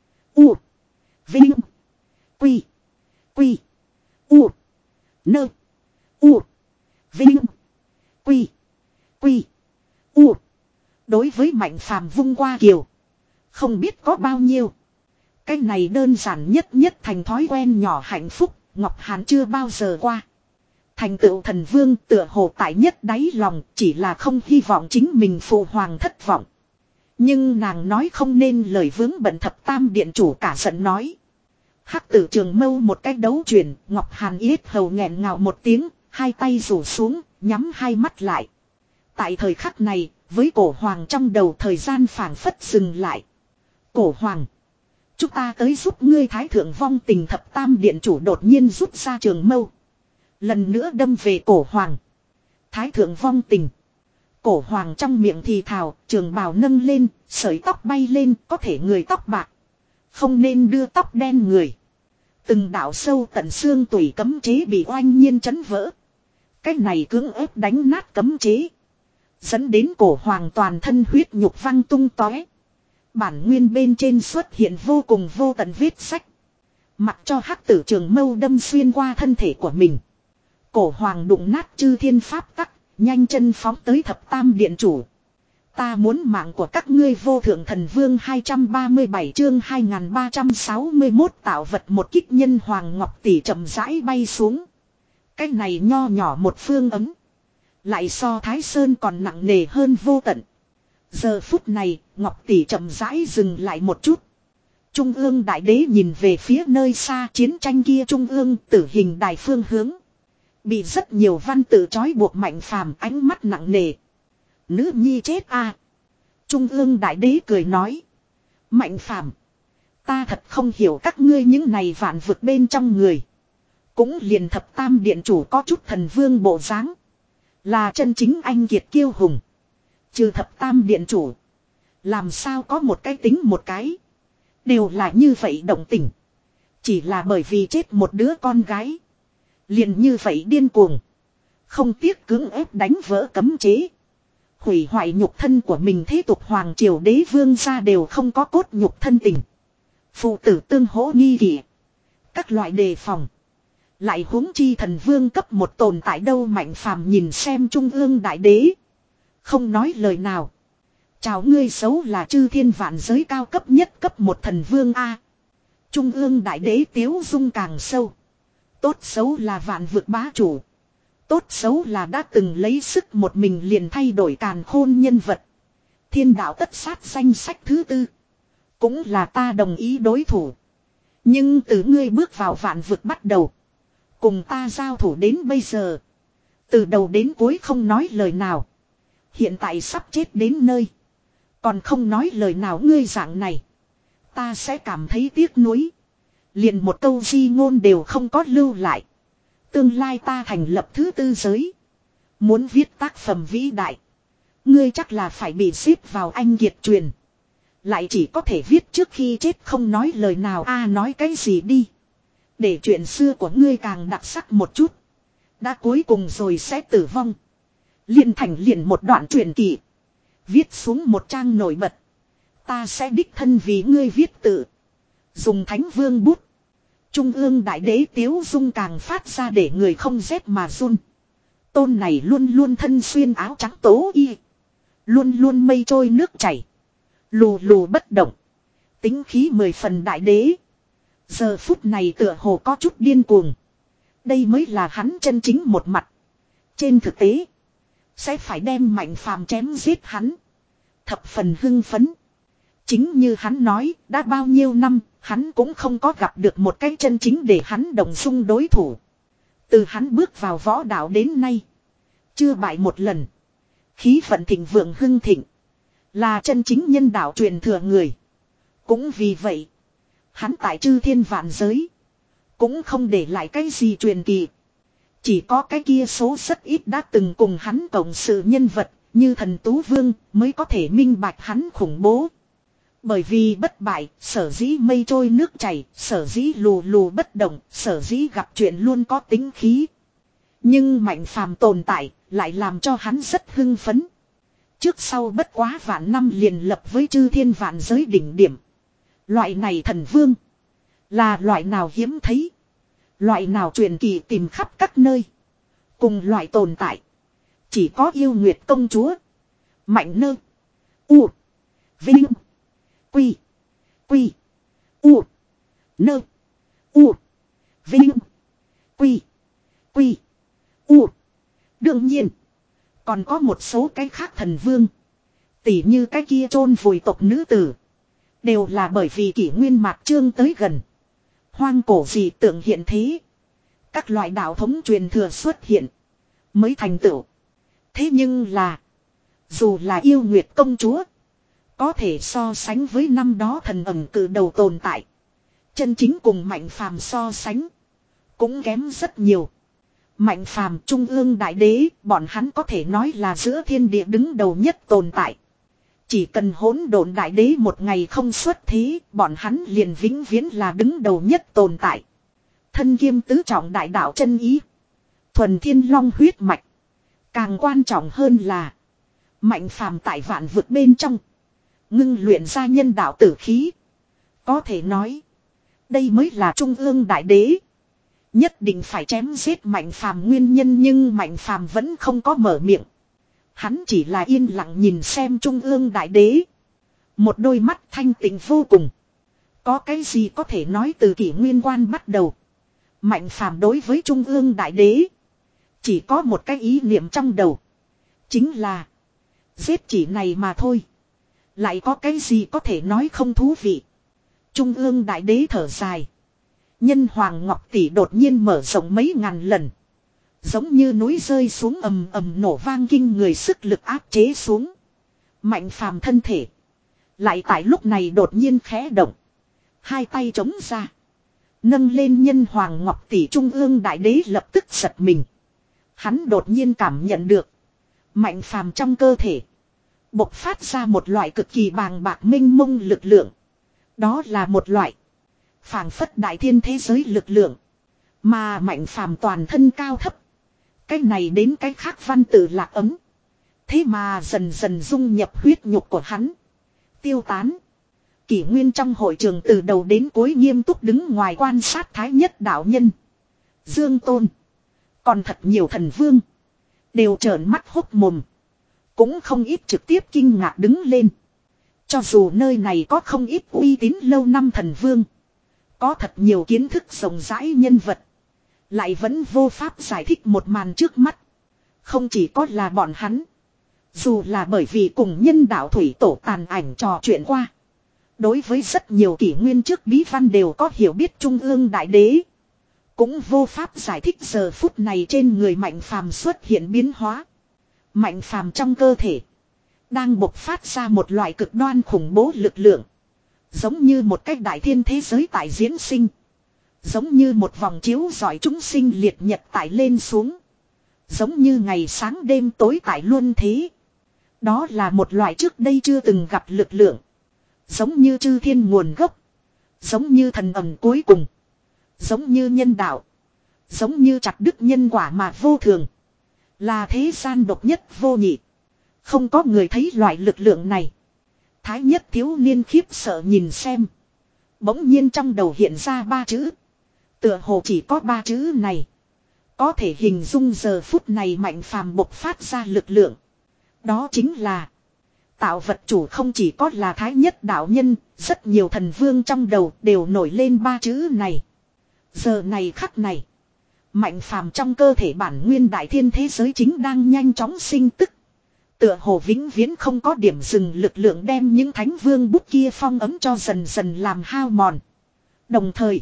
U. Vinh. Quy. Quy. U. Nơ. U. Vinh. Quy. Quy. U. Đối với Mạnh Phàm vung qua kiều. Không biết có bao nhiêu. Cái này đơn giản nhất nhất thành thói quen nhỏ hạnh phúc. Ngọc Hàn chưa bao giờ qua. Thành tựu thần vương tựa hồ tại nhất đáy lòng, chỉ là không hy vọng chính mình phụ hoàng thất vọng. Nhưng nàng nói không nên lời, vướng bận thập tam điện chủ cả giận nói. Hắc tử trường mâu một cách đấu chuyển, Ngọc Hàn yết hầu nghẹn ngào một tiếng, hai tay rủ xuống, nhắm hai mắt lại. Tại thời khắc này, với cổ hoàng trong đầu thời gian phảng phất dừng lại. Cổ hoàng, chúng ta tới giúp ngươi. Thái thượng vong tình thập tam điện chủ đột nhiên rút ra trường mâu. Lần nữa đâm về cổ hoàng. Thái thượng vong tình. Cổ hoàng trong miệng thì thào, trường bào nâng lên, sợi tóc bay lên, có thể người tóc bạc. Không nên đưa tóc đen người. Từng đạo sâu tận xương tủy cấm chế bị oanh nhiên chấn vỡ. Cái này cưỡng ép đánh nát cấm chế. Dẫn đến cổ hoàng toàn thân huyết nhục văng tung tóe. Bản nguyên bên trên xuất hiện vô cùng vô tận vết sách. Mặc cho hắc tử trường mâu đâm xuyên qua thân thể của mình. Cổ hoàng đụng nát chư thiên pháp tắc, nhanh chân phóng tới thập tam điện chủ. Ta muốn mạng của các ngươi. Vô thượng thần vương hai trăm ba mươi bảy chương hai nghìn ba trăm sáu mươi mốt tạo vật một kích. Nhân hoàng ngọc tỷ chậm rãi bay xuống. Cái này nho nhỏ một phương ấm. Lại so Thái Sơn còn nặng nề hơn vô tận. Giờ phút này, ngọc tỷ chậm rãi dừng lại một chút. Trung ương đại đế nhìn về phía nơi xa chiến tranh kia. Trung ương tử hình đài phương hướng. Bị rất nhiều văn tự trói buộc Mạnh Phàm ánh mắt nặng nề. Nữ nhi chết à. Trung ương đại đế cười nói. Mạnh Phàm, ta thật không hiểu các ngươi những này vạn vực bên trong người. Cũng liền thập tam điện chủ có chút thần vương bộ dáng. Là chân chính anh kiệt kiêu hùng. Trừ thập tam điện chủ. Làm sao có một cái tính một cái. Đều là như vậy động tình. Chỉ là bởi vì chết một đứa con gái. Liền như vậy điên cuồng. Không tiếc cưỡng ép đánh vỡ cấm chế. Hủy hoại nhục thân của mình. Thế tục hoàng triều đế vương gia đều không có cốt nhục thân tình. Phụ tử tương hỗ nghi kỵ. Các loại đề phòng. Lại huống chi thần vương cấp một tồn tại đâu. Mạnh Phàm nhìn xem trung ương đại đế. Không nói lời nào. Chào ngươi xấu là chư thiên vạn giới cao cấp nhất cấp một thần vương A. Trung ương đại đế tiếu dung càng sâu. Tốt xấu là vạn vực bá chủ. Tốt xấu là đã từng lấy sức một mình liền thay đổi càn khôn nhân vật. Thiên đạo tất sát danh sách thứ tư. Cũng là ta đồng ý đối thủ. Nhưng từ ngươi bước vào vạn vực bắt đầu. Cùng ta giao thủ đến bây giờ. Từ đầu đến cuối không nói lời nào. Hiện tại sắp chết đến nơi. Còn không nói lời nào ngươi dạng này. Ta sẽ cảm thấy tiếc nuối. Liền một câu di ngôn đều không có lưu lại. Tương lai ta thành lập thứ tư giới. Muốn viết tác phẩm vĩ đại. Ngươi chắc là phải bị xếp vào anh kiệt truyền. Lại chỉ có thể viết trước khi chết không nói lời nào a à, nói cái gì đi. Để chuyện xưa của ngươi càng đặc sắc một chút. Đã cuối cùng rồi sẽ tử vong. Liền thành liền một đoạn truyền kỳ. Viết xuống một trang nổi bật. Ta sẽ đích thân vì ngươi viết tự. Dùng thánh vương bút. Trung ương đại đế tiếu dung càng phát ra để người không rét mà run. Tôn này luôn luôn thân xuyên áo trắng tố y. Luôn luôn mây trôi nước chảy. Lù lù bất động. Tính khí mười phần đại đế. Giờ phút này tựa hồ có chút điên cuồng. Đây mới là hắn chân chính một mặt. Trên thực tế. Sẽ phải đem Mạnh Phàm chém giết hắn. Thập phần hưng phấn. Chính như hắn nói, đã bao nhiêu năm, hắn cũng không có gặp được một cái chân chính để hắn đồng xung đối thủ. Từ hắn bước vào võ đạo đến nay. Chưa bại một lần. Khí vận thịnh vượng hưng thịnh. Là chân chính nhân đạo truyền thừa người. Cũng vì vậy. Hắn tại chư thiên vạn giới. Cũng không để lại cái gì truyền kỳ. Chỉ có cái kia số rất ít đã từng cùng hắn cộng sự nhân vật. Như thần Tú Vương mới có thể minh bạch hắn khủng bố. Bởi vì bất bại, sở dĩ mây trôi nước chảy, sở dĩ lù lù bất động, sở dĩ gặp chuyện luôn có tính khí. Nhưng Mạnh Phàm tồn tại, lại làm cho hắn rất hưng phấn. Trước sau bất quá vạn năm liền lập với chư thiên vạn giới đỉnh điểm. Loại này thần vương, là loại nào hiếm thấy. Loại nào truyền kỳ tìm khắp các nơi. Cùng loại tồn tại. Chỉ có yêu nguyệt công chúa. Mạnh nơ. U. Vinh. Quy. Quy. U. Nơ. U. Vinh. Quy. Quy. U. Đương nhiên. Còn có một số cái khác thần vương. Tỉ như cái kia chôn vùi tộc nữ tử. Đều là bởi vì kỷ nguyên mạt trương tới gần. Hoang cổ dị tượng hiện thế. Các loại đạo thống truyền thừa xuất hiện. Mới thành tựu. Thế nhưng là. Dù là yêu nguyệt công chúa. Có thể so sánh với năm đó thần ẩn cử đầu tồn tại. Chân chính cùng Mạnh Phàm so sánh. Cũng kém rất nhiều. Mạnh Phàm trung ương đại đế. Bọn hắn có thể nói là giữa thiên địa đứng đầu nhất tồn tại. Chỉ cần hỗn độn đại đế một ngày không xuất thế. Bọn hắn liền vĩnh viễn là đứng đầu nhất tồn tại. Thân kiêm tứ trọng đại đạo chân ý. Thuần thiên long huyết mạch. Càng quan trọng hơn là. Mạnh Phàm tại vạn vực bên trong. Ngưng luyện ra nhân đạo tử khí. Có thể nói. Đây mới là trung ương đại đế. Nhất định phải chém giết Mạnh Phàm nguyên nhân. Nhưng Mạnh Phàm vẫn không có mở miệng. Hắn chỉ là yên lặng nhìn xem trung ương đại đế. Một đôi mắt thanh tịnh vô cùng. Có cái gì có thể nói từ kỷ nguyên quan bắt đầu. Mạnh Phàm đối với trung ương đại đế. Chỉ có một cái ý niệm trong đầu. Chính là. Giết chỉ này mà thôi. Lại có cái gì có thể nói không thú vị. Trung ương đại đế thở dài. Nhân hoàng ngọc tỷ đột nhiên mở rộng mấy ngàn lần. Giống như núi rơi xuống ầm ầm nổ vang kinh người sức lực áp chế xuống. Mạnh Phàm thân thể. Lại tại lúc này đột nhiên khẽ động. Hai tay chống ra. Nâng lên nhân hoàng ngọc tỷ trung ương đại đế lập tức giật mình. Hắn đột nhiên cảm nhận được. Mạnh Phàm trong cơ thể. Bộc phát ra một loại cực kỳ bàng bạc minh mông lực lượng. Đó là một loại. Phảng phất đại thiên thế giới lực lượng. Mà Mạnh Phàm toàn thân cao thấp. Cái này đến cái khác văn tự lạc ấm. Thế mà dần dần dung nhập huyết nhục của hắn. Tiêu tán. Kỷ nguyên trong hội trường từ đầu đến cuối nghiêm túc đứng ngoài quan sát thái nhất đạo nhân. Dương Tôn. Còn thật nhiều thần vương. Đều trợn mắt hốc mồm. Cũng không ít trực tiếp kinh ngạc đứng lên. Cho dù nơi này có không ít uy tín lâu năm thần vương. Có thật nhiều kiến thức rộng rãi nhân vật. Lại vẫn vô pháp giải thích một màn trước mắt. Không chỉ có là bọn hắn. Dù là bởi vì cùng nhân đạo thủy tổ tàn ảnh trò chuyện qua. Đối với rất nhiều kỷ nguyên trước bí văn đều có hiểu biết trung ương đại đế. Cũng vô pháp giải thích giờ phút này trên người mạnh phàm xuất hiện biến hóa. Mạnh phàm trong cơ thể. Đang bộc phát ra một loại cực đoan khủng bố lực lượng. Giống như một cách đại thiên thế giới tại diễn sinh. Giống như một vòng chiếu rọi chúng sinh liệt nhật tại lên xuống. Giống như ngày sáng đêm tối tại luân thế. Đó là một loại trước đây chưa từng gặp lực lượng. Giống như chư thiên nguồn gốc. Giống như thần ẩm cuối cùng. Giống như nhân đạo. Giống như chặt đứt nhân quả mà vô thường. Là thế gian độc nhất vô nhị. Không có người thấy loại lực lượng này. Thái nhất thiếu niên khiếp sợ nhìn xem. Bỗng nhiên trong đầu hiện ra ba chữ. Tựa hồ chỉ có ba chữ này. Có thể hình dung giờ phút này mạnh phàm bộc phát ra lực lượng. Đó chính là. Tạo vật chủ không chỉ có là thái nhất đạo nhân. Rất nhiều thần vương trong đầu đều nổi lên ba chữ này. Giờ này khắc này. Mạnh phàm trong cơ thể bản nguyên đại thiên thế giới chính đang nhanh chóng sinh tức. Tựa hồ vĩnh viễn không có điểm dừng lực lượng đem những thánh vương bút kia phong ấm cho dần dần làm hao mòn. Đồng thời.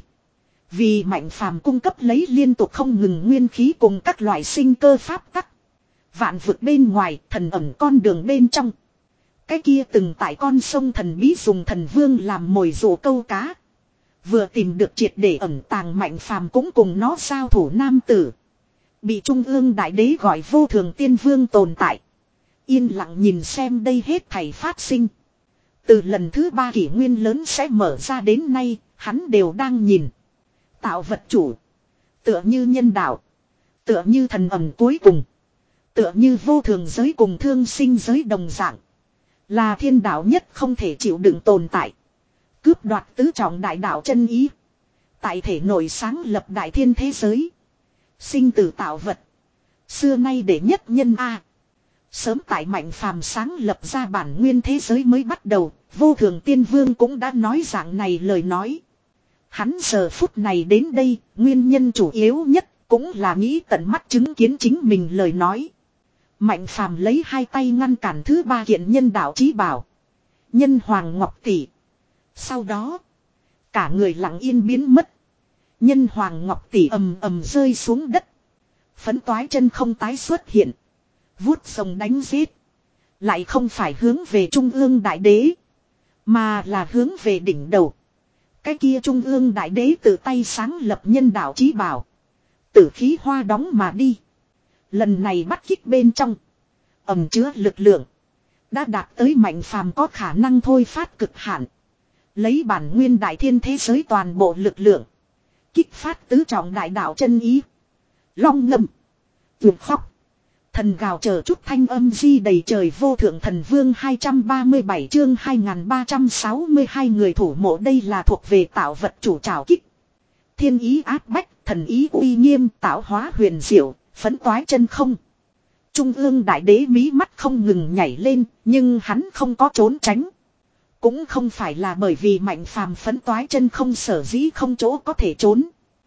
Vì mạnh phàm cung cấp lấy liên tục không ngừng nguyên khí cùng các loại sinh cơ pháp tắc. Vạn vực bên ngoài, thần ẩn con đường bên trong. Cái kia từng tại con sông thần bí dùng thần vương làm mồi dụ câu cá. Vừa tìm được triệt để ẩn tàng mạnh phàm cũng cùng nó giao thủ nam tử. Bị trung ương đại đế gọi vô thường tiên vương tồn tại. Yên lặng nhìn xem đây hết thảy phát sinh. Từ lần thứ ba kỷ nguyên lớn sẽ mở ra đến nay, hắn đều đang nhìn. Tạo vật chủ. Tựa như nhân đạo. Tựa như thần ẩm cuối cùng. Tựa như vô thường giới cùng thương sinh giới đồng dạng. Là thiên đạo nhất không thể chịu đựng tồn tại. Cướp đoạt tứ trọng đại đạo chân ý. Tại thể nội sáng lập đại thiên thế giới. Sinh tử tạo vật. Xưa nay để nhất nhân A. Sớm tại mạnh phàm sáng lập ra bản nguyên thế giới mới bắt đầu. Vô thường tiên vương cũng đã nói dạng này lời nói. Hắn giờ phút này đến đây. Nguyên nhân chủ yếu nhất cũng là nghĩ tận mắt chứng kiến chính mình lời nói. Mạnh phàm lấy hai tay ngăn cản thứ ba kiện nhân đạo chí bảo. Nhân hoàng ngọc tỷ. Sau đó. Cả người lặng yên biến mất. Nhân hoàng ngọc tỷ ầm ầm rơi xuống đất. Phấn toái chân không tái xuất hiện. Vuốt sông đánh giết. Lại không phải hướng về trung ương đại đế. Mà là hướng về đỉnh đầu. Cái kia trung ương đại đế tự tay sáng lập nhân đạo chí bảo. Tử khí hoa đóng mà đi. Lần này bắt kích bên trong. Ẩm chứa lực lượng. Đã đạt tới mạnh phàm có khả năng thôi phát cực hạn. Lấy bản nguyên đại thiên thế giới toàn bộ lực lượng. Kích phát tứ trọng đại đạo chân ý. Long ngâm. Vượt khóc. Thần gào chờ chút thanh âm di đầy trời vô thượng thần vương hai trăm ba mươi bảy chương hai nghìn ba trăm sáu mươi hai người thủ mộ đây là thuộc về tạo vật chủ trảo kích. Thiên ý áp bách, thần ý uy nghiêm, tạo hóa huyền diệu, phấn toái chân không. Trung ương đại đế mí mắt không ngừng nhảy lên, nhưng hắn không có trốn tránh. Cũng không phải là bởi vì mạnh phàm phấn toái chân không sở dĩ không chỗ có thể trốn.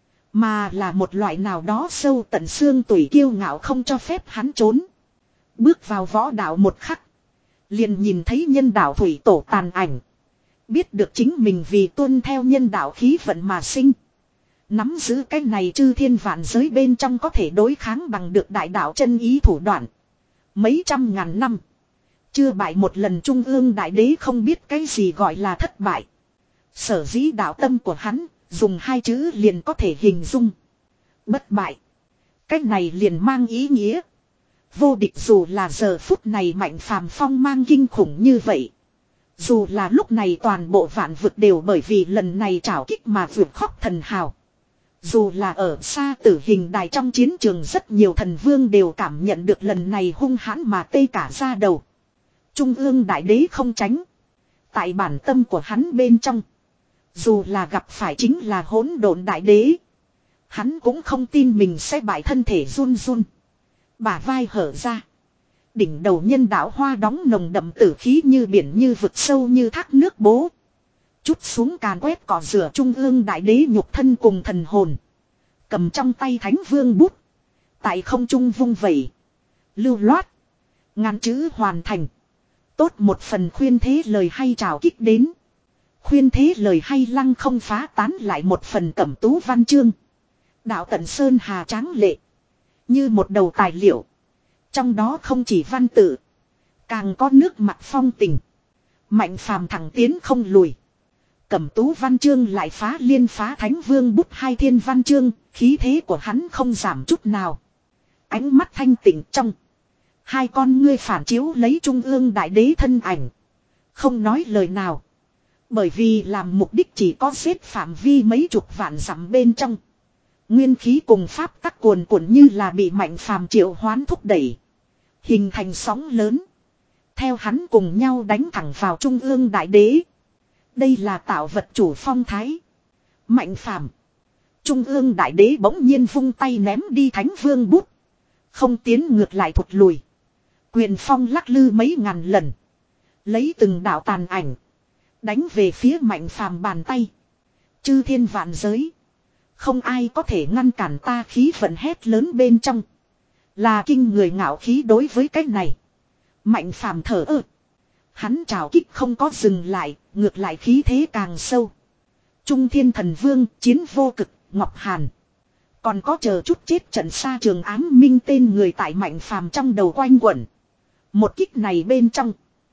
Mà là một loại nào đó sâu tận xương tủy kiêu ngạo không cho phép hắn trốn. Bước vào võ đạo một khắc. Liền nhìn thấy nhân đạo thủy tổ tàn ảnh. Biết được chính mình vì tuân theo nhân đạo khí vận mà sinh. Nắm giữ cái này chư thiên vạn giới bên trong có thể đối kháng bằng được đại đạo chân ý thủ đoạn. Mấy trăm ngàn năm. Chưa bại một lần trung ương đại đế không biết cái gì gọi là thất bại. Sở dĩ đạo tâm của hắn, dùng hai chữ liền có thể hình dung. Bất bại. Cái này liền mang ý nghĩa. Vô địch dù là giờ phút này mạnh phàm phong mang kinh khủng như vậy. Dù là lúc này toàn bộ vạn vực đều bởi vì lần này trảo kích mà vượt khóc thần hào. Dù là ở xa tử hình đài trong chiến trường rất nhiều thần vương đều cảm nhận được lần này hung hãn mà tê cả da đầu. Trung ương đại đế không tránh. Tại bản tâm của hắn bên trong. Dù là gặp phải chính là hỗn độn đại đế. Hắn cũng không tin mình sẽ bại thân thể run run. Bả vai hở ra. Đỉnh đầu nhân đạo hoa đóng nồng đậm tử khí như biển như vực sâu như thác nước bố. Chút xuống càn quét cỏ rửa trung ương đại đế nhục thân cùng thần hồn. Cầm trong tay thánh vương bút. Tại không trung vung vẩy. Lưu loát. Ngàn chữ hoàn thành. Tốt một phần khuyên thế lời hay trào kích đến. Khuyên thế lời hay lăng không phá tán lại một phần cẩm tú văn chương. Đạo tận sơn hà tráng lệ. Như một đầu tài liệu. Trong đó không chỉ văn tự. Càng có nước mặt phong tình. Mạnh phàm thẳng tiến không lùi. Cẩm tú văn chương lại phá liên phá thánh vương bút hai thiên văn chương. Khí thế của hắn không giảm chút nào. Ánh mắt thanh tịnh trong. Hai con ngươi phản chiếu lấy trung ương đại đế thân ảnh. Không nói lời nào. Bởi vì làm mục đích chỉ có xếp phạm vi mấy chục vạn dặm bên trong. Nguyên khí cùng pháp tắc cuồn cuộn như là bị mạnh phàm triệu hoán thúc đẩy. Hình thành sóng lớn. Theo hắn cùng nhau đánh thẳng vào trung ương đại đế. Đây là tạo vật chủ phong thái. Mạnh phàm. Trung ương đại đế bỗng nhiên vung tay ném đi thánh vương bút. Không tiến ngược lại thụt lùi. Quyền phong lắc lư mấy ngàn lần. Lấy từng đạo tàn ảnh. Đánh về phía mạnh phàm bàn tay. Chư thiên vạn giới. Không ai có thể ngăn cản ta khí vận hét lớn bên trong. Là kinh người ngạo khí đối với cái này. Mạnh phàm thở ơ. Hắn trào kích không có dừng lại. Ngược lại khí thế càng sâu. Trung thiên thần vương chiến vô cực Ngọc Hàn. Còn có chờ chút chết trận xa trường ám minh tên người tại mạnh phàm trong đầu quanh quẩn. Một kích này bên trong.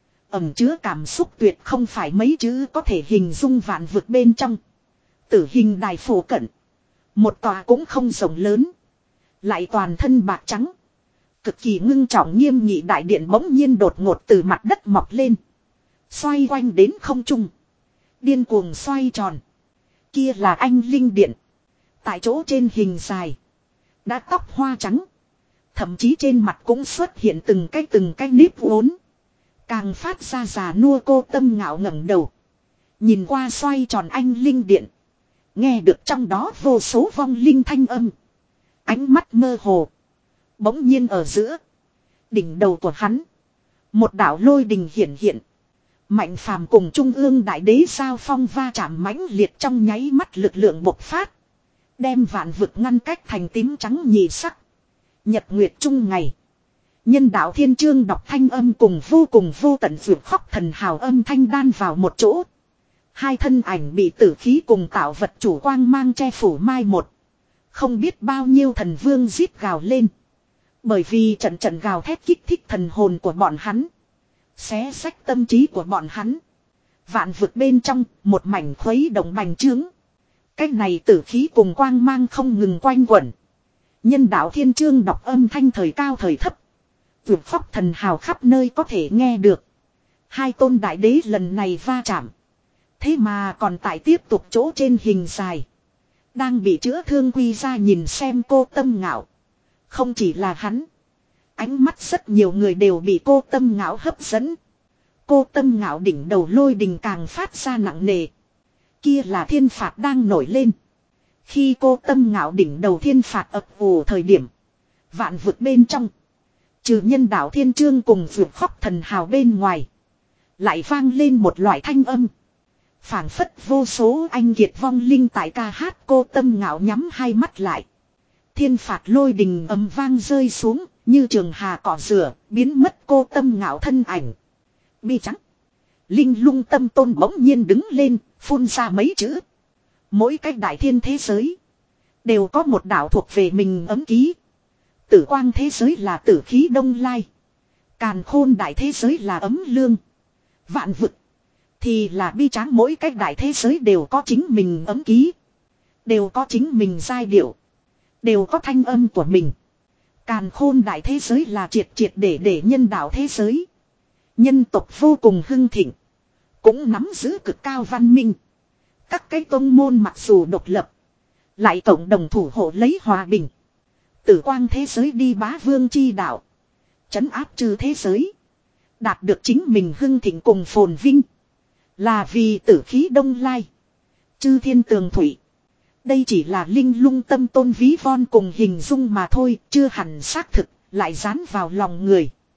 Ẩm chứa cảm xúc tuyệt không phải mấy chữ có thể hình dung vạn vực bên trong. Tử hình đài phổ cận. Một tòa cũng không rộng lớn. Lại toàn thân bạc trắng. Cực kỳ ngưng trọng nghiêm nghị đại điện bỗng nhiên đột ngột từ mặt đất mọc lên. Xoay quanh đến không trung. Điên cuồng xoay tròn. Kia là anh linh điện. Tại chỗ trên hình dài. Đã tóc hoa trắng. Thậm chí trên mặt cũng xuất hiện từng cái từng cái nếp uốn. Càng phát ra già nua cô tâm ngạo ngẩng đầu. Nhìn qua xoay tròn anh linh điện. Nghe được trong đó vô số vong linh thanh âm. Ánh mắt mơ hồ. Bỗng nhiên ở giữa. Đỉnh đầu của hắn. Một đạo lôi đình hiển hiện. Mạnh phàm cùng trung ương đại đế sao phong va chạm mãnh liệt trong nháy mắt lực lượng bộc phát. Đem vạn vực ngăn cách thành tím trắng nhị sắc. Nhật nguyệt trung ngày. Nhân đạo thiên chương đọc thanh âm cùng vô cùng vô tận vượt khóc thần hào âm thanh đan vào một chỗ. Hai thân ảnh bị tử khí cùng tạo vật chủ quang mang che phủ mai một. Không biết bao nhiêu thần vương giết gào lên. Bởi vì trận trận gào thét kích thích thần hồn của bọn hắn. Xé sách tâm trí của bọn hắn. Vạn vực bên trong một mảnh khuấy động bành trướng. Cái này tử khí cùng quang mang không ngừng quanh quẩn. Nhân đạo thiên chương đọc âm thanh thời cao thời thấp. Vượt khóc thần hào khắp nơi có thể nghe được. Hai tôn đại đế lần này va chạm. Thế mà còn tại tiếp tục chỗ trên hình dài. Đang bị chữa thương quy ra nhìn xem cô tâm ngạo. Không chỉ là hắn. Ánh mắt rất nhiều người đều bị cô tâm ngạo hấp dẫn. Cô tâm ngạo đỉnh đầu lôi đình càng phát ra nặng nề. Kia là thiên phạt đang nổi lên. Khi cô tâm ngạo đỉnh đầu thiên phạt ập ùa thời điểm. Vạn vực bên trong. Trừ nhân đạo thiên chương cùng vượt khóc thần hào bên ngoài. Lại vang lên một loại thanh âm. Phảng phất vô số anh kiệt vong linh tại ca hát cô tâm ngạo nhắm hai mắt lại. Thiên phạt lôi đình ầm vang rơi xuống. Như trường hà cỏ rửa biến mất cô tâm ngạo thân ảnh. Bi trắng. Linh lung tâm tôn bỗng nhiên đứng lên. Phun ra mấy chữ. Mỗi cách đại thiên thế giới. Đều có một đạo thuộc về mình ấm ký. Tử quang thế giới là tử khí đông lai. Càn khôn đại thế giới là ấm lương. Vạn vực. Thì là bi tráng mỗi cách đại thế giới đều có chính mình ấm ký. Đều có chính mình giai điệu. Đều có thanh âm của mình. Càn khôn đại thế giới là triệt triệt để để nhân đạo thế giới. Nhân tộc vô cùng hưng thịnh. Cũng nắm giữ cực cao văn minh. Các cái tông môn mặc dù độc lập. Lại cộng đồng thủ hộ lấy hòa bình. Tử quang thế giới đi bá vương chi đạo. Trấn áp trừ thế giới. Đạt được chính mình hưng thịnh cùng phồn vinh. Là vì tử khí đông lai. Chư thiên tường thủy. Đây chỉ là linh lung tâm tôn ví von cùng hình dung mà thôi. Chưa hẳn xác thực. Lại dán vào lòng người.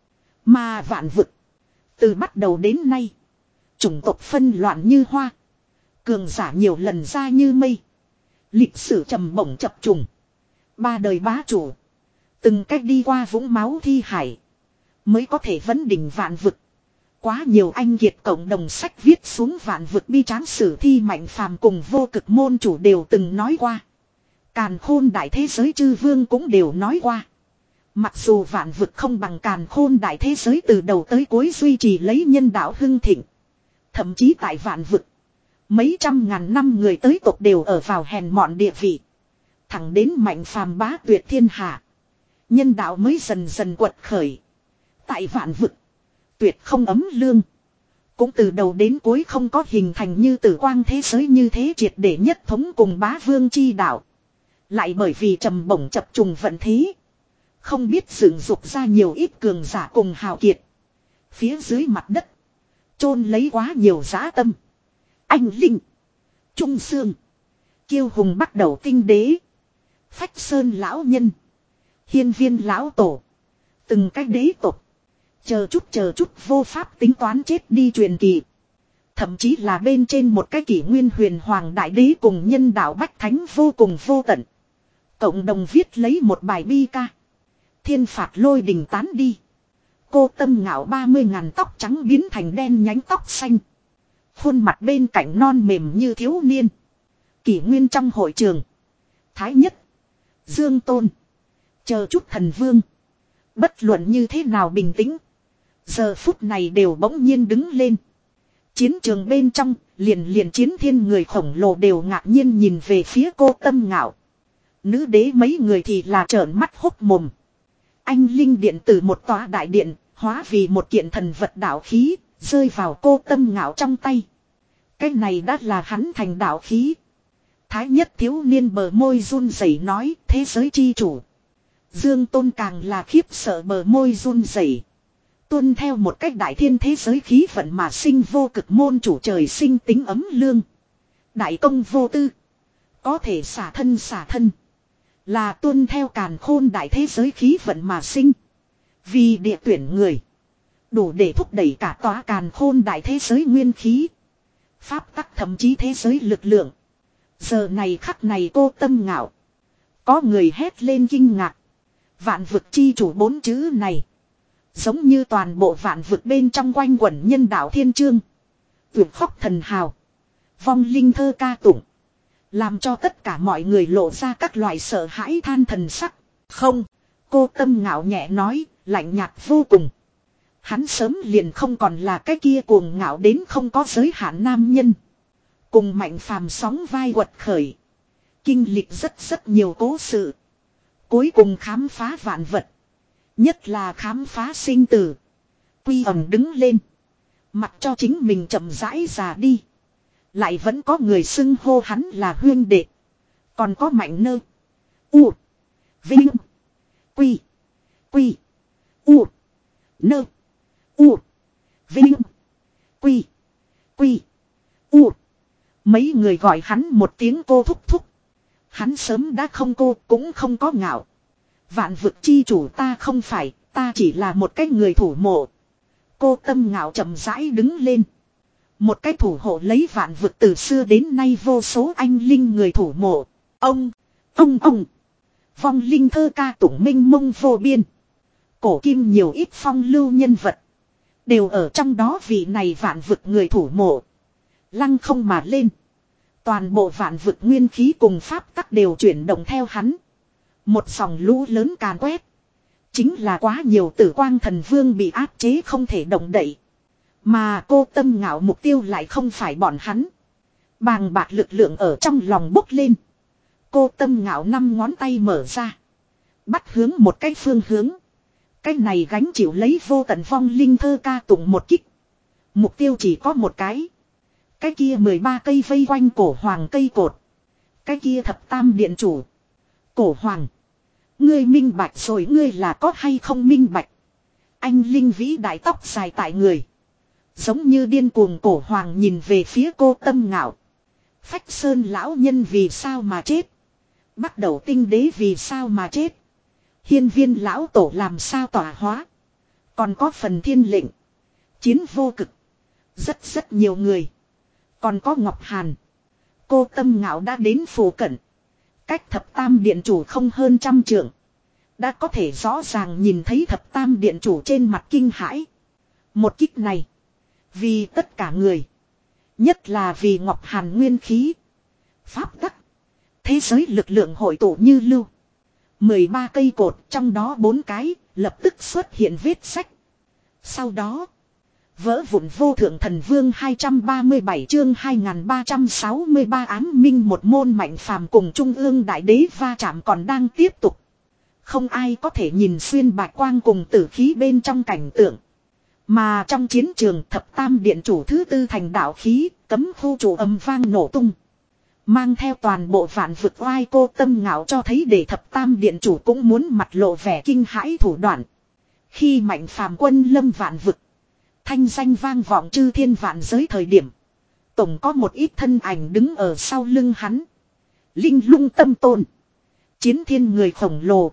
Mà vạn vực. Từ bắt đầu đến nay. Chủng tộc phân loạn như hoa. Cường giả nhiều lần ra như mây. Lịch sử trầm bổng chập trùng. Ba đời bá chủ. Từng cách đi qua vũng máu thi hải. Mới có thể vấn đỉnh vạn vực. Quá nhiều anh kiệt cộng đồng sách viết xuống vạn vực bi tráng sử thi mạnh phàm cùng vô cực môn chủ đều từng nói qua. Càn khôn đại thế giới chư vương cũng đều nói qua. Mặc dù vạn vực không bằng càn khôn đại thế giới từ đầu tới cuối duy trì lấy nhân đạo hưng thịnh. Thậm chí tại vạn vực. Mấy trăm ngàn năm người tới tộc đều ở vào hèn mọn địa vị. Thẳng đến mạnh phàm bá tuyệt thiên hạ. Nhân đạo mới dần dần quật khởi. Tại vạn vực. Tuyệt không ấm lương. Cũng từ đầu đến cuối không có hình thành như tử quang thế giới như thế triệt để nhất thống cùng bá vương chi đạo. Lại bởi vì trầm bổng chập trùng vận thế. Không biết dựng dục ra nhiều ít cường giả cùng hào kiệt. Phía dưới mặt đất. Chôn lấy quá nhiều dã tâm. Anh linh. Trung xương. Kiêu hùng bắt đầu tinh đế. Phách sơn lão nhân. Hiên viên lão tổ. Từng cách đế tộc. Chờ chút chờ chút vô pháp tính toán chết đi truyền kỳ. Thậm chí là bên trên một cái kỷ nguyên huyền hoàng đại đế cùng nhân đạo bách thánh vô cùng vô tận. Cộng đồng viết lấy một bài bi ca. Thiên phạt lôi đình tán đi. Cô tâm ngạo ba mươi ngàn tóc trắng biến thành đen nhánh tóc xanh. Khuôn mặt bên cạnh non mềm như thiếu niên. Kỷ nguyên trong hội trường. Thái nhất. Dương Tôn. Chờ chút thần vương. Bất luận như thế nào bình tĩnh. Giờ phút này đều bỗng nhiên đứng lên. Chiến trường bên trong, liền liền chiến thiên người khổng lồ đều ngạc nhiên nhìn về phía cô tâm ngạo. Nữ đế mấy người thì là trợn mắt hốc mồm. Anh linh điện từ một tòa đại điện, hóa vì một kiện thần vật đạo khí, rơi vào cô tâm ngạo trong tay. Cái này đã là hắn thành đạo khí. Thái nhất thiếu niên bờ môi run rẩy nói thế giới chi chủ. Dương Tôn càng là khiếp sợ bờ môi run rẩy. Tuân theo một cách đại thiên thế giới khí vận mà sinh vô cực môn chủ trời sinh tính ấm lương. Đại công vô tư. Có thể xả thân xả thân. Là tuân theo càn khôn đại thế giới khí vận mà sinh. Vì địa tuyển người. Đủ để thúc đẩy cả tòa càn khôn đại thế giới nguyên khí. Pháp tắc thậm chí thế giới lực lượng. Giờ này khắc này cô tâm ngạo. Có người hét lên kinh ngạc. Vạn vực chi chủ bốn chữ này. Giống như toàn bộ vạn vực bên trong quanh quẩn nhân đạo thiên chương. Tuyệt khóc thần hào. Vong linh thơ ca tụng. Làm cho tất cả mọi người lộ ra các loại sợ hãi than thần sắc. Không. Cô tâm ngạo nhẹ nói. Lạnh nhạt vô cùng. Hắn sớm liền không còn là cái kia cuồng ngạo đến không có giới hạn nam nhân. Cùng mạnh phàm sóng vai quật khởi. Kinh lịch rất rất nhiều cố sự. Cuối cùng khám phá vạn vật. Nhất là khám phá sinh tử. Quy ẩn đứng lên. Mặc cho chính mình chậm rãi già đi. Lại vẫn có người xưng hô hắn là huyên đệ. Còn có mạnh nơ. U. Vinh. Quy. Quy. U. Nơ. U. Vinh. Quy. Quy. U. Mấy người gọi hắn một tiếng cô thúc thúc. Hắn sớm đã không cô cũng không có ngạo. Vạn vực chi chủ ta không phải, ta chỉ là một cái người thủ mộ. Cô tâm ngạo chậm rãi đứng lên. Một cái thủ hộ lấy vạn vực từ xưa đến nay vô số anh linh người thủ mộ. Ông, ông, ông. Vong linh thơ ca tụng minh mông vô biên. Cổ kim nhiều ít phong lưu nhân vật. Đều ở trong đó vì này vạn vực người thủ mộ. Lăng không mà lên. Toàn bộ vạn vực nguyên khí cùng pháp tắc đều chuyển động theo hắn. Một dòng lũ lớn càn quét. Chính là quá nhiều tử quang thần vương bị áp chế không thể động đậy. Mà cô tâm ngạo mục tiêu lại không phải bọn hắn. Bàng bạc lực lượng ở trong lòng bốc lên. Cô tâm ngạo năm ngón tay mở ra. Bắt hướng một cái phương hướng. Cái này gánh chịu lấy vô tận vong linh thơ ca tụng một kích. Mục tiêu chỉ có một cái. Cái kia mười ba cây vây quanh cổ hoàng cây cột. Cái kia thập tam điện chủ. Cổ hoàng. Ngươi minh bạch rồi ngươi là có hay không minh bạch. Anh linh vĩ đại tóc dài tại người. Giống như điên cuồng cổ hoàng nhìn về phía cô tâm ngạo. Phách sơn lão nhân vì sao mà chết. Bắt đầu tinh đế vì sao mà chết. Hiên viên lão tổ làm sao tỏa hóa. Còn có phần thiên lệnh. Chiến vô cực. Rất rất nhiều người. Còn có Ngọc Hàn. Cô Tâm Ngạo đã đến phủ cận. Cách thập tam điện chủ không hơn trăm trượng. Đã có thể rõ ràng nhìn thấy thập tam điện chủ trên mặt kinh hãi. Một kích này. Vì tất cả người. Nhất là vì Ngọc Hàn nguyên khí. Pháp tắc. Thế giới lực lượng hội tụ như lưu. mười ba cây cột trong đó bốn cái lập tức xuất hiện vết sách. Sau đó. Vỡ vụn vô thượng thần vương hai trăm ba mươi bảy chương hai nghìn ba trăm sáu mươi ba ám minh một môn mạnh phàm cùng trung ương đại đế va chạm còn đang tiếp tục. Không ai có thể nhìn xuyên bạch quang cùng tử khí bên trong cảnh tượng. Mà trong chiến trường thập tam điện chủ thứ tư thành đạo khí, cấm khu chủ âm vang nổ tung. Mang theo toàn bộ vạn vực oai cô Tâm Ngạo cho thấy để thập tam điện chủ cũng muốn mặt lộ vẻ kinh hãi thủ đoạn. Khi mạnh phàm quân lâm vạn vực. Thanh danh vang vọng chư thiên vạn giới thời điểm. Tổng có một ít thân ảnh đứng ở sau lưng hắn. Linh lung tâm tôn. Chiến thiên người khổng lồ.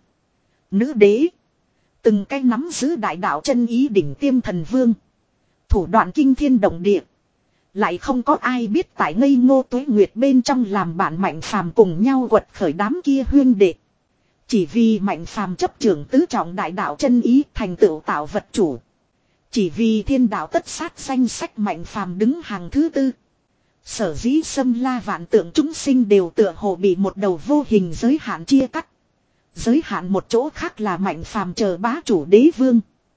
Nữ đế. Từng cái nắm giữ đại đạo chân ý đỉnh tiêm thần vương. Thủ đoạn kinh thiên động địa. Lại không có ai biết tại ngây ngô tuế nguyệt bên trong làm bạn mạnh phàm cùng nhau quật khởi đám kia huyên đệ. Chỉ vì mạnh phàm chấp trưởng tứ trọng đại đạo chân ý thành tựu tạo vật chủ. Chỉ vì thiên đạo tất sát danh sách mạnh phàm đứng hàng thứ tư. Sở dĩ xâm la vạn tượng chúng sinh đều tựa hồ bị một đầu vô hình giới hạn chia cắt. Giới hạn một chỗ khác là mạnh phàm chờ bá chủ đế vương.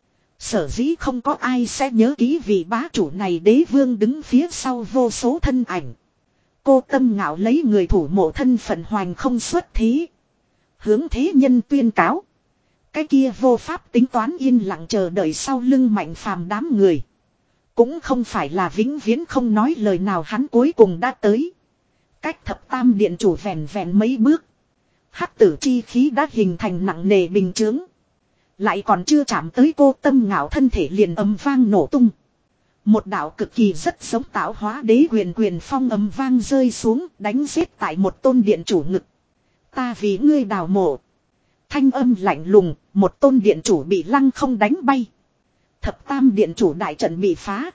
Sở dĩ không có ai sẽ nhớ kỹ vì bá chủ này đế vương đứng phía sau vô số thân ảnh. Cô Tâm Ngạo lấy người thủ mộ thân phận hoành không xuất thế. Hướng thế nhân tuyên cáo. Cái kia vô pháp tính toán yên lặng chờ đợi sau lưng mạnh phàm đám người. Cũng không phải là vĩnh viễn không nói lời nào hắn cuối cùng đã tới. Cách thập tam điện chủ vẹn vẹn mấy bước. Hắc tử chi khí đã hình thành nặng nề bình chướng. Lại còn chưa chạm tới cô Tâm Ngạo thân thể liền âm vang nổ tung. Một đạo cực kỳ rất giống tạo hóa đế quyền quyền phong âm vang rơi xuống đánh giết tại một tôn điện chủ ngực. Ta vì ngươi đào mộ. Thanh âm lạnh lùng, một tôn điện chủ bị lăng không đánh bay. Thập tam điện chủ đại trận bị phá.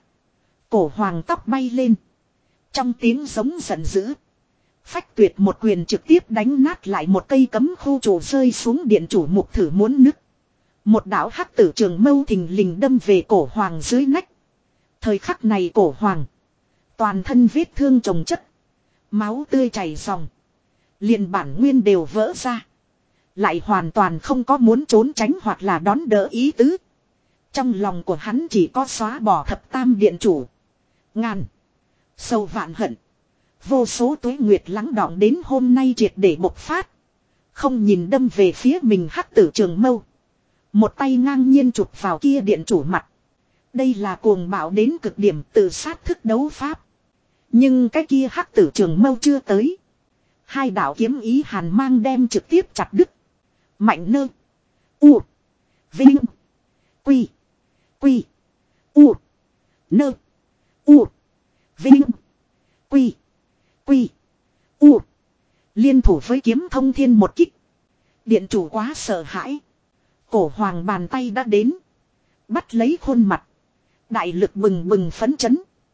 Cổ hoàng tóc bay lên. Trong tiếng giống giận dữ. Phách tuyệt một quyền trực tiếp đánh nát lại một cây cấm khu trụ rơi xuống điện chủ mục thử muốn nứt. Một đạo hắc tử trường mâu thình lình đâm về cổ hoàng dưới nách. Thời khắc này cổ hoàng. Toàn thân vết thương chồng chất. Máu tươi chảy ròng. Liền bản nguyên đều vỡ ra. Lại hoàn toàn không có muốn trốn tránh hoặc là đón đỡ ý tứ. Trong lòng của hắn chỉ có xóa bỏ thập tam điện chủ. Ngàn. Sâu vạn hận. Vô số tuế nguyệt lắng đọng đến hôm nay triệt để bộc phát. Không nhìn đâm về phía mình hắc tử trường mâu. Một tay ngang nhiên chụp vào kia điện chủ mặt. Đây là cuồng bạo đến cực điểm tự sát thức đấu pháp. Nhưng cái kia hắc tử trường mâu chưa tới. Hai đạo kiếm ý hàn mang đem trực tiếp chặt đứt. Mạnh nơ. U. Vinh. Quy. Quy. U. Nơ. U. Vinh. Quy. Quy. U. Liên thủ với kiếm thông thiên một kích. Điện chủ quá sợ hãi. Cổ hoàng bàn tay đã đến. Bắt lấy khuôn mặt. Đại lực bừng bừng phấn chấn.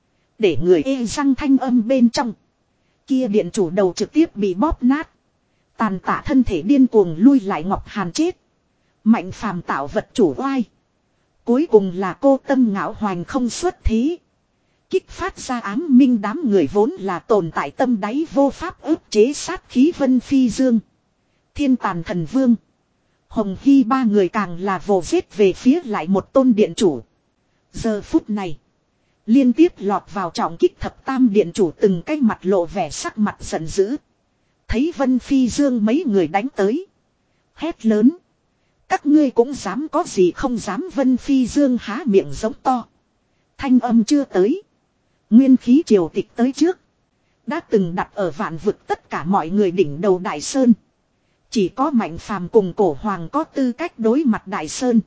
Để người ê răng thanh âm bên trong. Kia điện chủ đầu trực tiếp bị bóp nát. Tàn tạ thân thể điên cuồng lui lại Ngọc Hàn chết. Mạnh phàm tạo vật chủ oai. Cuối cùng là cô Tâm Ngạo hoành không xuất thế. Kích phát ra ám minh đám người vốn là tồn tại tâm đáy vô pháp ức chế sát khí Vân Phi Dương. Thiên Tàn Thần Vương. Hồng Hy ba người càng là vồ giết về phía lại một tôn điện chủ. Giờ phút này. Liên tiếp lọt vào trọng kích thập tam điện chủ từng cái mặt lộ vẻ sắc mặt giận dữ. Thấy Vân Phi Dương mấy người đánh tới. Hét lớn. Các ngươi cũng dám có gì không dám Vân Phi Dương há miệng giống to. Thanh âm chưa tới. Nguyên khí triều tịch tới trước. Đã từng đặt ở vạn vực tất cả mọi người đỉnh đầu Đại Sơn. Chỉ có Mạnh Phàm cùng Cổ Hoàng có tư cách đối mặt Đại Sơn.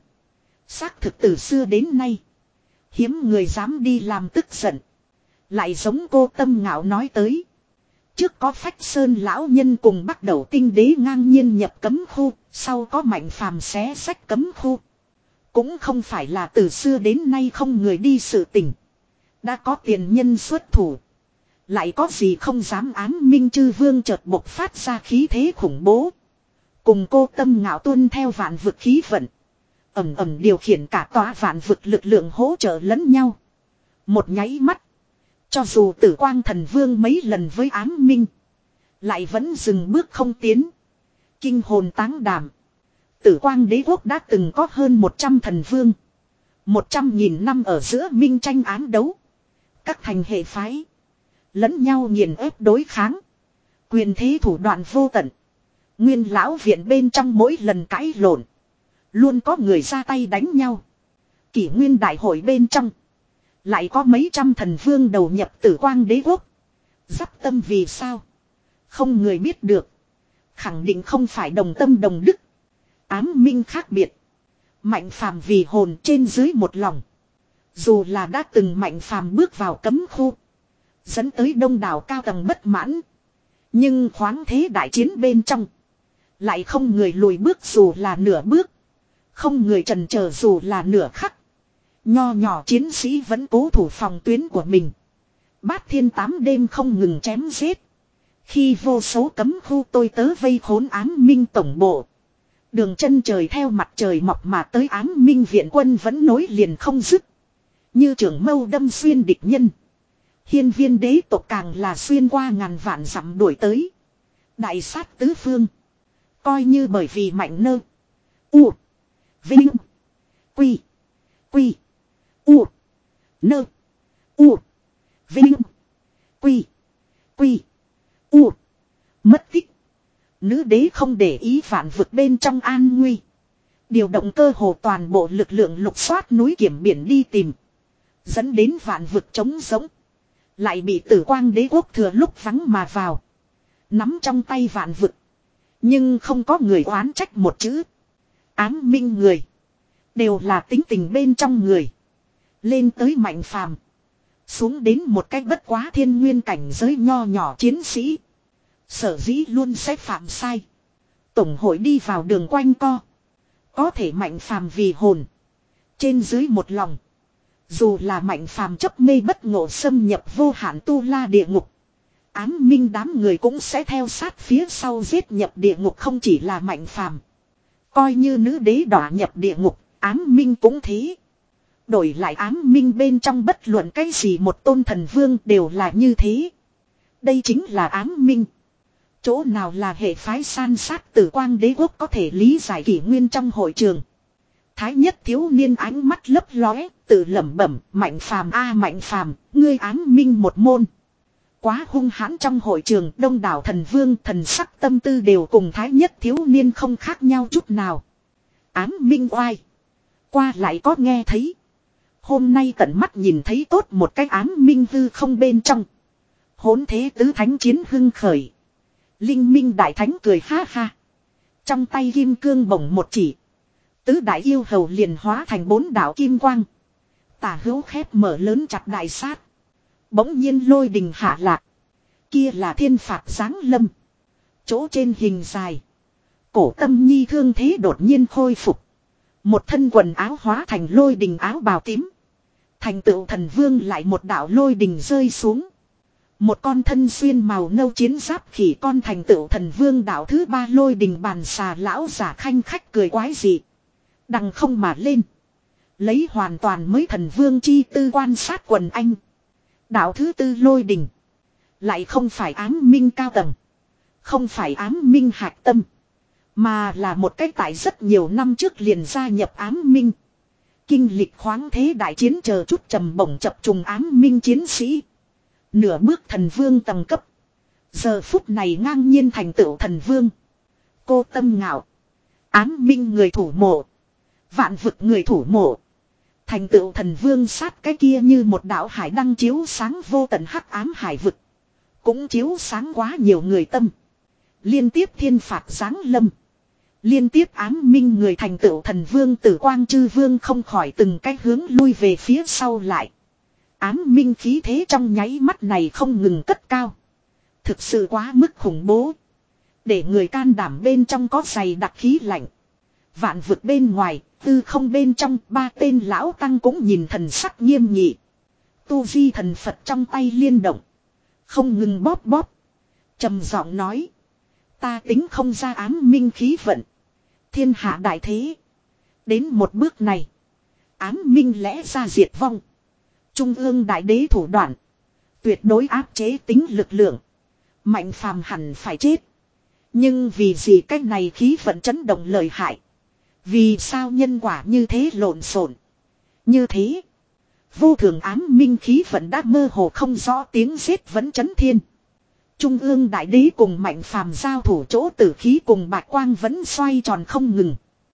Xác thực từ xưa đến nay. Hiếm người dám đi làm tức giận. Lại giống cô Tâm Ngạo nói tới. Trước có Phách Sơn lão nhân cùng bắt đầu tinh đế ngang nhiên nhập cấm khu. Sau có Mạnh Phàm xé sách cấm khu. cũng không phải là từ xưa đến nay không người đi sự tình. Đã có tiền nhân xuất thủ. Lại có gì không dám ám minh chư vương chợt bộc phát ra khí thế khủng bố. Cùng cô Tâm Ngạo tuân theo vạn vực khí vận. Ẩm ẩm điều khiển cả tòa vạn vực lực lượng hỗ trợ lẫn nhau. Một nháy mắt. Cho dù Tử Quang Thần Vương mấy lần với ám minh. Lại vẫn dừng bước không tiến. Kinh hồn táng đảm. Tử Quang Đế Quốc đã từng có hơn một trăm thần vương. Một trăm nghìn năm ở giữa minh tranh ám đấu. Các thành hệ phái. Lẫn nhau nghiền ép đối kháng. Quyền thế thủ đoạn vô tận. Nguyên lão viện bên trong mỗi lần cãi lộn. Luôn có người ra tay đánh nhau. Kỷ nguyên đại hội bên trong. Lại có mấy trăm thần vương đầu nhập Tử Quang Đế Quốc. Dắp tâm vì sao? Không người biết được. Khẳng định không phải đồng tâm đồng đức. Ám minh khác biệt. Mạnh phàm vì hồn trên dưới một lòng. Dù là đã từng mạnh phàm bước vào cấm khu. Dẫn tới đông đảo cao tầng bất mãn. Nhưng khoáng thế đại chiến bên trong. Lại không người lùi bước dù là nửa bước. Không người trần chờ dù là nửa khắc. Nho nhỏ chiến sĩ vẫn cố thủ phòng tuyến của mình. Bát thiên tám đêm không ngừng chém giết. Khi vô số cấm khu tôi tớ vây khốn ám minh tổng bộ. Đường chân trời theo mặt trời mọc mà tới ám minh viện quân vẫn nối liền không dứt. Như trường mâu đâm xuyên địch nhân. Hiên viên đế tộc càng là xuyên qua ngàn vạn dặm đuổi tới. Đại sát tứ phương. Coi như bởi vì mạnh nơ. U. Vinh. Quy. Quy. U. Nơ. U. Vinh. Quy. Quy. U. Mất tích. Nữ đế không để ý vạn vực bên trong an nguy. Điều động cơ hồ toàn bộ lực lượng lục soát núi kiểm biển đi tìm. Dẫn đến vạn vực trống giống. Lại bị Tử Quang Đế Quốc thừa lúc vắng mà vào. Nắm trong tay vạn vực. Nhưng không có người oán trách một chữ. Ám minh người. Đều là tính tình bên trong người. Lên tới mạnh phàm. Xuống đến một cách bất quá thiên nguyên cảnh giới nho nhỏ chiến sĩ. Sở dĩ luôn sẽ phạm sai. Tổng hội đi vào đường quanh co. Có thể mạnh phàm vì hồn. Trên dưới một lòng. Dù là mạnh phàm chấp mê bất ngộ xâm nhập vô hạn tu la địa ngục. Ám minh đám người cũng sẽ theo sát phía sau giết nhập địa ngục không chỉ là mạnh phàm. Coi như nữ đế đọa nhập địa ngục, ám minh cũng thế. Đổi lại ám minh bên trong bất luận cái gì một tôn thần vương đều là như thế. Đây chính là ám minh. Chỗ nào là hệ phái san sát Tử Quang Đế Quốc có thể lý giải kỷ nguyên trong hội trường. Thái nhất thiếu niên ánh mắt lấp lóe, tự lẩm bẩm, mạnh phàm a mạnh phàm, ngươi ám minh một môn. Quá hung hãn trong hội trường, đông đảo thần vương thần sắc tâm tư đều cùng thái nhất thiếu niên không khác nhau chút nào. Ám minh oai. Qua lại có nghe thấy. Hôm nay tận mắt nhìn thấy tốt một cái ám minh hư không bên trong. Hỗn thế tứ thánh chiến hưng khởi. Linh minh đại thánh cười ha ha. Trong tay kim cương bổng một chỉ. Tứ đại yêu hầu liền hóa thành bốn đạo kim quang. Tả hữu khép mở lớn chặt đại sát. Bỗng nhiên lôi đình hạ lạc. Kia là thiên phạt giáng lâm. Chỗ trên hình dài. Cổ Tâm Nhi thương thế đột nhiên khôi phục. Một thân quần áo hóa thành lôi đình áo bào tím. Thành tựu thần vương lại một đạo lôi đình rơi xuống. Một con thân xuyên màu nâu chiến giáp khỉ con thành tựu thần vương đạo thứ ba lôi đình bàn xà lão giả khanh khách cười quái dị. Đằng không mà lên. Lấy hoàn toàn mới thần vương chi tư quan sát quần anh. Đạo thứ tư lôi đình. Lại không phải ám minh cao tầng. Không phải ám minh hạch tâm. Mà là một cách tại rất nhiều năm trước liền gia nhập ám minh. Kinh lịch khoáng thế đại chiến chờ chút trầm bổng chập trùng ám minh chiến sĩ. Nửa bước thần vương tầng cấp. Giờ phút này ngang nhiên thành tựu thần vương. Cô Tâm Ngạo. Ám minh người thủ mộ. Vạn vực người thủ mộ. Thành tựu thần vương sát cái kia như một đạo hải đăng chiếu sáng vô tận hắc ám hải vực. Cũng chiếu sáng quá nhiều người tâm. Liên tiếp thiên phạt giáng lâm. Liên tiếp ám minh người thành tựu thần vương Tử Quang chư vương không khỏi từng cách hướng lui về phía sau lại. Ám minh khí thế trong nháy mắt này không ngừng cất cao. Thực sự quá mức khủng bố. Để người can đảm bên trong có dày đặc khí lạnh. Vạn vực bên ngoài, tư không bên trong, ba tên lão tăng cũng nhìn thần sắc nghiêm nghị. Tu vi thần Phật trong tay liên động. Không ngừng bóp bóp. Trầm giọng nói. Ta tính không ra ám minh khí vận. Thiên hạ đại thế. Đến một bước này. Ám minh lẽ ra diệt vong. Trung ương đại đế thủ đoạn. Tuyệt đối áp chế tính lực lượng. Mạnh phàm hẳn phải chết. Nhưng vì gì cách này khí vận chấn động lợi hại. Vì sao nhân quả như thế lộn xộn. Như thế. Vô thường ám minh khí vận đã mơ hồ không rõ tiếng giết vẫn chấn thiên. Trung ương đại đế cùng mạnh phàm giao thủ chỗ tử khí cùng bạch quang vẫn xoay tròn không ngừng.